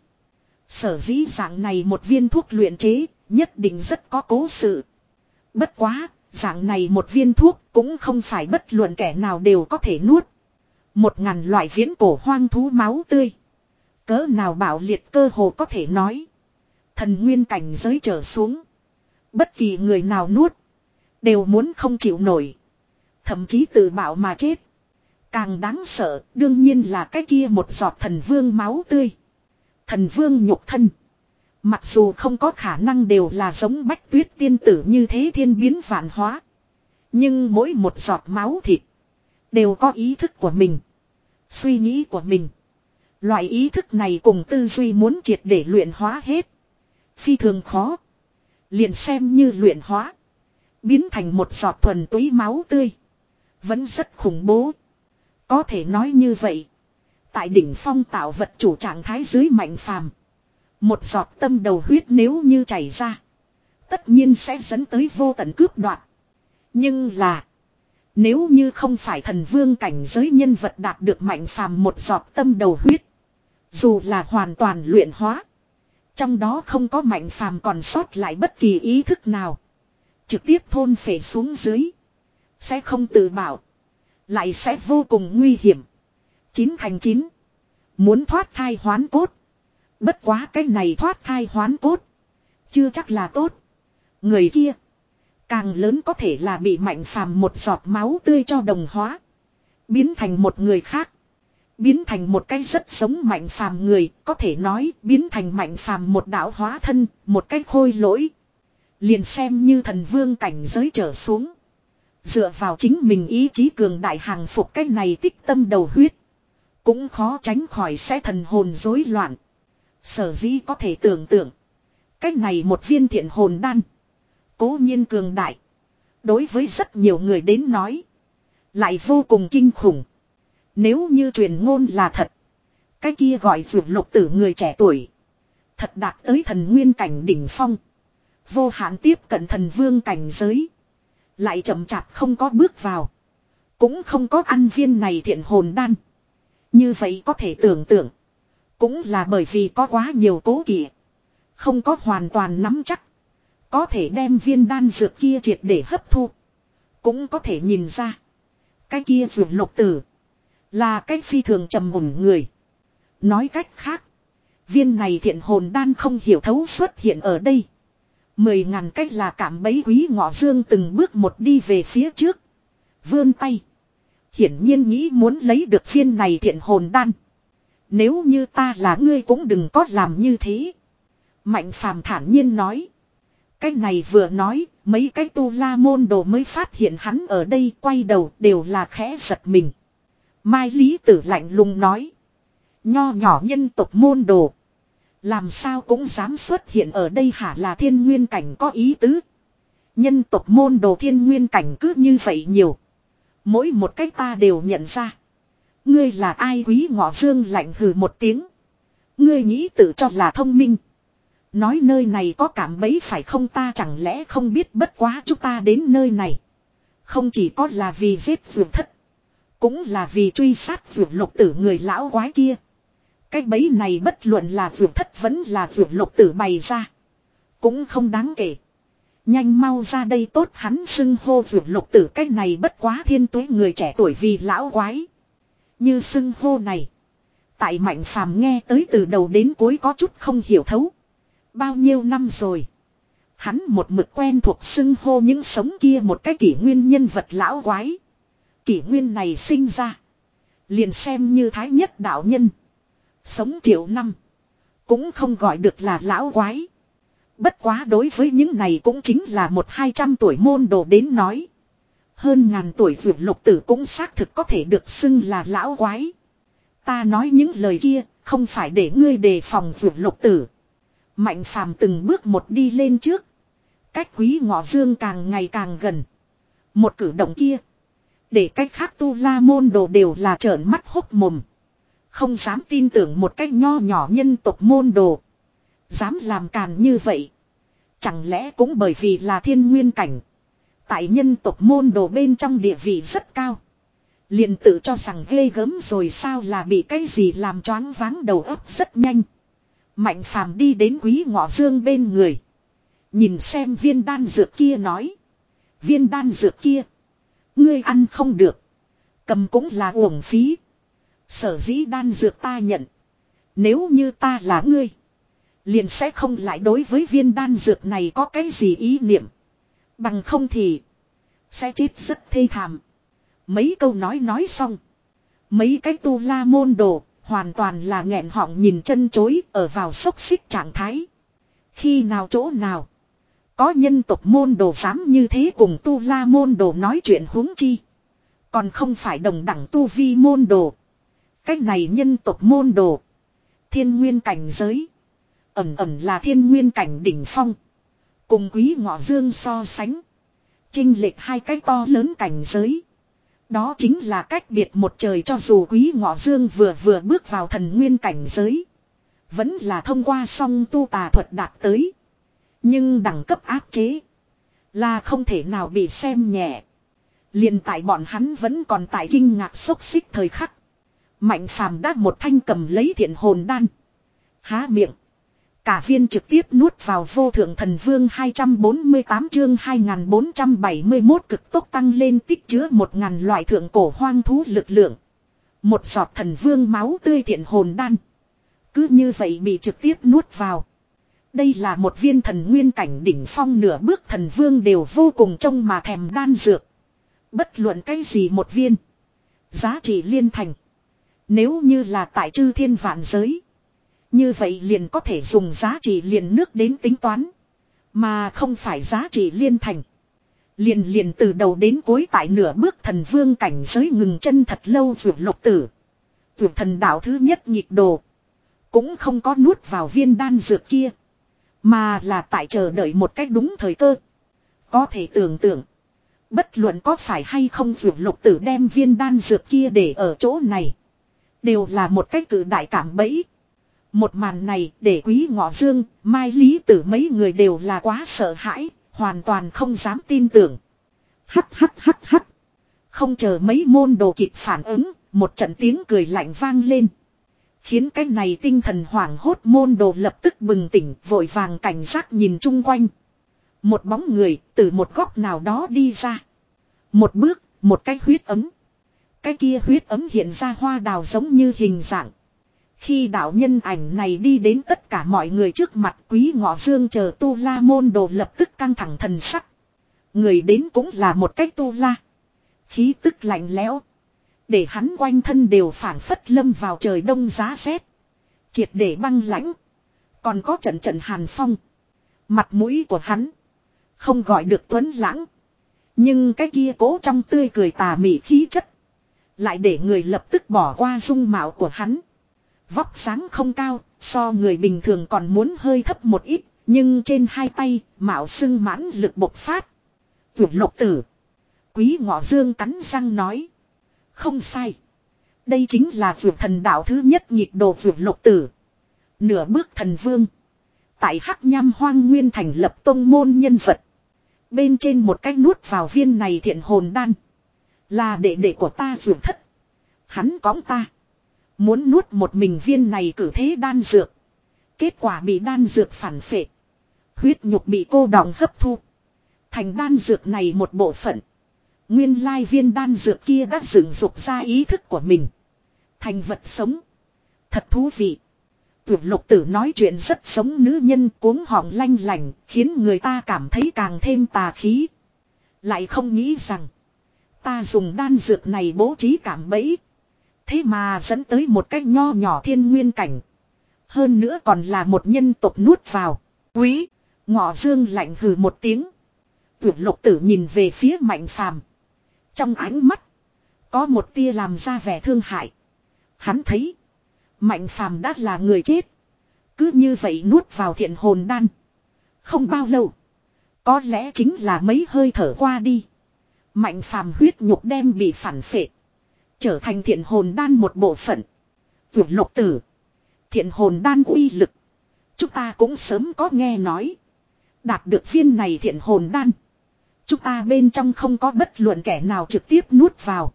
A: Sở dĩ dạng này một viên thuốc luyện chế. Nhất định rất có cố sự. Bất quá, dạng này một viên thuốc cũng không phải bất luận kẻ nào đều có thể nuốt. Một ngàn loại viễn cổ hoang thú máu tươi. Cỡ nào bảo liệt cơ hồ có thể nói. Thần nguyên cảnh giới trở xuống. Bất kỳ người nào nuốt. Đều muốn không chịu nổi. Thậm chí tự bạo mà chết. Càng đáng sợ đương nhiên là cái kia một giọt thần vương máu tươi. Thần vương nhục thân. Mặc dù không có khả năng đều là giống Bách Tuyết tiên tử như thế thiên biến vạn hóa. Nhưng mỗi một giọt máu thịt. Đều có ý thức của mình. Suy nghĩ của mình. Loại ý thức này cùng tư duy muốn triệt để luyện hóa hết. Phi thường khó. Liền xem như luyện hóa. Biến thành một giọt thuần túy máu tươi. Vẫn rất khủng bố. Có thể nói như vậy. Tại đỉnh phong tạo vật chủ trạng thái dưới Mạnh Phàm. Một giọt tâm đầu huyết nếu như chảy ra. Tất nhiên sẽ dẫn tới vô tận cướp đoạt. Nhưng là. Nếu như không phải thần vương cảnh giới nhân vật đạt được Mạnh Phàm một giọt tâm đầu huyết. Dù là hoàn toàn luyện hóa. Trong đó không có Mạnh Phàm còn sót lại bất kỳ ý thức nào. Trực tiếp thôn phệ xuống dưới. Sẽ không tự bảo. Lại sẽ vô cùng nguy hiểm. Chín thành chín. Muốn thoát thai hoán cốt. Bất quá cái này thoát thai hoán cốt. Chưa chắc là tốt. Người kia. Càng lớn có thể là bị Mạnh Phàm một giọt máu tươi cho đồng hóa. Biến thành một người khác. Biến thành một cái rất giống Mạnh Phàm người. Có thể nói biến thành Mạnh Phàm một đạo hóa thân. Một cái khôi lỗi. Liền xem như thần vương cảnh giới trở xuống. Dựa vào chính mình ý chí cường đại hàng phục cái này tích tâm đầu huyết. Cũng khó tránh khỏi sẽ thần hồn rối loạn. Sở dĩ có thể tưởng tượng. Cái này một viên thiện hồn đan. Cố nhiên cường đại. Đối với rất nhiều người đến nói. Lại vô cùng kinh khủng. Nếu như truyền ngôn là thật. Cái kia gọi Dược Lục Tử người trẻ tuổi. Thật đạt tới thần nguyên cảnh đỉnh phong. Vô hạn tiếp cận thần vương cảnh giới. Lại chậm chạp không có bước vào. Cũng không có ăn viên này thiện hồn đan. Như vậy có thể tưởng tượng. Cũng là bởi vì có quá nhiều cố kỵ. Không có hoàn toàn nắm chắc. Có thể đem viên đan dược kia triệt để hấp thu. Cũng có thể nhìn ra. Cái kia Dược Lục Tử. Là cái phi thường trầm mùng người. Nói cách khác. Viên này thiện hồn đan không hiểu thấu xuất hiện ở đây. Mười ngàn cách là cảm bấy Quý Ngọ Dương từng bước một đi về phía trước. Vươn tay. Hiển nhiên nghĩ muốn lấy được viên này thiện hồn đan. Nếu như ta là ngươi cũng đừng có làm như thế. Mạnh Phàm thản nhiên nói. Cái này vừa nói, mấy cái tu la môn đồ mới phát hiện hắn ở đây quay đầu đều là khẽ giật mình. Mai Lý Tử lạnh lùng nói. Nho nhỏ nhân tộc môn đồ. Làm sao cũng dám xuất hiện ở đây hả là thiên nguyên cảnh có ý tứ. Nhân tộc môn đồ thiên nguyên cảnh cứ như vậy nhiều. Mỗi một cách ta đều nhận ra. Ngươi là ai? Quý Ngọ Dương lạnh hừ một tiếng. Ngươi nghĩ tự cho là thông minh. Nói nơi này có cảm bấy phải không, ta chẳng lẽ không biết bất quá chúng ta đến nơi này. Không chỉ có là vì giết Dược Thất. Cũng là vì truy sát Dược Lục Tử người lão quái kia. Cái bẫy này bất luận là Dược Thất vẫn là Dược Lục Tử bày ra. Cũng không đáng kể. Nhanh mau ra đây tốt, hắn xưng hô Dược Lục Tử cái này bất quá thiên tuế người trẻ tuổi vì lão quái. Như xưng hô này. Tại Mạnh Phàm nghe tới từ đầu đến cuối có chút không hiểu thấu. Bao nhiêu năm rồi. Hắn một mực quen thuộc xưng hô những sống kia một cái kỷ nguyên nhân vật lão quái. Kỷ nguyên này sinh ra. Liền xem như thái nhất đạo nhân. Sống triệu năm. Cũng không gọi được là lão quái. Bất quá đối với những này cũng chính là một hai trăm tuổi môn đồ đến nói. Hơn ngàn tuổi Dược Lục Tử cũng xác thực có thể được xưng là lão quái. Ta nói những lời kia không phải để ngươi đề phòng Dược Lục Tử. Mạnh Phàm từng bước một đi lên trước. Cách Quý Ngọ Dương càng ngày càng gần. Một cử động kia. Để cách khác tu la môn đồ đều là trợn mắt hốc mồm. Không dám tin tưởng một cách nho nhỏ nhân tộc môn đồ. Dám làm càn như vậy. Chẳng lẽ cũng bởi vì là thiên nguyên cảnh. Tại nhân tộc môn đồ bên trong địa vị rất cao. Liền tự cho rằng ghê gớm rồi sao là bị cái gì làm choáng váng đầu óc rất nhanh. Mạnh phàm đi đến Quý Ngọ Dương bên người. Nhìn xem viên đan dược kia nói. Viên đan dược kia. Ngươi ăn không được. Cầm cũng là uổng phí. Sở dĩ đan dược ta nhận. Nếu như ta là ngươi. Liền sẽ không lại đối với viên đan dược này có cái gì ý niệm. Bằng không thì. Sẽ chết rất thê thảm. Mấy câu nói nói xong. Mấy cái tu la môn đồ. Hoàn toàn là nghẹn họng nhìn chân chối. Ở vào xốc xích trạng thái. Khi nào chỗ nào. Có nhân tộc môn đồ dám như thế cùng tu la môn đồ nói chuyện huống chi. Còn không phải đồng đẳng tu vi môn đồ. Cái này nhân tộc môn đồ. Thiên nguyên cảnh giới. Ẩm ẩm là thiên nguyên cảnh đỉnh phong. Cùng Quý Ngọ Dương so sánh. Chênh lệch hai cái to lớn cảnh giới. Đó chính là cách biệt một trời cho dù Quý Ngọ Dương vừa vừa bước vào thần nguyên cảnh giới. Vẫn là thông qua song tu tà thuật đạt tới. Nhưng đẳng cấp áp chế. Là không thể nào bị xem nhẹ. Liền tại bọn hắn vẫn còn tại kinh ngạc xốc xích thời khắc. Mạnh phàm đã một thanh cầm lấy thiện hồn đan. Há miệng. Cả viên trực tiếp nuốt vào vô thượng thần vương hai trăm bốn mươi tám chương hai nghìn bốn trăm bảy mươi mốt cực tốc tăng lên tích chứa một ngàn loại thượng cổ hoang thú lực lượng. Một giọt thần vương máu tươi thiện hồn đan. Cứ như vậy bị trực tiếp nuốt vào. Đây là một viên thần nguyên cảnh đỉnh phong nửa bước thần vương đều vô cùng trông mà thèm đan dược. Bất luận cái gì một viên. Giá trị liên thành. Nếu như là tại chư thiên vạn giới. Như vậy liền có thể dùng giá trị liền nước đến tính toán. Mà không phải giá trị liên thành. Liền liền từ đầu đến cuối tại nửa bước thần vương cảnh giới ngừng chân thật lâu vượt lục tử. Vượt thần đạo thứ nhất nhịp đồ. Cũng không có nuốt vào viên đan dược kia. Mà là tại chờ đợi một cách đúng thời cơ. Có thể tưởng tượng. Bất luận có phải hay không vượt lục tử đem viên đan dược kia để ở chỗ này. Đều là một cách cử đại cảm bẫy. Một màn này để Quý Ngọ Dương, Mai Lý Tử mấy người đều là quá sợ hãi, hoàn toàn không dám tin tưởng. Hắt hắt hắt hắt. Không chờ mấy môn đồ kịp phản ứng, một trận tiếng cười lạnh vang lên. Khiến cái này tinh thần hoảng hốt môn đồ lập tức bừng tỉnh, vội vàng cảnh giác nhìn chung quanh. Một bóng người từ một góc nào đó đi ra. Một bước, một cái huyết ấm. Cái kia huyết ấm hiện ra hoa đào giống như hình dạng. Khi đạo nhân ảnh này đi đến tất cả mọi người trước mặt Quý Ngọ Dương chờ tu la môn đồ lập tức căng thẳng thần sắc. Người đến cũng là một cái tu la. Khí tức lạnh lẽo. Để hắn quanh thân đều phảng phất lâm vào trời đông giá rét. Triệt để băng lãnh. Còn có trận trận hàn phong. Mặt mũi của hắn. Không gọi được tuấn lãng. Nhưng cái kia cố trong tươi cười tà mị khí chất. Lại để người lập tức bỏ qua dung mạo của hắn. Vóc sáng không cao, so người bình thường còn muốn hơi thấp một ít, nhưng trên hai tay, mạo xưng mãn lực bộc phát. Vượt lục tử. Quý Ngọ Dương cắn răng nói. Không sai. Đây chính là vượt thần đạo thứ nhất nhịp đồ vượt lục tử. Nửa bước thần vương. Tại Hắc Nham Hoang Nguyên thành lập tông môn nhân vật. Bên trên một cái nuốt vào viên này thiện hồn đan. Là đệ đệ của ta vượt thất. Hắn cõng ta. Muốn nuốt một mình viên này cử thế đan dược. Kết quả bị đan dược phản phệ. Huyết nhục bị cô đọng hấp thu. Thành đan dược này một bộ phận. Nguyên lai viên đan dược kia đã dựng dục ra ý thức của mình. Thành vật sống. Thật thú vị. Tuyệt lục tử nói chuyện rất sống nữ nhân cuống họng lanh lành. Khiến người ta cảm thấy càng thêm tà khí. Lại không nghĩ rằng. Ta dùng đan dược này bố trí cảm bẫy. Thế mà dẫn tới một cái nho nhỏ thiên nguyên cảnh. Hơn nữa còn là một nhân tộc nuốt vào. Quý. Ngọ Dương lạnh hừ một tiếng. Tuyệt lục tử nhìn về phía Mạnh Phàm. Trong ánh mắt. Có một tia làm ra vẻ thương hại. Hắn thấy. Mạnh Phàm đã là người chết. Cứ như vậy nuốt vào thiện hồn đan. Không bao lâu. Có lẽ chính là mấy hơi thở qua đi. Mạnh phàm huyết nhục đem bị phản phệ. Trở thành thiện hồn đan một bộ phận. Vượt lục tử. Thiện hồn đan uy lực. Chúng ta cũng sớm có nghe nói. Đạt được viên này thiện hồn đan. Chúng ta bên trong không có bất luận kẻ nào trực tiếp nuốt vào.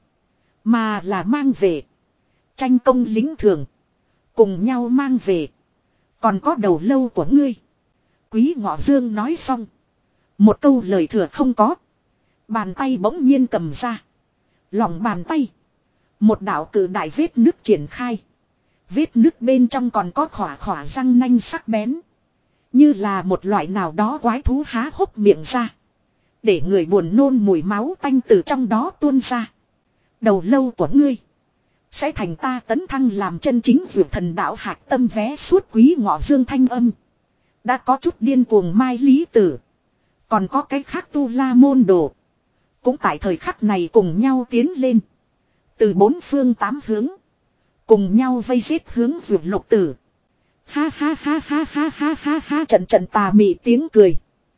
A: Mà là mang về. Tranh công lính thường. Cùng nhau mang về. Còn có đầu lâu của ngươi. Quý Ngọ Dương nói xong. Một câu lời thừa không có. Bàn tay bỗng nhiên cầm ra. Lòng bàn tay. Một đạo cử đại vết nước triển khai. Vết nước bên trong còn có khỏa khỏa răng nanh sắc bén. Như là một loại nào đó quái thú há hốc miệng ra. Để người buồn nôn mùi máu tanh từ trong đó tuôn ra. Đầu lâu của ngươi. Sẽ thành ta tấn thăng làm chân chính vượt thần đạo hạc tâm vé suốt Quý Ngọ Dương thanh âm. Đã có chút điên cuồng Mai Lý Tử. Còn có cái khác tu la môn đồ. Cũng tại thời khắc này cùng nhau tiến lên. Từ bốn phương tám hướng. Cùng nhau vây giết hướng vượt lục tử. Ha ha ha ha ha ha ha ha trận trận tà mị tiếng cười.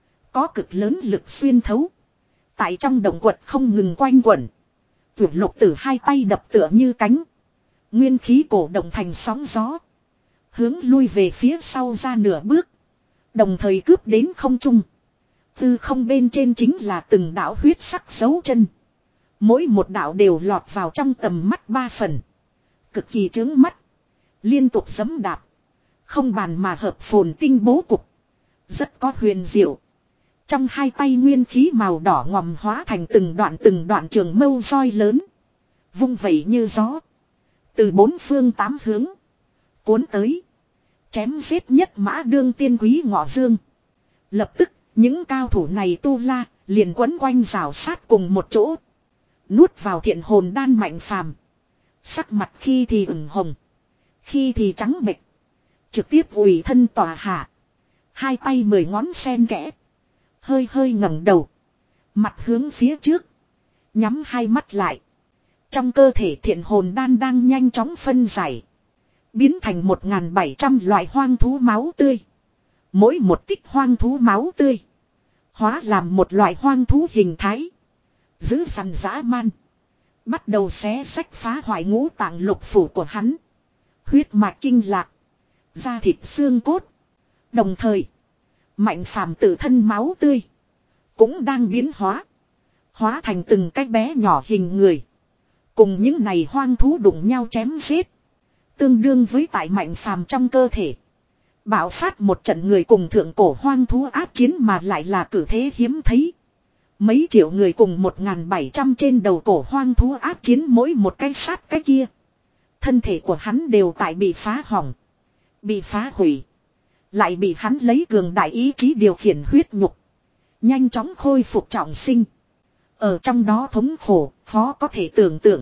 A: Có cực lớn lực xuyên thấu. Tại trong động quật không ngừng quanh quẩn. Vượt lục tử hai tay đập tựa như cánh. Nguyên khí cổ động thành sóng gió. Hướng lui về phía sau ra nửa bước. Đồng thời cướp đến không trung. Từ không bên trên chính là từng đạo huyết sắc dấu chân. Mỗi một đạo đều lọt vào trong tầm mắt ba phần. Cực kỳ chướng mắt. Liên tục giẫm đạp. Không bàn mà hợp phồn tinh bố cục. Rất có huyền diệu. Trong hai tay nguyên khí màu đỏ ngòm hóa thành từng đoạn từng đoạn trường mâu roi lớn. Vung vẩy như gió. Từ bốn phương tám hướng. Cuốn tới. Chém giết nhất mã đương tiên Quý Ngọ Dương. Lập tức, những cao thủ này tu la, liền quấn quanh rào sát cùng một chỗ. Nuốt vào thiện hồn đan mạnh phàm. Sắc mặt khi thì ửng hồng. Khi thì trắng bệch. Trực tiếp ủy thân tòa hạ. Hai tay mười ngón sen kẽ. Hơi hơi ngẩng đầu. Mặt hướng phía trước. Nhắm hai mắt lại. Trong cơ thể thiện hồn đan đang nhanh chóng phân giải. Biến thành một nghìn bảy trăm loại hoang thú máu tươi. Mỗi một tích hoang thú máu tươi. Hóa làm một loại hoang thú hình thái. Giữ săn dã man. Bắt đầu xé sách phá hoại ngũ tạng lục phủ của hắn. Huyết mạch kinh lạc. Da thịt xương cốt. Đồng thời. Mạnh phàm tự thân máu tươi. Cũng đang biến hóa. Hóa thành từng cái bé nhỏ hình người. Cùng những này hoang thú đụng nhau chém giết. Tương đương với tại mạnh phàm trong cơ thể. Bạo phát một trận người cùng thượng cổ hoang thú áp chiến mà lại là cử thế hiếm thấy. Mấy triệu người cùng một nghìn bảy trăm trên đầu cổ hoang thú áp chiến mỗi một cái sát cái kia. Thân thể của hắn đều tại bị phá hỏng. Bị phá hủy. Lại bị hắn lấy cường đại ý chí điều khiển huyết nhục. Nhanh chóng khôi phục trọng sinh. Ở trong đó thống khổ, khó có thể tưởng tượng.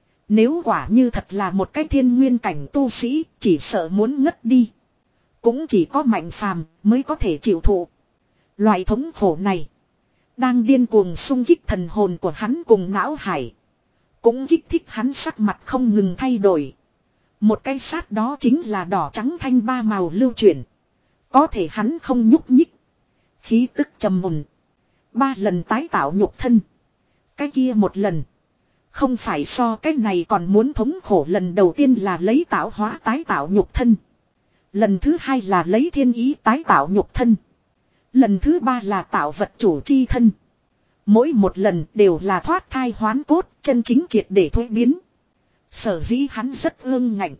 A: Nếu quả như thật là một cái thiên nguyên cảnh tu sĩ, chỉ sợ muốn ngất đi. Cũng chỉ có mạnh phàm mới có thể chịu thụ. Loại thống khổ này đang điên cuồng xung kích thần hồn của hắn cùng não hải. Cũng kích thích hắn sắc mặt không ngừng thay đổi. Một cái sát đó chính là đỏ trắng thanh ba màu lưu chuyển. Có thể hắn không nhúc nhích. Khí tức trầm mùn. Ba lần tái tạo nhục thân. Cái kia một lần. Không phải so cái này còn muốn thống khổ, lần đầu tiên là lấy tạo hóa tái tạo nhục thân. Lần thứ hai là lấy thiên ý tái tạo nhục thân. Lần thứ ba là tạo vật chủ chi thân. Mỗi một lần đều là thoát thai hoán cốt, chân chính triệt để thuế biến. Sở dĩ hắn rất ương ngạnh.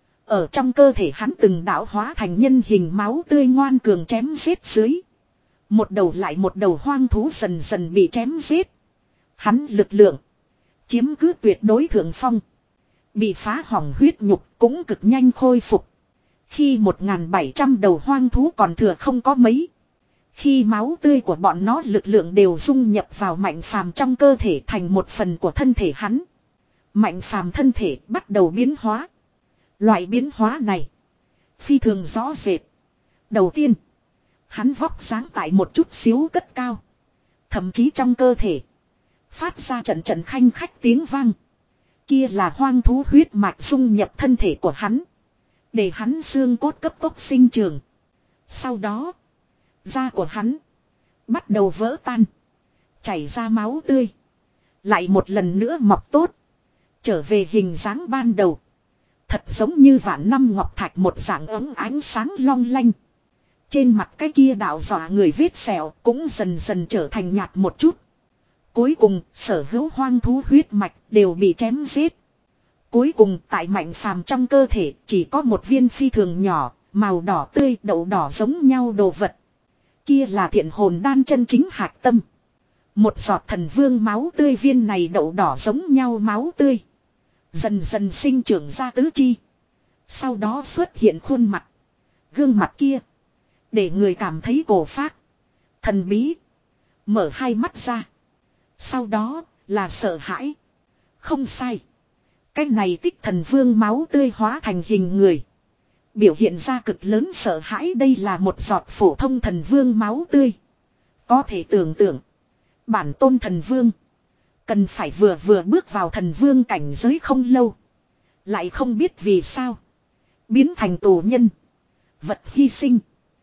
A: Ở trong cơ thể hắn từng đạo hóa thành nhân hình máu tươi ngoan cường chém giết dưới. Một đầu lại một đầu hoang thú dần dần bị chém giết. Hắn lực lượng chiếm cứ tuyệt đối thượng phong. Bị phá hỏng huyết nhục cũng cực nhanh khôi phục. Khi một nghìn bảy trăm đầu hoang thú còn thừa không có mấy. Khi máu tươi của bọn nó lực lượng đều dung nhập vào mạnh phàm trong cơ thể thành một phần của thân thể hắn. Mạnh phàm thân thể bắt đầu biến hóa. Loại biến hóa này phi thường rõ rệt. Đầu tiên, hắn vóc dáng tại một chút xíu cất cao. Thậm chí trong cơ thể phát ra trận trận khanh khách tiếng vang. Kia là hoang thú huyết mạch dung nhập thân thể của hắn. Để hắn xương cốt cấp tốc sinh trường. Sau đó, da của hắn bắt đầu vỡ tan. Chảy ra máu tươi. Lại một lần nữa mọc tốt. Trở về hình dáng ban đầu. Thật giống như vạn năm ngọc thạch một dạng ấm ánh sáng long lanh. Trên mặt cái kia đạo dọa người vết sẹo cũng dần dần trở thành nhạt một chút. Cuối cùng sở hữu hoang thú huyết mạch đều bị chém giết. Cuối cùng tại Mạnh Phàm trong cơ thể chỉ có một viên phi thường nhỏ, màu đỏ tươi đậu đỏ giống nhau đồ vật. Kia là thiện hồn đan chân chính hạch tâm. Một giọt thần vương máu tươi viên này đậu đỏ giống nhau máu tươi. Dần dần sinh trưởng ra tứ chi. Sau đó xuất hiện khuôn mặt. Gương mặt kia. Để người cảm thấy cổ phác. Thần bí. Mở hai mắt ra. Sau đó là sợ hãi. Không sai. Cái này tích thần vương máu tươi hóa thành hình người. Biểu hiện ra cực lớn sợ hãi, đây là một giọt phổ thông thần vương máu tươi. Có thể tưởng tượng. Bản tôn thần vương. Cần phải vừa vừa bước vào thần vương cảnh giới không lâu. Lại không biết vì sao. Biến thành tù nhân. Vật hy sinh.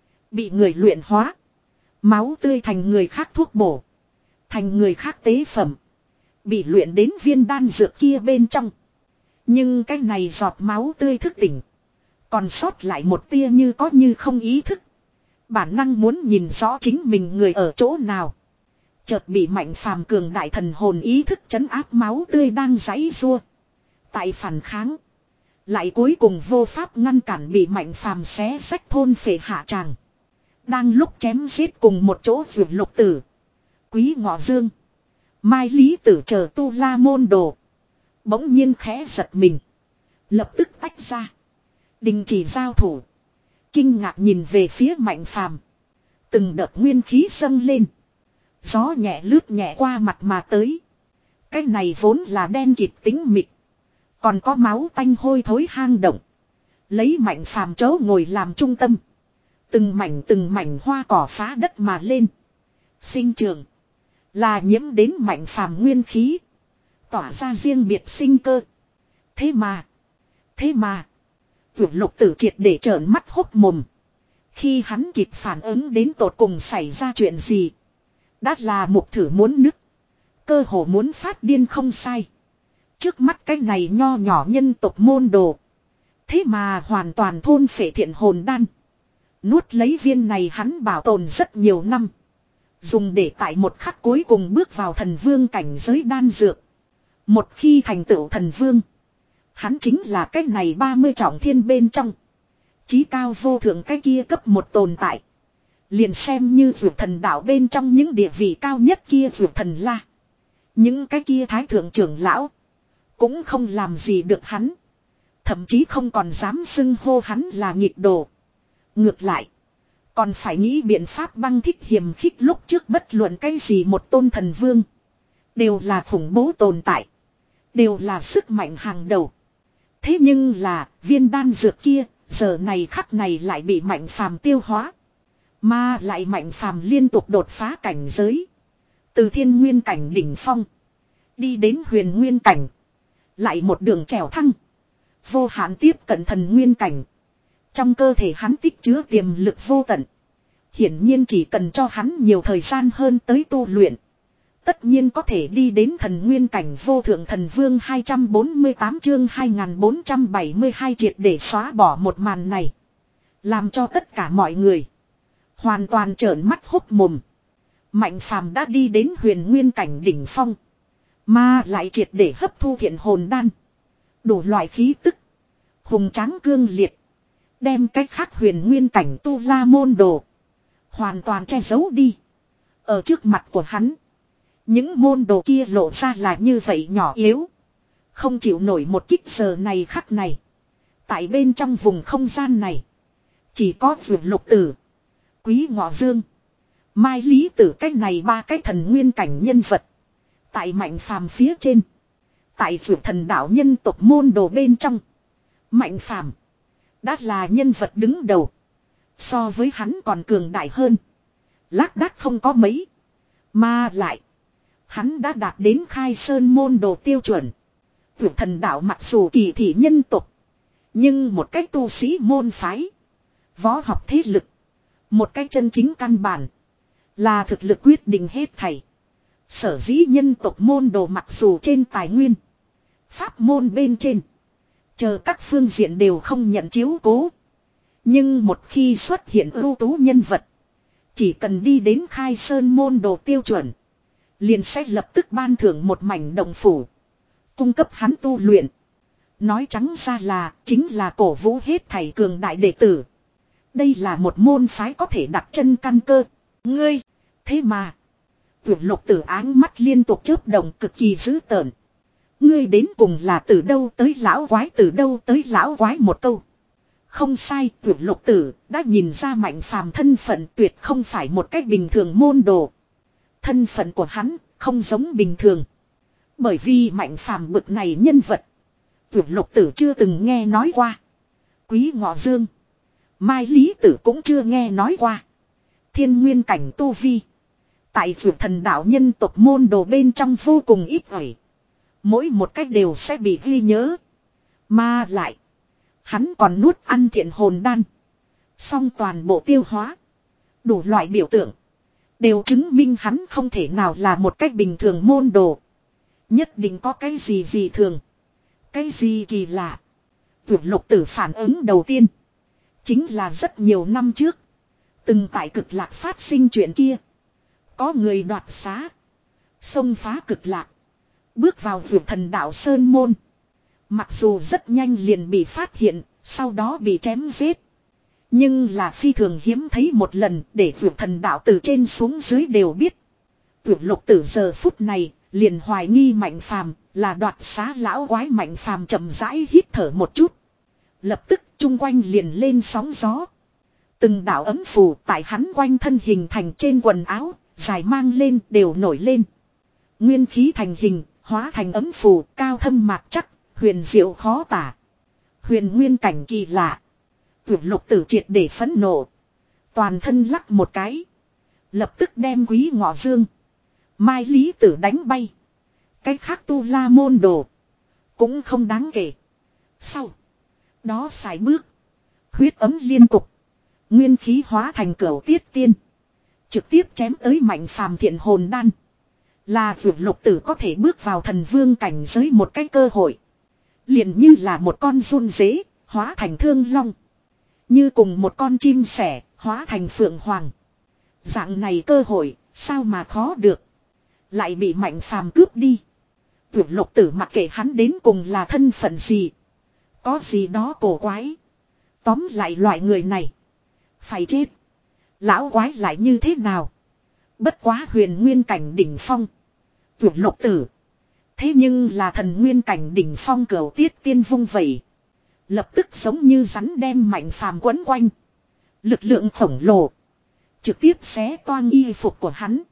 A: Bị người luyện hóa. Máu tươi thành người khác thuốc bổ. Thành người khác tế phẩm. Bị luyện đến viên đan dược kia bên trong. Nhưng cái này giọt máu tươi thức tỉnh. Còn sót lại một tia như có như không ý thức. Bản năng muốn nhìn rõ chính mình người ở chỗ nào. Chợt bị Mạnh Phàm cường đại thần hồn ý thức trấn áp, máu tươi đang giãy giụa. Tại phản kháng. Lại cuối cùng vô pháp ngăn cản bị Mạnh Phàm xé xách thôn phệ hạ tràng. Đang lúc chém giết cùng một chỗ vượt lục tử. Quý Ngọ Dương. Mai Lý Tử chờ tu la môn đồ. Bỗng nhiên khẽ giật mình. Lập tức tách ra. Đình chỉ giao thủ. Kinh ngạc nhìn về phía Mạnh Phàm. Từng đợt nguyên khí dâng lên. Gió nhẹ lướt nhẹ qua mặt mà tới. Cái này vốn là đen kịt tính mịt. Còn có máu tanh hôi thối hang động. Lấy Mạnh Phàm chỗ ngồi làm trung tâm. Từng mảnh từng mảnh hoa cỏ phá đất mà lên. Sinh trường. Là nhiễm đến Mạnh Phàm nguyên khí. Tỏa ra riêng biệt sinh cơ. Thế mà. Thế mà. Vượt lục tử triệt để trợn mắt hốc mồm. Khi hắn kịp phản ứng đến tột cùng xảy ra chuyện gì. Đã là mục thử muốn nứt. Cơ hồ muốn phát điên không sai. Trước mắt cái này nho nhỏ nhân tộc môn đồ. Thế mà hoàn toàn thôn phệ thiện hồn đan. Nuốt lấy viên này hắn bảo tồn rất nhiều năm. Dùng để tại một khắc cuối cùng bước vào thần vương cảnh giới đan dược. Một khi thành tựu thần vương. Hắn chính là cái này ba mươi trọng thiên bên trong. Chí cao vô thượng cái kia cấp một tồn tại. Liền xem như vượt thần đạo bên trong những địa vị cao nhất kia vượt thần la. Những cái kia thái thượng trưởng lão. Cũng không làm gì được hắn. Thậm chí không còn dám xưng hô hắn là nghịch đồ. Ngược lại. Còn phải nghĩ biện pháp băng thích hiềm khích lúc trước bất luận cái gì một tôn thần vương. Đều là khủng bố tồn tại. Đều là sức mạnh hàng đầu. Thế nhưng là viên đan dược kia. Giờ này khắc này lại bị Mạnh Phàm tiêu hóa. Mà lại Mạnh Phàm liên tục đột phá cảnh giới. Từ thiên nguyên cảnh đỉnh phong. Đi đến huyền nguyên cảnh. Lại một đường trèo thăng. Vô hạn tiếp cận thần nguyên cảnh. Trong cơ thể hắn tích chứa tiềm lực vô tận. Hiển nhiên chỉ cần cho hắn nhiều thời gian hơn tới tu luyện. Tất nhiên có thể đi đến thần nguyên cảnh vô thượng thần vương. Hai trăm bốn mươi tám chương hai nghìn bốn trăm bảy mươi hai triệt để xóa bỏ một màn này. Làm cho tất cả mọi người hoàn toàn trợn mắt hốc mồm. Mạnh Phàm đã đi đến huyền nguyên cảnh đỉnh phong. Mà lại triệt để hấp thu thiện hồn đan. Đủ loại khí tức. Hùng tráng cương liệt. Đem cách khác huyền nguyên cảnh tu la môn đồ. Hoàn toàn che giấu đi. Ở trước mặt của hắn. Những môn đồ kia lộ ra là như vậy nhỏ yếu. Không chịu nổi một kích giờ này khắc này. Tại bên trong vùng không gian này. Chỉ có vượt lục tử. Quý Ngọ Dương. Mai Lý Tử cách này ba cái thần nguyên cảnh nhân vật. Tại Mạnh Phàm phía trên. Tại vượt thần đạo nhân tộc môn đồ bên trong. Mạnh Phàm đã là nhân vật đứng đầu. So với hắn còn cường đại hơn. Lác đác không có mấy. Mà lại. Hắn đã đạt đến khai sơn môn đồ tiêu chuẩn. Vượt thần đạo mặc dù kỳ thị nhân tộc. Nhưng một cách tu sĩ môn phái. Võ học thế lực. Một cách chân chính căn bản. Là thực lực quyết định hết thảy. Sở dĩ nhân tộc môn đồ mặc dù trên tài nguyên, pháp môn bên trên, chờ các phương diện đều không nhận chiếu cố. Nhưng một khi xuất hiện ưu tú nhân vật, chỉ cần đi đến khai sơn môn đồ tiêu chuẩn, liền sẽ lập tức ban thưởng một mảnh động phủ, cung cấp hắn tu luyện. Nói trắng ra là, chính là cổ vũ hết thảy cường đại đệ tử. Đây là một môn phái có thể đặt chân căn cơ. Ngươi, thế mà, Tuyệt Lục Tử áng mắt liên tục chớp động cực kỳ dữ tợn. Ngươi đến cùng là từ đâu tới lão quái, từ đâu tới lão quái một câu. Không sai, Tuyệt Lục Tử đã nhìn ra Mạnh Phàm thân phận tuyệt không phải một cách bình thường môn đồ. Thân phận của hắn không giống bình thường. Bởi vì Mạnh Phàm bực này nhân vật, Tuyệt Lục Tử chưa từng nghe nói qua. Quý Ngọ Dương, Mai Lý Tử cũng chưa nghe nói qua. Thiên nguyên cảnh tu vi, tại Vượt Thần đạo nhân tộc môn đồ bên trong vô cùng ít ỏi. Mỗi một cách đều sẽ bị ghi nhớ. Mà lại, hắn còn nuốt ăn thiện hồn đan, xong toàn bộ tiêu hóa. Đủ loại biểu tượng đều chứng minh hắn không thể nào là một cách bình thường môn đồ. Nhất định có cái gì gì thường, cái gì kỳ lạ. Tuyệt Lục Tử phản ứng đầu tiên chính là rất nhiều năm trước, từng tại Cực Lạc phát sinh chuyện kia. Có người đoạt xá, xông phá Cực Lạc, bước vào Vượt Thần đạo sơn môn. Mặc dù rất nhanh liền bị phát hiện, sau đó bị chém giết. Nhưng là phi thường hiếm thấy một lần để Vượt Thần đạo từ trên xuống dưới đều biết. Tuyệt Lục Tử giờ phút này liền hoài nghi Mạnh Phàm là đoạt xá lão quái. Mạnh Phàm chậm rãi hít thở một chút, lập tức chung quanh liền lên sóng gió. Từng đạo ấm phù tại hắn quanh thân hình thành, trên quần áo dài mang lên đều nổi lên. Nguyên khí thành hình, hóa thành ấm phù, cao thâm mạc chắc, huyền diệu khó tả. Huyền nguyên cảnh kỳ lạ. Tuyệt Lục Tử triệt để phẫn nộ, toàn thân lắc một cái, lập tức đem Quý Ngọ Dương, Mai Lý Tử đánh bay. Cái khác tu la môn đồ cũng không đáng kể. Sau đó xài bước, huyết ấm liên tục, nguyên khí hóa thành cửu tiết tiên, trực tiếp chém tới Mạnh Phàm thiện hồn đan. Là Tuyệt Lục Tử có thể bước vào thần vương cảnh giới một cái cơ hội. Liền như là một con giun dế hóa thành thương long, như cùng một con chim sẻ hóa thành phượng hoàng. Dạng này cơ hội sao mà khó được, lại bị Mạnh Phàm cướp đi. Tuyệt Lục Tử mặc kệ hắn đến cùng là thân phận gì, có gì đó cổ quái, tóm lại loại người này phải chết. Lão quái lại như thế nào, bất quá huyền nguyên cảnh đỉnh phong. Tuyệt Lục Tử thế nhưng là thần nguyên cảnh đỉnh phong cửu tiết tiên vung vẩy, lập tức giống như rắn đem Mạnh Phàm quấn quanh. Lực lượng khổng lồ trực tiếp xé toang y phục của hắn,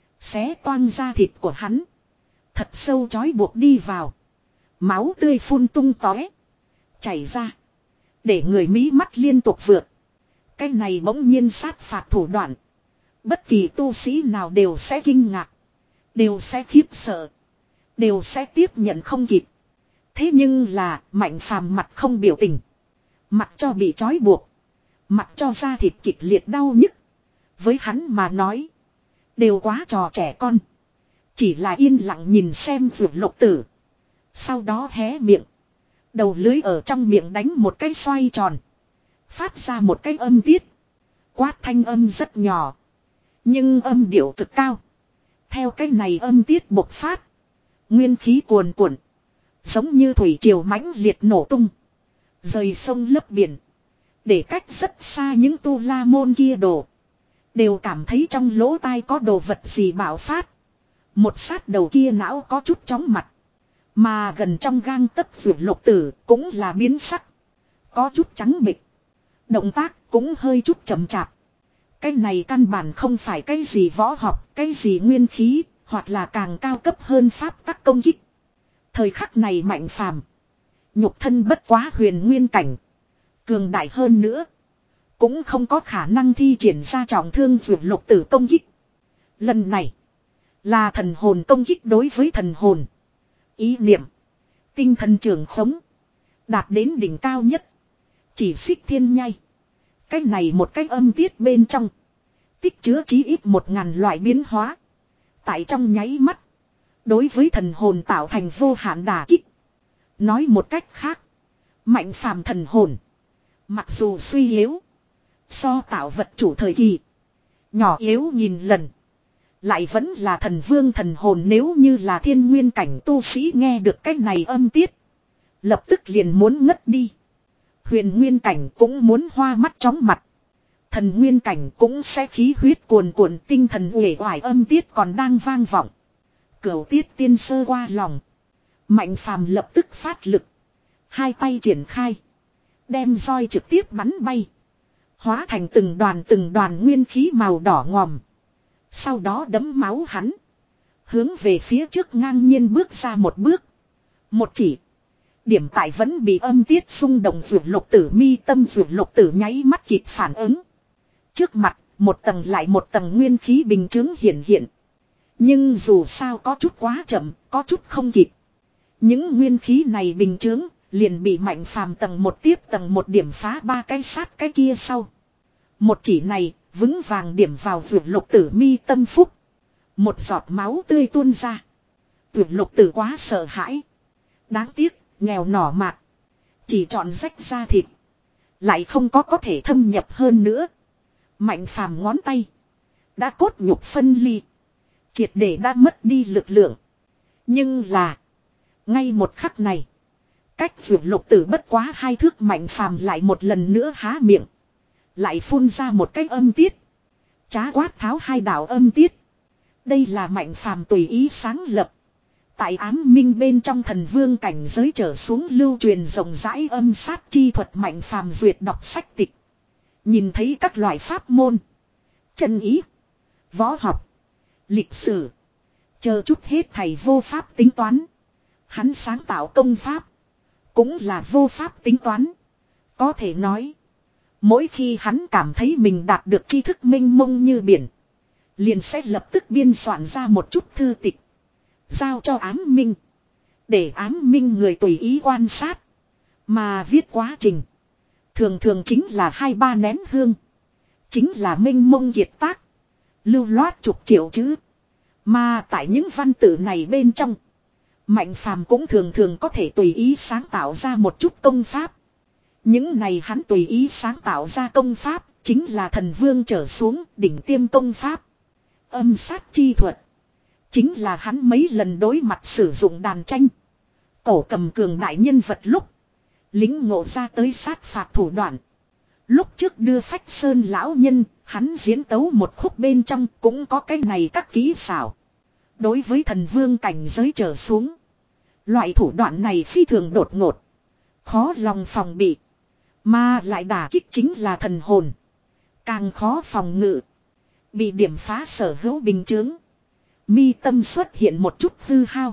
A: xé toang da thịt của hắn, thật sâu chói buộc đi vào. Máu tươi phun tung tóe, chảy ra, để người mí mắt liên tục vượt. Cái này bỗng nhiên sát phạt thủ đoạn, bất kỳ tu sĩ nào đều sẽ kinh ngạc, đều sẽ khiếp sợ, đều sẽ tiếp nhận không kịp. Thế nhưng là Mạnh Phàm mặt không biểu tình, mặc cho bị trói buộc, mặc cho da thịt kịch liệt đau nhức, với hắn mà nói đều quá trò trẻ con. Chỉ là yên lặng nhìn xem Tuyệt Lục Tử, sau đó hé miệng, đầu lưới ở trong miệng đánh một cái xoay tròn, phát ra một cái âm tiết. Quát thanh âm rất nhỏ, nhưng âm điệu cực cao. Theo cái này âm tiết bộc phát, nguyên khí cuồn cuộn, giống như thủy triều mãnh liệt nổ tung, rời sông lấp biển, để cách rất xa những tu la môn kia đồ đều cảm thấy trong lỗ tai có đồ vật gì bạo phát. Một sát đầu kia não có chút chóng mặt, mà gần trong gang tấc Tuyệt Lục Tử cũng là biến sắc, có chút trắng bệch, động tác cũng hơi chút chậm chạp. Cái này căn bản không phải cái gì võ học, cái gì nguyên khí, hoặc là càng cao cấp hơn pháp tắc công kích. Thời khắc này Mạnh Phàm nhục thân bất quá huyền nguyên cảnh, cường đại hơn nữa cũng không có khả năng thi triển ra trọng thương Tuyệt Lục Tử công kích. Lần này là thần hồn công kích đối với thần hồn. Ý niệm, tinh thần trường khống đạt đến đỉnh cao nhất, chỉ xích thiên nhai. Cái này một cái âm tiết bên trong tích chứa chí ít một ngàn loại biến hóa. Tại trong nháy mắt. Đối với thần hồn tạo thành vô hạn đả kích. Nói một cách khác. Mạnh phàm thần hồn. Mặc dù suy yếu. So tạo vật chủ thời kỳ. Nhỏ yếu nhìn lần. Lại vẫn là thần vương thần hồn, nếu như là thiên nguyên cảnh tu sĩ nghe được cái này âm tiết. Lập tức liền muốn ngất đi. Huyền nguyên cảnh cũng muốn hoa mắt chóng mặt. Thần nguyên cảnh cũng sẽ khí huyết cuồn cuộn, tinh thần uể oải, âm tiết còn đang vang vọng. Cửu tiết tiên sơ qua lòng. Mạnh phàm lập tức phát lực. Hai tay triển khai. Đem roi trực tiếp bắn bay. Hóa thành từng đoàn từng đoàn nguyên khí màu đỏ ngòm. Sau đó đấm máu hắn. Hướng về phía trước ngang nhiên bước ra một bước. Một chỉ. Điểm tại vẫn bị âm tiết xung động, vượt lục tử mi tâm, vượt lục tử nháy mắt kịp phản ứng. Trước mặt, một tầng lại một tầng nguyên khí bình chứng hiện hiện. Nhưng dù sao có chút quá chậm, có chút không kịp. Những nguyên khí này bình chứng, liền bị mạnh phàm tầng một tiếp tầng một điểm phá ba cái sát cái kia sau. Một chỉ này, vững vàng điểm vào vượt lục tử mi tâm phúc. Một giọt máu tươi tuôn ra. Vượt lục tử quá sợ hãi. Đáng tiếc, nghèo nỏ mạt. Chỉ chọn rách ra thịt. Lại không có có thể thâm nhập hơn nữa. Mạnh phàm ngón tay. Đã cốt nhục phân ly. Triệt để đã mất đi lực lượng. Nhưng là. Ngay một khắc này. Cách vượt lục tử bất quá hai thước, mạnh phàm lại một lần nữa há miệng. Lại phun ra một cái âm tiết. Trá quát tháo hai đạo âm tiết. Đây là mạnh phàm tùy ý sáng lập. Tại ám minh bên trong thần vương cảnh giới trở xuống lưu truyền rộng rãi âm sát chi thuật. Mạnh phàm duyệt đọc sách tịch. Nhìn thấy các loại pháp môn. Chân ý. Võ học. Lịch sử. Chờ chút hết thầy vô pháp tính toán. Hắn sáng tạo công pháp. Cũng là vô pháp tính toán. Có thể nói. Mỗi khi hắn cảm thấy mình đạt được tri thức mênh mông như biển. Liền sẽ lập tức biên soạn ra một chút thư tịch. Giao cho ám minh. Để ám minh người tùy ý quan sát. Mà viết quá trình. Thường thường chính là hai ba nén hương. Chính là mênh mông kiệt tác. Lưu loát chục triệu chữ. Mà tại những văn tự này bên trong. Mạnh phàm cũng thường thường có thể tùy ý sáng tạo ra một chút công pháp. Những này hắn tùy ý sáng tạo ra công pháp. Chính là thần vương trở xuống đỉnh tiêm công pháp. Âm sát chi thuật. Chính là hắn mấy lần đối mặt sử dụng đàn tranh. Cổ cầm cường đại nhân vật lúc. Lính ngộ ra tới sát phạt thủ đoạn. Lúc trước đưa Phách Sơn lão nhân, hắn diễn tấu một khúc bên trong cũng có cái này các kỹ xảo. Đối với thần vương cảnh giới trở xuống. Loại thủ đoạn này phi thường đột ngột. Khó lòng phòng bị. Mà lại đả kích chính là thần hồn. Càng khó phòng ngự. Bị điểm phá sở hữu bình chướng. Mi tâm xuất hiện một chút hư hao.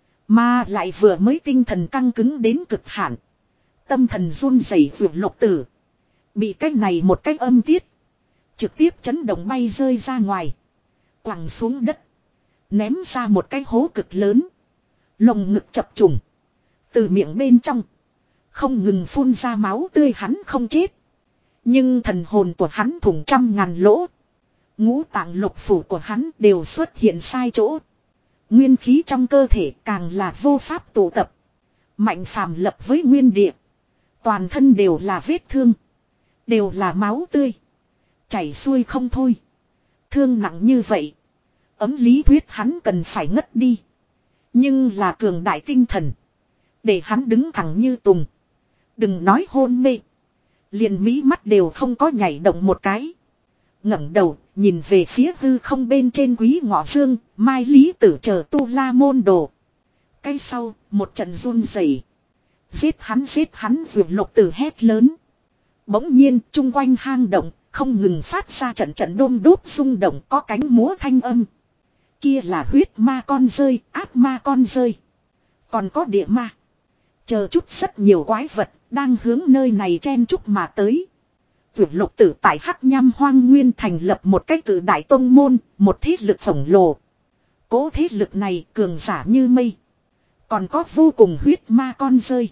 A: Mà lại vừa mới tinh thần căng cứng đến cực hạn. Tâm thần run rẩy vượt lục tử. Bị cách này một cách âm tiết. Trực tiếp chấn động bay rơi ra ngoài. Quẳng xuống đất. Ném ra một cái hố cực lớn. Lồng ngực chập trùng. Từ miệng bên trong. Không ngừng phun ra máu tươi, hắn không chết. Nhưng thần hồn của hắn thủng trăm ngàn lỗ. Ngũ tạng lục phủ của hắn đều xuất hiện sai chỗ. Nguyên khí trong cơ thể càng là vô pháp tụ tập. Mạnh phàm lập với nguyên địa. Toàn thân đều là vết thương. Đều là máu tươi. Chảy xuôi không thôi. Thương nặng như vậy. Ấm lý thuyết hắn cần phải ngất đi. Nhưng là cường đại tinh thần. Để hắn đứng thẳng như tùng. Đừng nói hôn mê. Liền mí mắt đều không có nhảy động một cái. Ngẩng đầu nhìn về phía hư không bên trên Quý Ngọ Dương. Mai Lý Tử chờ Tu La môn đồ. Cái sau một trận run rẩy. Giết hắn giết hắn, vượt lục tử hét lớn. Bỗng nhiên chung quanh hang động không ngừng phát ra trận trận đôm đốt rung động, có cánh múa thanh âm. Kia là huyết ma con rơi, ác ma con rơi. Còn có địa ma. Chờ chút rất nhiều quái vật đang hướng nơi này chen chúc mà tới. Vượt lục tử tại Hắc Nham Hoang Nguyên thành lập một cái cử đại tông môn, một thế lực khổng lồ. Cố thế lực này cường giả như mây. Còn có vô cùng huyết ma con rơi,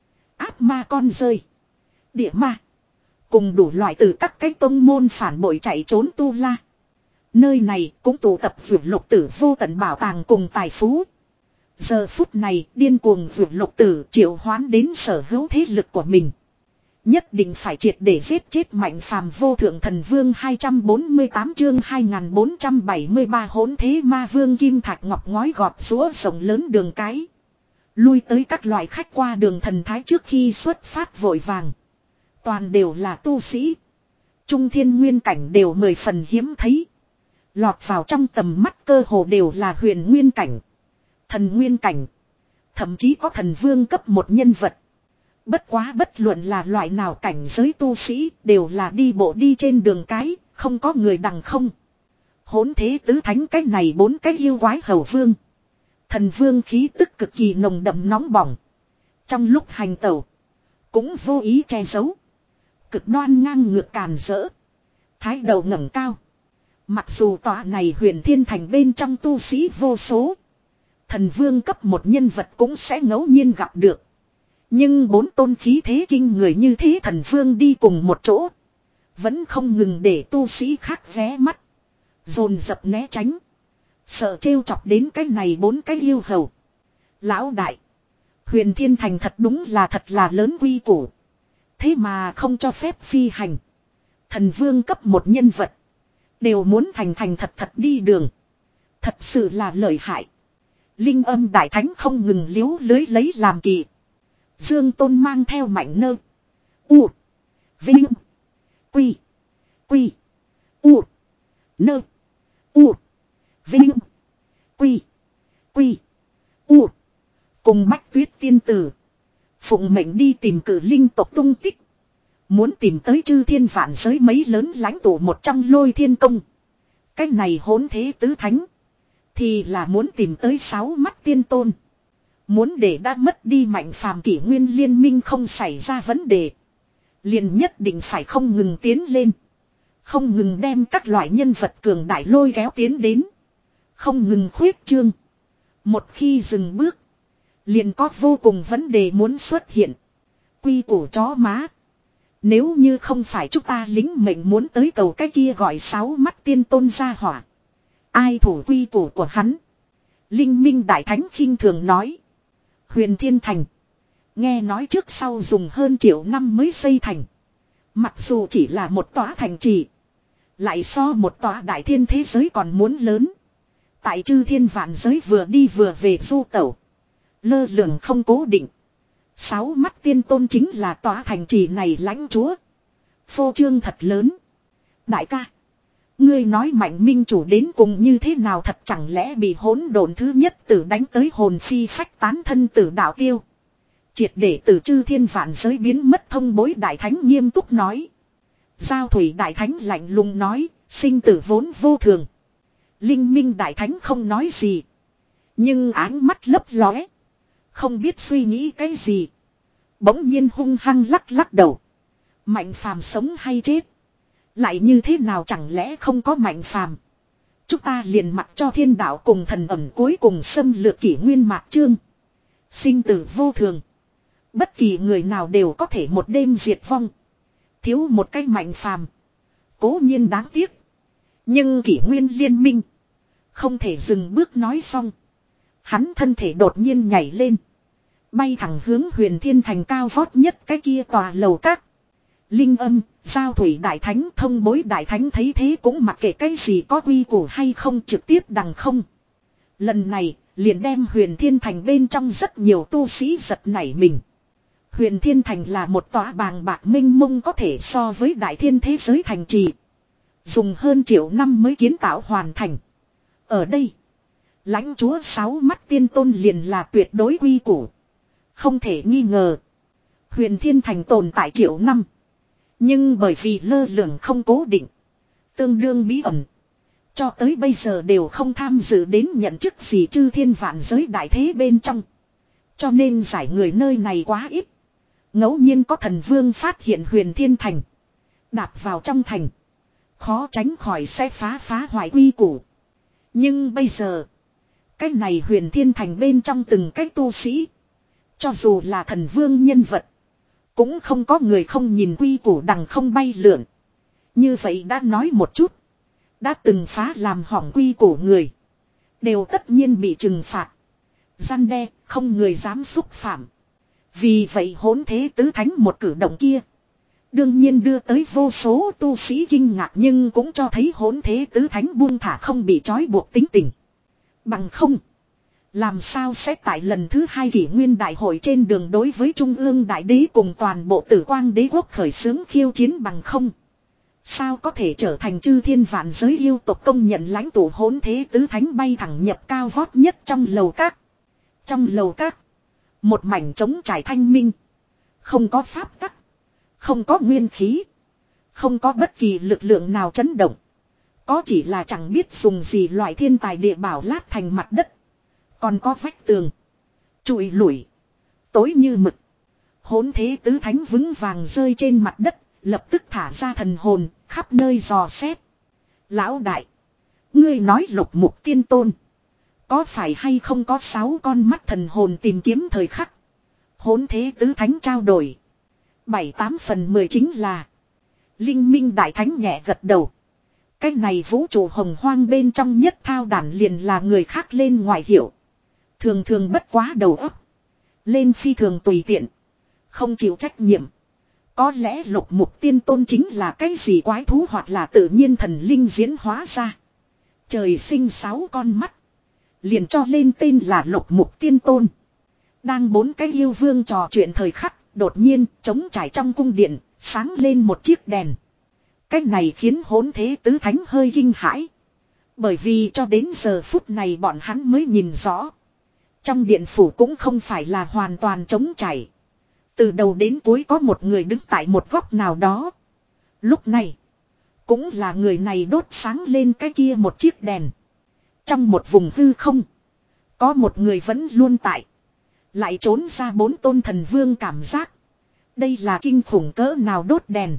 A: ác ma con rơi, địa ma. Cùng đủ loại từ các cái tông môn phản bội chạy trốn tu la. Nơi này cũng tụ tập vượt lục tử vô tận bảo tàng cùng tài phú. Giờ phút này điên cuồng vượt lục tử triệu hoán đến sở hữu thế lực của mình. Nhất định phải triệt để giết chết mạnh phàm vô thượng thần vương hai trăm bốn mươi tám chương hai nghìn bốn trăm bảy mươi ba hỗn thế ma vương kim thạch ngọc ngói gọt rũa rộng lớn đường cái. Lui tới các loại khách qua đường thần thái trước khi xuất phát vội vàng. Toàn đều là tu sĩ. Trung thiên nguyên cảnh đều mười phần hiếm thấy. Lọt vào trong tầm mắt cơ hồ đều là huyền nguyên cảnh. Thần nguyên cảnh. Thậm chí có thần vương cấp một nhân vật. Bất quá bất luận là loại nào cảnh giới tu sĩ đều là đi bộ đi trên đường cái, không có người đằng không. Hỗn thế tứ thánh cái này bốn cái yêu quái hầu vương. Thần vương khí tức cực kỳ nồng đậm nóng bỏng. Trong lúc hành tẩu, cũng vô ý che giấu. Cực đoan ngang ngược càn rỡ. Thái đầu ngẩng cao. Mặc dù tòa này huyền thiên thành bên trong tu sĩ vô số. Thần vương cấp một nhân vật cũng sẽ ngẫu nhiên gặp được. Nhưng bốn tôn khí thế kinh người như thế thần vương đi cùng một chỗ. Vẫn không ngừng để tu sĩ khác ghé mắt. Dồn dập né tránh. Sợ trêu chọc đến cái này bốn cái yêu hầu. Lão đại. Huyền thiên thành thật đúng là thật là lớn quy củ. Thế mà không cho phép phi hành. Thần vương cấp một nhân vật. Đều muốn thành thành thật thật đi đường. Thật sự là lợi hại. Linh âm đại thánh không ngừng liếu lưới lấy làm kỳ. Dương Tôn mang theo mạnh nơ. U. Vinh. Quy. Quy. U. Nơ. U. Vinh. Quy. Quy. U. Cùng Bách Tuyết tiên tử. Phụng mệnh đi tìm cử linh tộc tung tích. Muốn tìm tới chư thiên vạn giới mấy lớn lãnh tụ một trong Lôi Thiên Công. Cách này hỗn thế tứ thánh. Thì là muốn tìm tới sáu mắt tiên tôn. Muốn để đã mất đi mạnh phàm kỷ nguyên liên minh không xảy ra vấn đề. Liền nhất định phải không ngừng tiến lên. Không ngừng đem các loại nhân vật cường đại lôi kéo tiến đến. Không ngừng khuyết trương. Một khi dừng bước. Liền có vô cùng vấn đề muốn xuất hiện. Quy củ chó má. Nếu như không phải chúng ta lính mệnh muốn tới cầu cái kia gọi sáu mắt tiên tôn ra hỏa. Ai thủ quy củ của hắn. Linh minh đại thánh khinh thường nói. Huyền thiên thành. Nghe nói trước sau dùng hơn triệu năm mới xây thành. Mặc dù chỉ là một tòa thành trì. Lại so một tòa đại thiên thế giới còn muốn lớn. Tại chư thiên vạn giới vừa đi vừa về du tẩu. Lơ lửng không cố định. Sáu mắt tiên tôn chính là tòa thành trì này lãnh chúa. Phô trương thật lớn. Đại ca. Ngươi nói mạnh minh chủ đến cùng như thế nào thật chẳng lẽ bị hỗn độn thứ nhất tử đánh tới hồn phi phách tán thân tử đạo tiêu. Triệt để từ chư thiên vạn giới biến mất thông bối đại thánh nghiêm túc nói. Giao thủy đại thánh lạnh lùng nói, sinh tử vốn vô thường. Linh minh đại thánh không nói gì. Nhưng áng mắt lấp lóe. Không biết suy nghĩ cái gì. Bỗng nhiên hung hăng lắc lắc đầu. Mạnh phàm sống hay chết. Lại như thế nào chẳng lẽ không có mạnh phàm. Chúng ta liền mặc cho thiên đạo cùng thần ẩm cuối cùng xâm lược kỷ nguyên mạc chương. Sinh tử vô thường. Bất kỳ người nào đều có thể một đêm diệt vong. Thiếu một cái mạnh phàm. Cố nhiên đáng tiếc. Nhưng kỷ nguyên liên minh. Không thể dừng bước nói xong. Hắn thân thể đột nhiên nhảy lên. Bay thẳng hướng huyền thiên thành cao vót nhất cái kia tòa lầu các. Linh âm, giao thủy đại thánh, thông bối đại thánh thấy thế cũng mặc kệ cái gì có quy củ hay không trực tiếp đằng không. Lần này, liền đem huyền thiên thành bên trong rất nhiều tu sĩ giật nảy mình. Huyền thiên thành là một tòa bàng bạc minh mông có thể so với đại thiên thế giới thành trì. Dùng hơn triệu năm mới kiến tạo hoàn thành. Ở đây, lãnh chúa sáu mắt tiên tôn liền là tuyệt đối quy củ. Không thể nghi ngờ. Huyền thiên thành tồn tại triệu năm. Nhưng bởi vì lơ lửng không cố định. Tương đương bí ẩn. Cho tới bây giờ đều không tham dự đến nhận chức gì chư thiên vạn giới đại thế bên trong. Cho nên giải người nơi này quá ít. Ngẫu nhiên có thần vương phát hiện huyền thiên thành. Đạp vào trong thành. Khó tránh khỏi sẽ phá phá hoại quy củ. Nhưng bây giờ. Cái này huyền thiên thành bên trong từng cái tu sĩ. Cho dù là thần vương nhân vật. Cũng không có người không nhìn quy củ đằng không bay lượn. Như vậy đã nói một chút. Đã từng phá làm hỏng quy của người. Đều tất nhiên bị trừng phạt. Gian đe, không người dám xúc phạm. Vì vậy hỗn thế tứ thánh một cử động kia. Đương nhiên đưa tới vô số tu sĩ kinh ngạc, nhưng cũng cho thấy hỗn thế tứ thánh buông thả không bị trói buộc tính tình. Bằng không. Làm sao sẽ tại lần thứ hai kỷ nguyên đại hội trên đường đối với Trung ương Đại Đế cùng toàn bộ Tử Quang Đế quốc khởi xướng khiêu chiến bằng không. Sao có thể trở thành chư thiên vạn giới yêu tộc công nhận lãnh tụ hỗn thế tứ thánh bay thẳng nhập cao vót nhất trong lầu các. Trong lầu các. Một mảnh trống trải thanh minh. Không có pháp tắc. Không có nguyên khí. Không có bất kỳ lực lượng nào chấn động. Có chỉ là chẳng biết dùng gì loại thiên tài địa bảo lát thành mặt đất. Còn có vách tường. Trụi lủi. Tối như mực. Hỗn thế tứ thánh vững vàng rơi trên mặt đất. Lập tức thả ra thần hồn. Khắp nơi dò xét. Lão đại. Ngươi nói lục mục tiên tôn. Có phải hay không có sáu con mắt thần hồn tìm kiếm thời khắc. Hỗn thế tứ thánh trao đổi. Bảy tám phần mười chính là. Linh minh đại thánh nhẹ gật đầu. Cái này vũ trụ hồng hoang bên trong nhất thao đản liền là người khác lên ngoại hiệu. Thường thường bất quá đầu óc. Lên phi thường tùy tiện. Không chịu trách nhiệm. Có lẽ lục mục tiên tôn chính là cái gì quái thú hoặc là tự nhiên thần linh diễn hóa ra. Trời sinh sáu con mắt. Liền cho lên tên là lục mục tiên tôn. Đang bốn cái yêu vương trò chuyện thời khắc, đột nhiên trống trải trong cung điện, sáng lên một chiếc đèn. Cái này khiến hỗn thế tứ thánh hơi kinh hãi. Bởi vì cho đến giờ phút này bọn hắn mới nhìn rõ. Trong điện phủ cũng không phải là hoàn toàn trống trải. Từ đầu đến cuối có một người đứng tại một góc nào đó. Lúc này, cũng là người này đốt sáng lên cái kia một chiếc đèn. Trong một vùng hư không, có một người vẫn luôn tại. Lại trốn ra bốn tôn thần vương cảm giác. Đây là kinh khủng cỡ nào đốt đèn.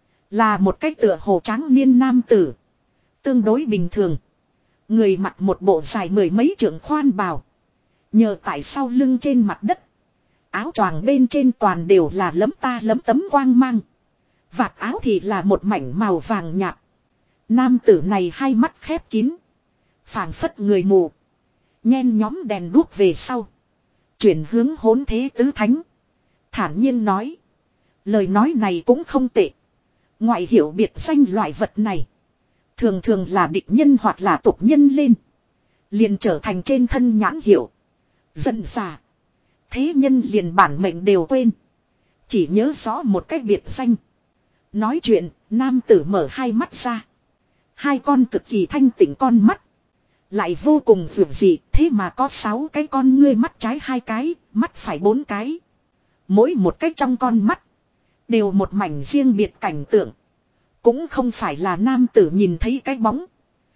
A: Là một cái tựa hồ trắng niên nam tử. Tương đối bình thường. Người mặc một bộ dài mười mấy trượng khoan bào. Nhờ tại sau lưng trên mặt đất. Áo choàng bên trên toàn đều là lấm ta lấm tấm quang mang. Vạt áo thì là một mảnh màu vàng nhạt. Nam tử này hai mắt khép kín. Phảng phất người mù. Nhen nhóm đèn đuốc về sau. Chuyển hướng hỗn thế tứ thánh. Thản nhiên nói. Lời nói này cũng không tệ. Ngoại hiểu biệt danh loại vật này. Thường thường là địch nhân hoặc là tục nhân lên. Liền trở thành trên thân nhãn hiệu. Dần dà. Thế nhân liền bản mệnh đều quên. Chỉ nhớ rõ một cách biệt danh. Nói chuyện, nam tử mở hai mắt ra. Hai con cực kỳ thanh tịnh con mắt. Lại vô cùng vượt dị, thế mà có sáu cái con ngươi, mắt trái hai cái, mắt phải bốn cái. Mỗi một cái trong con mắt. Đều một mảnh riêng biệt cảnh tượng. Cũng không phải là nam tử nhìn thấy cái bóng.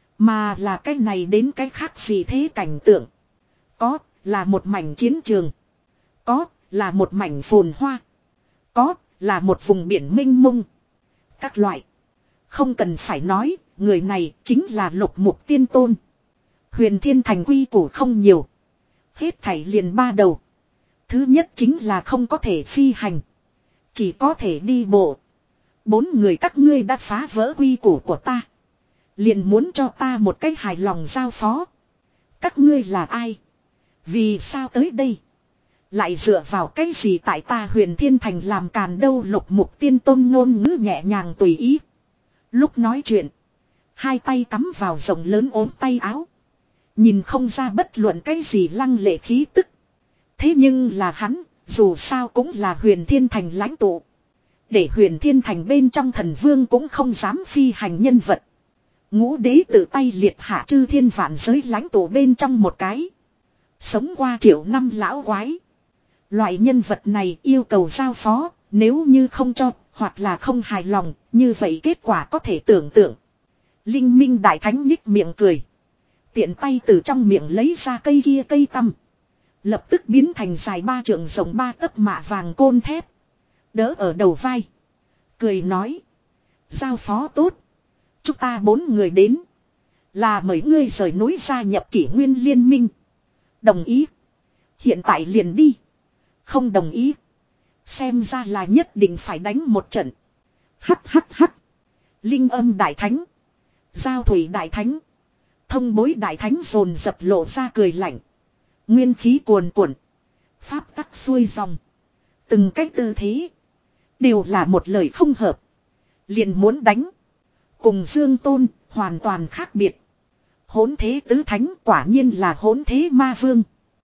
A: Mà là cái này đến cái khác gì thế cảnh tượng. Có, là một mảnh chiến trường. Có, là một mảnh phồn hoa. Có, là một vùng biển mênh mông. Các loại. Không cần phải nói, người này chính là lục mục tiên tôn. Huyền thiên thành quy củ không nhiều. Hết thảy liền ba đầu. Thứ nhất chính là không có thể phi hành. Chỉ có thể đi bộ. Bốn người các ngươi đã phá vỡ quy củ của ta. Liền muốn cho ta một cách hài lòng giao phó. Các ngươi là ai? Vì sao tới đây? Lại dựa vào cái gì tại ta huyền thiên thành làm càn đâu? Lục mục tiên tôn ngôn ngữ nhẹ nhàng tùy ý. Lúc nói chuyện. Hai tay cắm vào rộng lớn ốm tay áo. Nhìn không ra bất luận cái gì lăng lệ khí tức. Thế nhưng là hắn, dù sao cũng là huyền thiên thành lãnh tụ. Để huyền thiên thành bên trong thần vương cũng không dám phi hành nhân vật. Ngũ đế tự tay liệt hạ chư thiên vạn giới lãnh tụ bên trong một cái. Sống qua triệu năm lão quái. Loại nhân vật này yêu cầu giao phó, nếu như không cho, hoặc là không hài lòng, như vậy kết quả có thể tưởng tượng. Linh minh đại thánh nhích miệng cười. Tiện tay từ trong miệng lấy ra cây kia cây tăm. Lập tức biến thành dài ba trượng rộng ba tấc mạ vàng côn thép. Đỡ ở đầu vai. Cười nói. Giao phó tốt. Chúng ta bốn người đến. Là mời ngươi rời núi gia nhập kỷ nguyên liên minh. Đồng ý. Hiện tại liền đi. Không đồng ý. Xem ra là nhất định phải đánh một trận. Hắt hắt hắt. Linh âm đại thánh. Giao thủy đại thánh. Thông bối đại thánh dồn dập lộ ra cười lạnh. Nguyên khí cuồn cuộn. Pháp tắc xuôi dòng. Từng cách tư thế. Đều là một lời không hợp. Liền muốn đánh. Cùng Dương Tôn hoàn toàn khác biệt. Hỗn thế tứ thánh quả nhiên là hỗn thế ma vương.